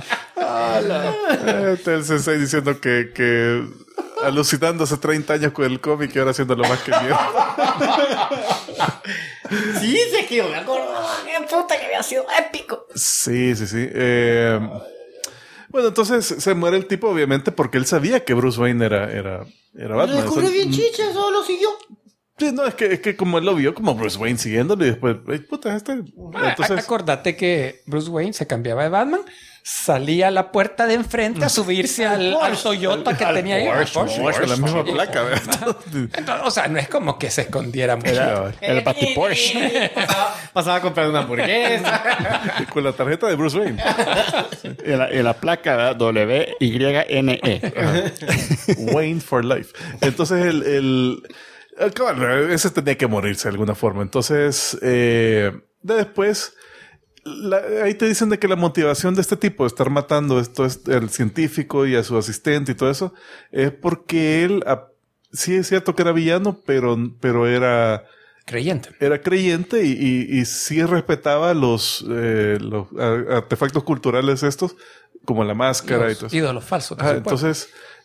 Está el sensei diciendo que alucinando hace 30 años con el cómic y ahora haciendo lo más que miedo. Sí, sé que yo me acuerdo. Qué puta que había sido épico. Sí. Bueno, entonces se muere el tipo, obviamente, porque él sabía que Bruce Wayne era Batman. Le descubrió bien chicha, eso lo siguió. Sí, no, es que como él lo vio como Bruce Wayne siguiéndolo y después, puta, entonces... Acordate que Bruce Wayne se cambiaba de Batman, salía a la puerta de enfrente a subirse al Toyota que tenía ahí. Porsche, la misma placa, ¿verdad? Entonces, o sea, no es como que se escondiera mucho. Era El Bati Porsche. Pasaba a comprar una hamburguesa. con la tarjeta de Bruce Wayne. Y la placa WYNE. Wayne for life. Entonces cabal, ese tenía que morirse de alguna forma. Entonces, después, ahí te dicen de que la motivación de este tipo de estar matando el científico y a su asistente y todo eso, es porque él, sí es cierto que era villano, pero era Creyente. Era creyente y sí respetaba los artefactos culturales estos, como la máscara y todo eso. Ídolos falsos. Entonces,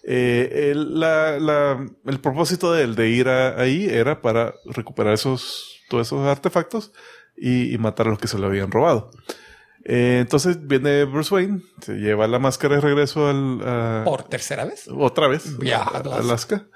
el propósito de él de ir ahí era para recuperar todos esos artefactos y matar a los que se lo habían robado. Entonces viene Bruce Wayne, se lleva la máscara de regreso ¿Por tercera vez? Otra vez. Viaja a Alaska.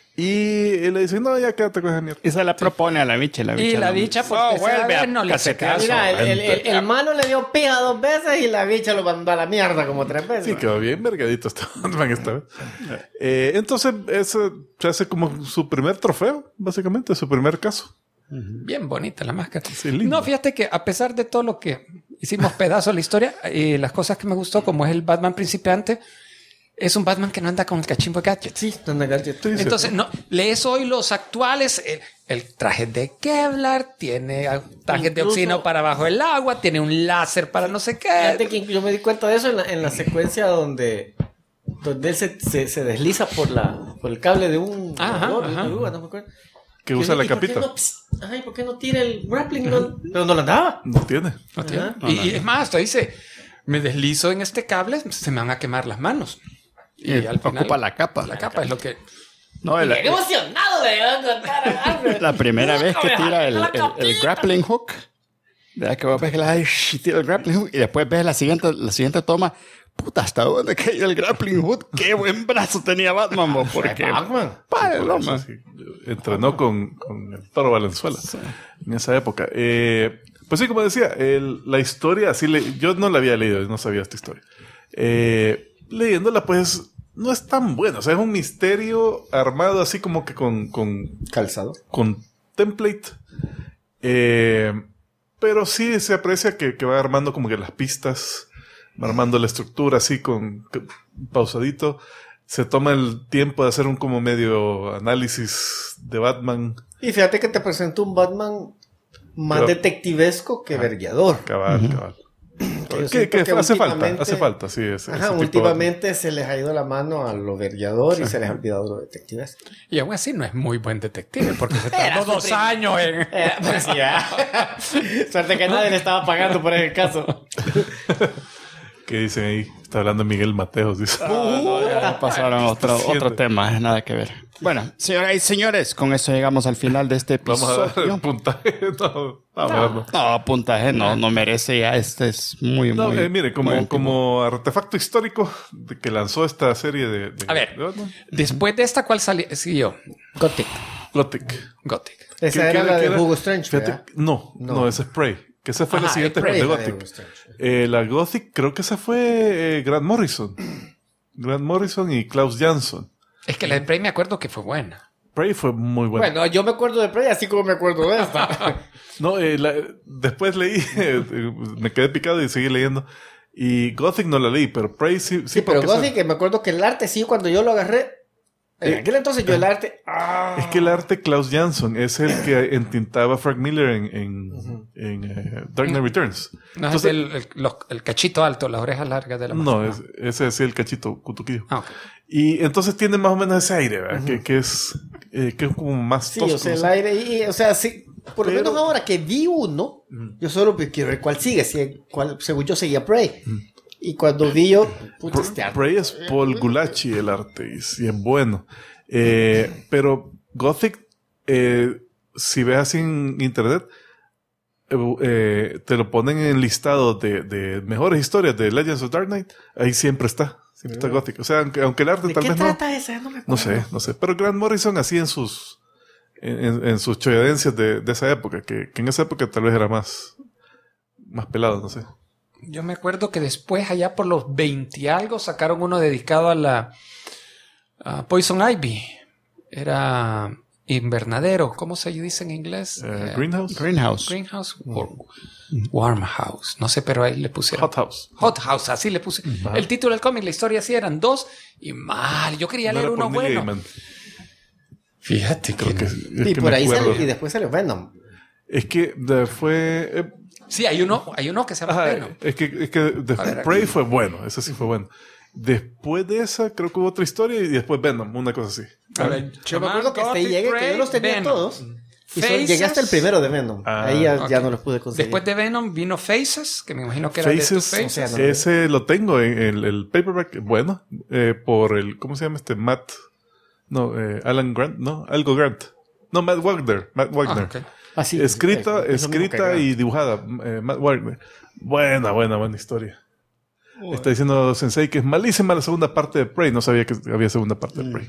Y él le dice, no, ya quédate con esa mierda. Y se la propone a la bicha. Y la bicha por tercera vez no le hace caso. Mira, el malo le dio pija 2 veces y la bicha lo mandó a la mierda como 3 veces. Sí, quedó bien vergadito Batman esta vez. Entonces, eso se hace como su primer trofeo, básicamente, su primer caso. Bien bonita la máscara. Sí, lindo. No, fíjate que a pesar de todo lo que hicimos pedazos de la historia y las cosas que me gustó, como es el Batman principiante, es un Batman que no anda con el cachimbo de gadgets. Sí, no anda gadgets. Entonces, no, lees hoy los actuales, el traje de Kevlar, tiene trajes de oxígeno para bajo el agua, tiene un láser para no sé qué. Fíjate que yo me di cuenta de eso en la secuencia donde él se desliza por el cable de un motor, de una grúa, no me acuerdo. Que usa la capita. ¿Por qué no tira el grappling? Pero no la andaba. No tiene. No tiene. Y es más, te dice, me deslizo en este cable, se me van a quemar las manos. Y al final, ocupa la capa. La capa es lo que... No, ¡Qué emocionado de contar! La primera vez que tira el grappling hook, ¿verdad? Que vos ves que tira el grappling hook y después ves la siguiente toma. Puta, ¿hasta dónde cayó el grappling hook? ¡Qué buen brazo tenía Batman! Vos, porque Batman. Sí, entrenó con el Toro Valenzuela en esa época. Pues sí, como decía, la historia, yo no la había leído, no sabía esta historia. Leyéndola, pues, no es tan buena. O sea, es un misterio armado así como que con calzado. Con template. Pero sí se aprecia que va armando como que las pistas, va armando la estructura así pausadito. Se toma el tiempo de hacer un como medio análisis de Batman. Y fíjate que te presento un Batman más detectivesco que vergueador. Cabal. Que hace falta, sí. Últimamente se les ha ido la mano a lo vergueador y se les ha olvidado lo detectives. Y aún así no es muy buen detective porque se tardó 2 años en... Pues ya. Suerte que nadie le estaba pagando por ese caso. ¿Qué dicen ahí? Está hablando Miguel Mateos. Dice. Ya pasaron otro tema, nada que ver. Bueno, señoras y señores, con eso llegamos al final de este episodio. Vamos a dar el puntaje. No, puntaje no merece ya. Este es muy... Mire, como artefacto histórico de que lanzó esta serie de a ver, después de esta, ¿cuál siguió? Gothic. Esa era la de Hugo Strange, ¿verdad? No, esa es Prey. Que esa fue la siguiente de Gothic. La Gothic, creo que esa fue Grant Morrison. Grant Morrison y Klaus Jansson. Es que la de Prey me acuerdo que fue buena. Prey fue muy buena. Bueno, yo me acuerdo de Prey así como me acuerdo de esta. No, después leí, me quedé picado y seguí leyendo. Y Gothic no la leí, pero Prey sí. Sí, pero Gothic, me acuerdo que el arte sí, cuando yo lo agarré. En aquel entonces yo el arte... Es que el arte Klaus Jansson es el que entintaba a Frank Miller en Dark Knight Returns. No, entonces, es el cachito alto, las orejas largas de la mano. No, ese es el cachito cutuquillo. Okay. Y entonces tiene más o menos ese aire, ¿verdad? Que es como más tosco. Sí, o sea, el aire... o sea, sí, por lo menos ahora que vi uno, yo solo quiero ver cuál sigue. Según yo seguía Prey. Y cuando vi yo... Prey es Paul Gulacsi el arte y es bueno. Pero Gothic, si ves así en internet, te lo ponen en el listado de mejores historias de Legends of Dark Knight. Ahí siempre está Gothic. O sea, aunque el arte ¿De tal qué vez trata esa? No me acuerdo. No sé. Pero Grant Morrison así en sus cholladencias de esa época, que en esa época tal vez era más pelado, no sé. Yo me acuerdo que después, allá por los 20 y algo, sacaron uno dedicado a la Poison Ivy. Era invernadero. ¿Cómo se dice en inglés? Greenhouse. O Warm House. No sé, pero ahí le pusieron. Hot House, así le puse. El título del cómic, la historia así eran 2 y mal. Yo quería leer uno bueno. Gaiman. Fíjate que... y por ahí salió, y después salió Venom. Es que fue... Sí, hay uno que se llama Venom. Es que Prey fue bueno, ese sí fue bueno. Después de esa, creo que hubo otra historia y después Venom, una cosa así. Yo me acuerdo que hasta ahí llegué, que yo los tenía Venom. Todos. Y llegué hasta el primero de Venom. Ahí ya no los pude conseguir. Después de Venom vino Faces, que me imagino que era Faces, de Faces. O sea, ese lo tengo en el paperback, bueno, por el, ¿cómo se llama Matt? No, Alan Grant, ¿no? Algo Grant. No, Matt Wagner. Okay. Sí, escrita y dibujada. Matt Wagner. Buena historia. Está diciendo Sensei que es malísima la segunda parte de Prey. No sabía que había segunda parte de Prey.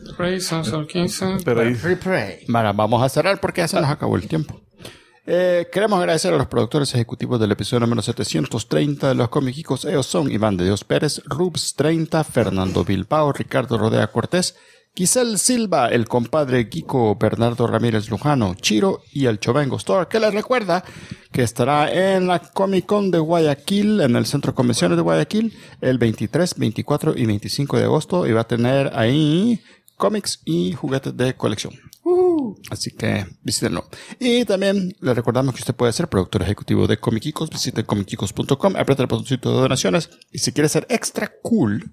Pero ahí... Prey. Bueno, vamos a cerrar porque ya se nos acabó el tiempo. Queremos agradecer a los productores ejecutivos del episodio número 730 de los Comiquicos. Ellos son Iván de Dios Pérez, Rubs 30, Fernando Bilbao, Ricardo Rodea Cortés, Giselle Silva, el compadre Kiko, Bernardo Ramírez Lujano, Chiro y el Chovengo Store, que les recuerda que estará en la Comic Con de Guayaquil, en el Centro de Convenciones de Guayaquil, el 23, 24 y 25 de agosto, y va a tener ahí cómics y juguetes de colección. Así que visítenlo. Y también les recordamos que usted puede ser productor ejecutivo de Comiquicos. Visite comiquicos.com, aprieta el botoncito de donaciones, y si quiere ser extra cool,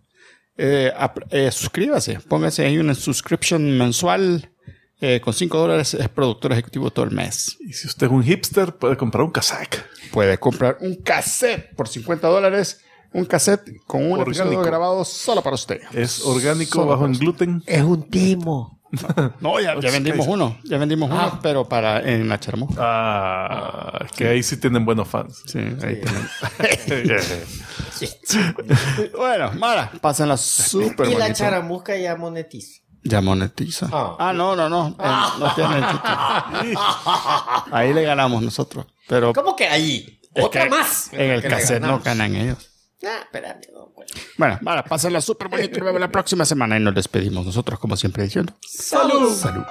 suscríbase, póngase ahí una subscription mensual con $5, es productor ejecutivo todo el mes. Y si usted es un hipster, puede comprar un cassette. Puede comprar un cassette por $50, un cassette con un episodio grabado solo para usted. Es orgánico, bajo en gluten. Es un timo. No, ya vendimos uno. Ya vendimos uno, pero en la Charmo. Es que ahí sí tienen buenos fans. Sí, ahí tienen. Bueno, Mara, pásenla súper bonito. Y bonito. la Charamusca ya monetiza. Ya monetiza. No. No tiene chiste. Ahí le ganamos nosotros. Pero ¿Cómo que ahí? Otra más. en el Que cassette le no ganamos. ganan ellos. Espérame. No, pues. Bueno, vale, pásenla súper bonito y nos vemos la próxima semana y nos despedimos nosotros, como siempre, diciendo ¡Salud! salud.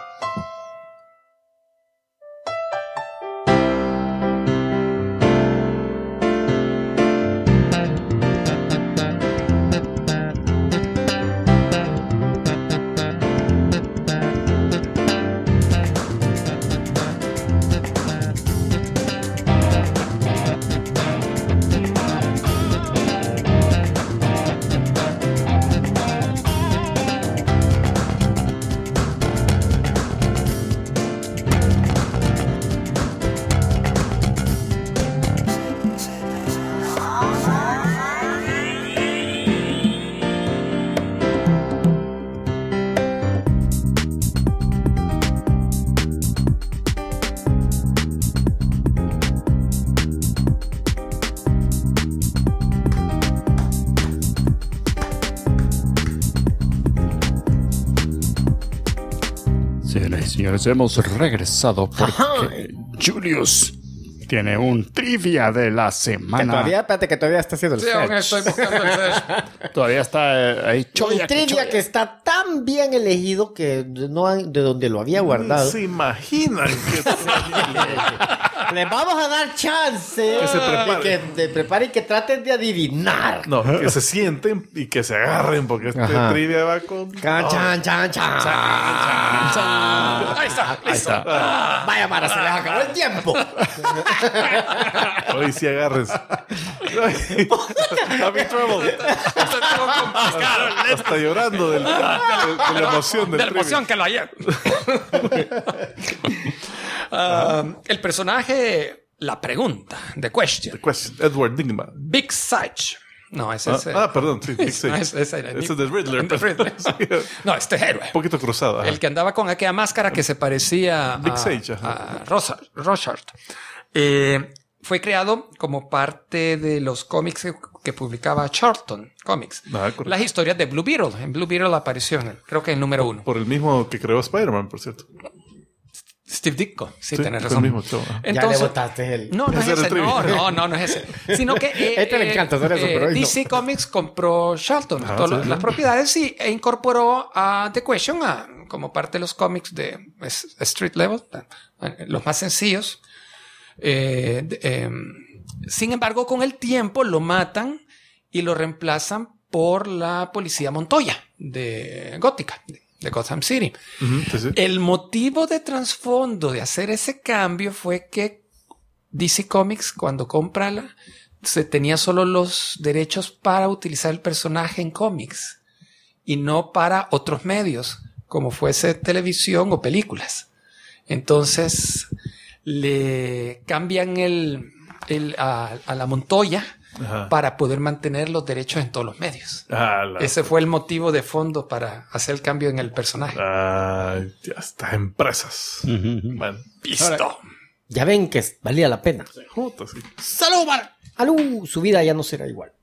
Señoras y señores, hemos regresado porque Julius tiene un trivia de la semana. Que todavía está haciendo el Sí, aún fetch. estoy buscando el flash. Todavía está ahí choya. Un trivia que está tan bien elegido que no han- de donde lo había guardado. Se imaginan que Les vamos a dar chance Que se preparen. de que te preparen y que traten de adivinar. no, que se sienten y que se agarren porque este Ajá. trivia va con Chan, chan, chan. Ahí está, listo. Vaya, Mara, se les acabó el tiempo. hoy sí agárrense. Happy Trouble. Hasta llorando de la emoción del De la emoción que lo ayer. El personaje, la pregunta, the question. Edward Nygma. Big Sage. No, ese es. Perdón, sí, Big No, Sage. ese era Ese es de Riddler. de Riddler. No, este héroe. Un poquito cruzado. ajá. El que andaba con aquella máscara que se parecía Big Sage, ajá. a Rorschach. Fue creado como parte de los cómics que publicaba Charlton Comics. Correcto. Las historias de Blue Beetle. En Blue Beetle apareció creo que en el número 1. Por el mismo que creó Spider-Man, por cierto. Steve Ditko. Sí, Sí, tenés es razón. el mismo chavo, ajá. Ya le Entonces, botaste el... no es Ese era el ese. trivia. No es ese. Sino que Este le encanta hacer eso, pero hoy no. DC Comics compró Charlton, Ah, todas sí, las sí. propiedades e incorporó a The Question como parte de los cómics de Street Level, los más sencillos. Sin embargo, con el tiempo lo matan y lo reemplazan por la policía Montoya de Gótica, de Gotham City. Ujú, sí, sí. El motivo de trasfondo de hacer ese cambio fue que DC Comics, cuando compra se tenía solo los derechos para utilizar el personaje en cómics y no para otros medios, como fuese televisión o películas. Entonces le cambian a la Montoya Ajá. para poder mantener los derechos en todos los medios. La- Ese fue el motivo de fondo para hacer el cambio en el personaje. ya está, empresas. Bueno, ¡Listo! Ya ven que valía la pena. puta, sí. ¡Salud, Mara! ¡Alú! Su vida ya no será igual.